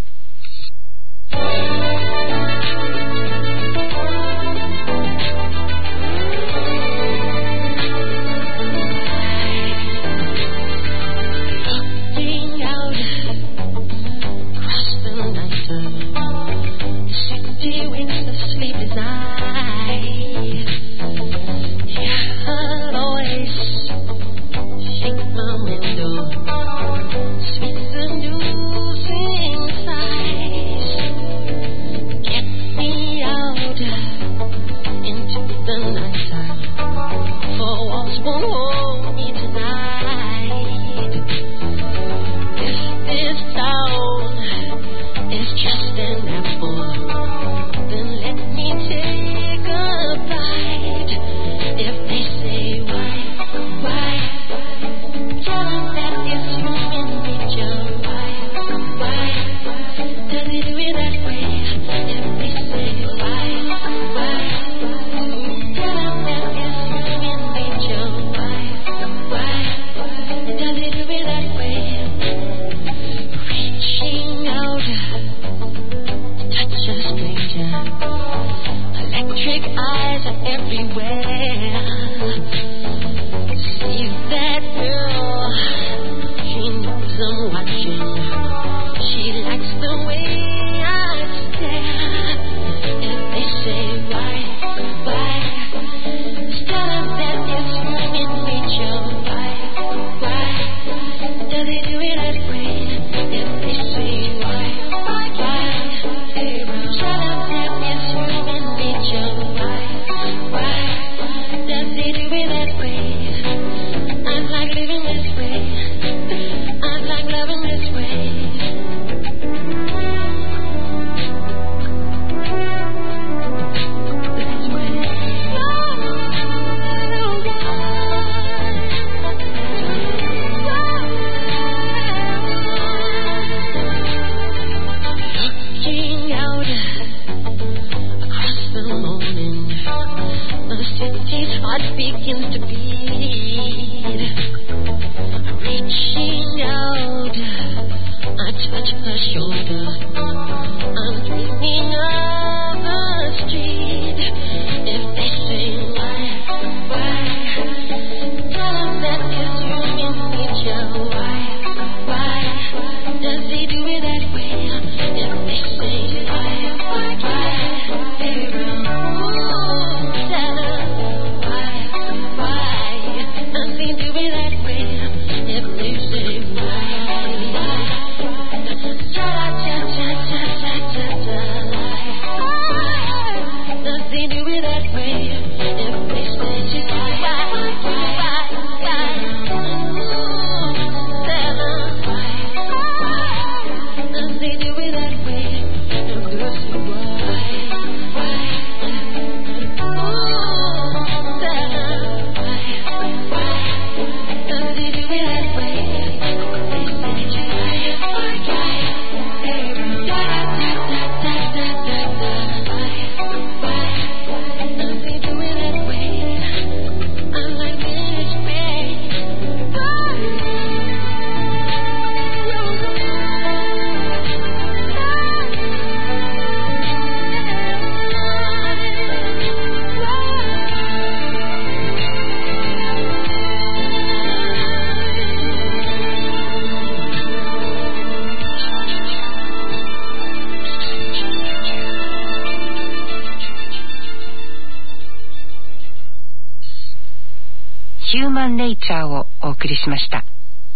ヒューマンネイチャーをお送りしました。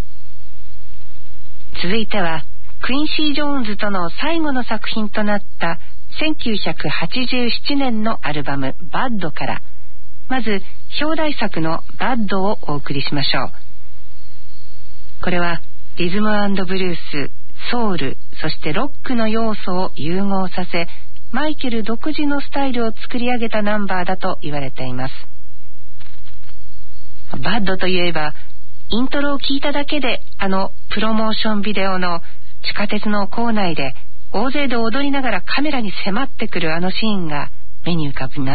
続いてはクインシー・ジョーンズとの最後の作品となったせんきゅうひゃくはちじゅうななねんのアルバムバッドから、まず表題作のバッドをお送りしましょう。 これはリズム&ブルース、ソウル、そしてロックの要素を融合させ、マイケル独自のスタイルを作り上げたナンバーだと言われています。バッドといえば、イントロを聞いただけで、あのプロモーションビデオの地下鉄の構内で大勢で踊りながらカメラに迫ってくるあのシーンが目に浮かびます。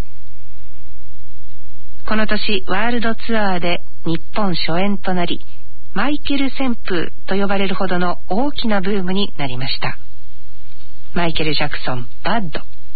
この年ワールドツアーで日本初演となり、マイケル旋風と呼ばれるほどの大きなブームになりました。マイケル・ジャクソン、バッド。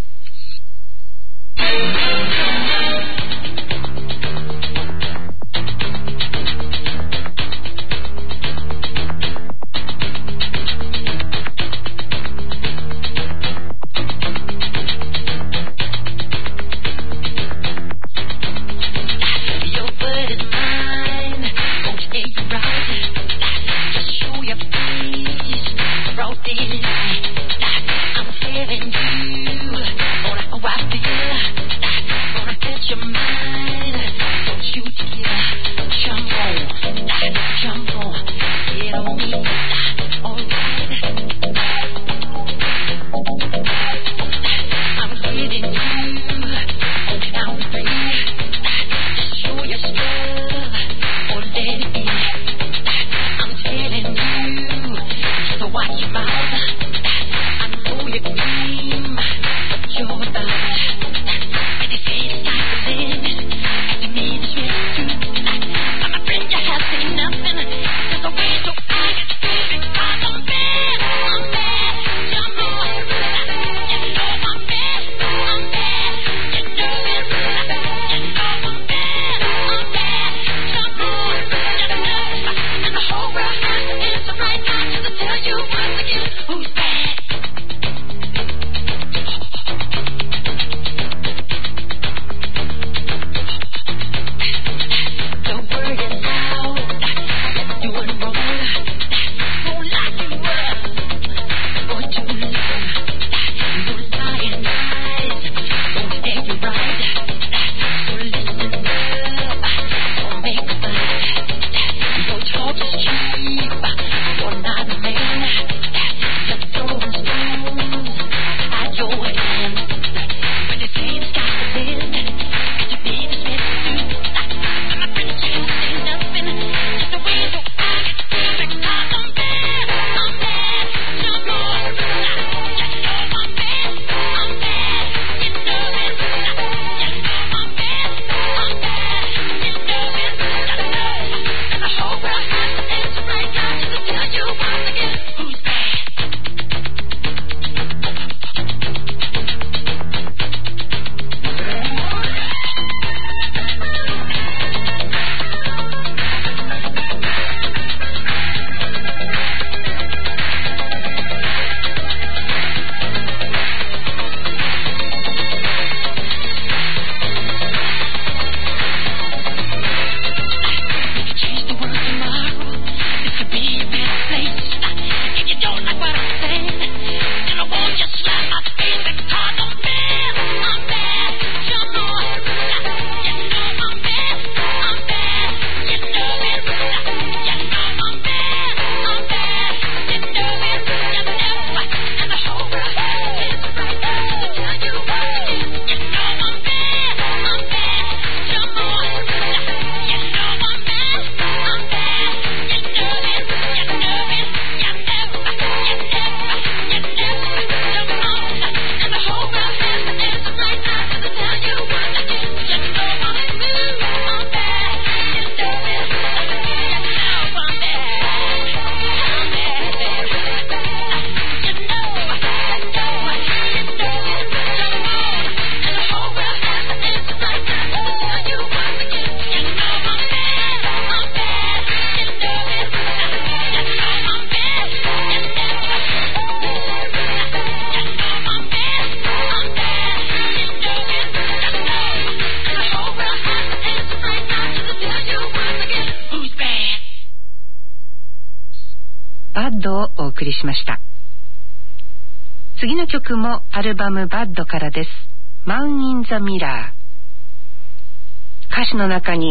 バッドをお送りしました。次の曲もアルバムバッドからです。マン・イン・ザ・ミラー。歌詞の中に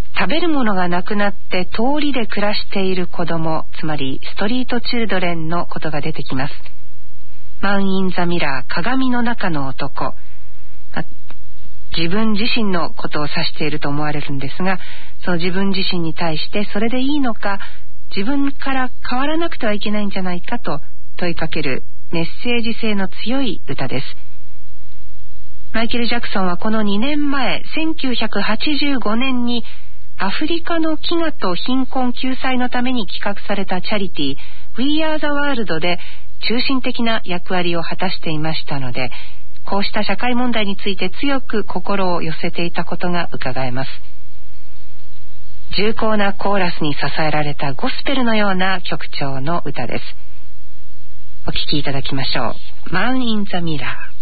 食べるものがなくなって通りで暮らしている子供、つまりストリートチルドレンのことが出てきます。マン・イン・ザ・ミラー、鏡の中の男。自分自身のことを指していると思われるんですが、その自分自身に対してそれでいいのか、自分から変わらなくてはいけないんじゃないかと問いかけるメッセージ性の強い歌です。マイケル・ジャクソンはこのにねんまえ、せんきゅうひゃくはちじゅうごねんにアフリカの飢餓と貧困救済のために企画されたチャリティー We Are the World で中心的な役割を果たしていましたので、こうした社会問題について強く心を寄せていたことが伺えます。重厚なコーラスに支えられたゴスペルのような曲調の歌です。お聴きいただきましょう。マン・イン・ザ・ミラー。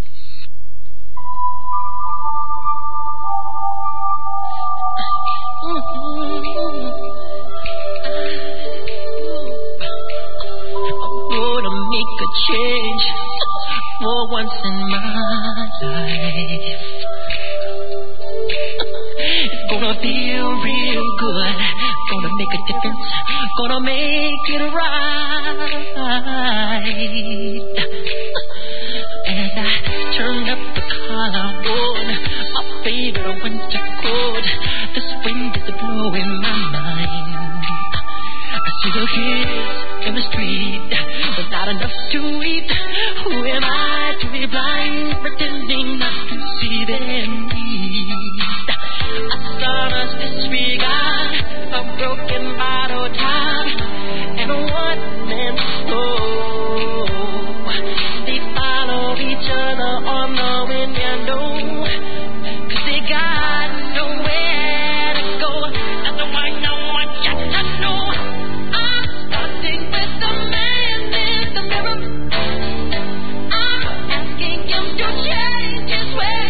Change for once in my life. It's gonna feel real good. Gonna make a difference. Gonna make it right. As I turn up the collar on my favorite winter coat, the spring is blowing my mind. I see the kids in the street, but not enough to eat. Who am I to be blind, pretending not to see their need? I saw us disregard a broken bottle top and a one-man show. They follow each other on the window, 'cause they got nowhere to go. That's why no one got to know. I'm starting with the man in the mirror. I'm asking him to change his way.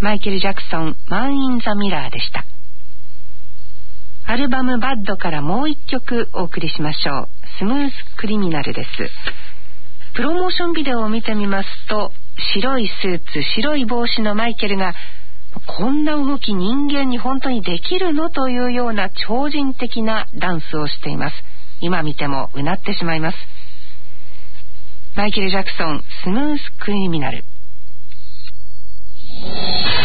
マイケル・ジャクソン、マン・イン・ザ・ミラーでした。アルバムバッドからもう一曲お送りしましょう。スムーズ・クリミナルです。プロモーションビデオを見てみますと、白いスーツ、白い帽子のマイケルが、こんな動き人間に本当にできるのというような超人的なダンスをしています。今見てもうなってしまいます。マイケル・ジャクソン、スムーズ・クリミナル。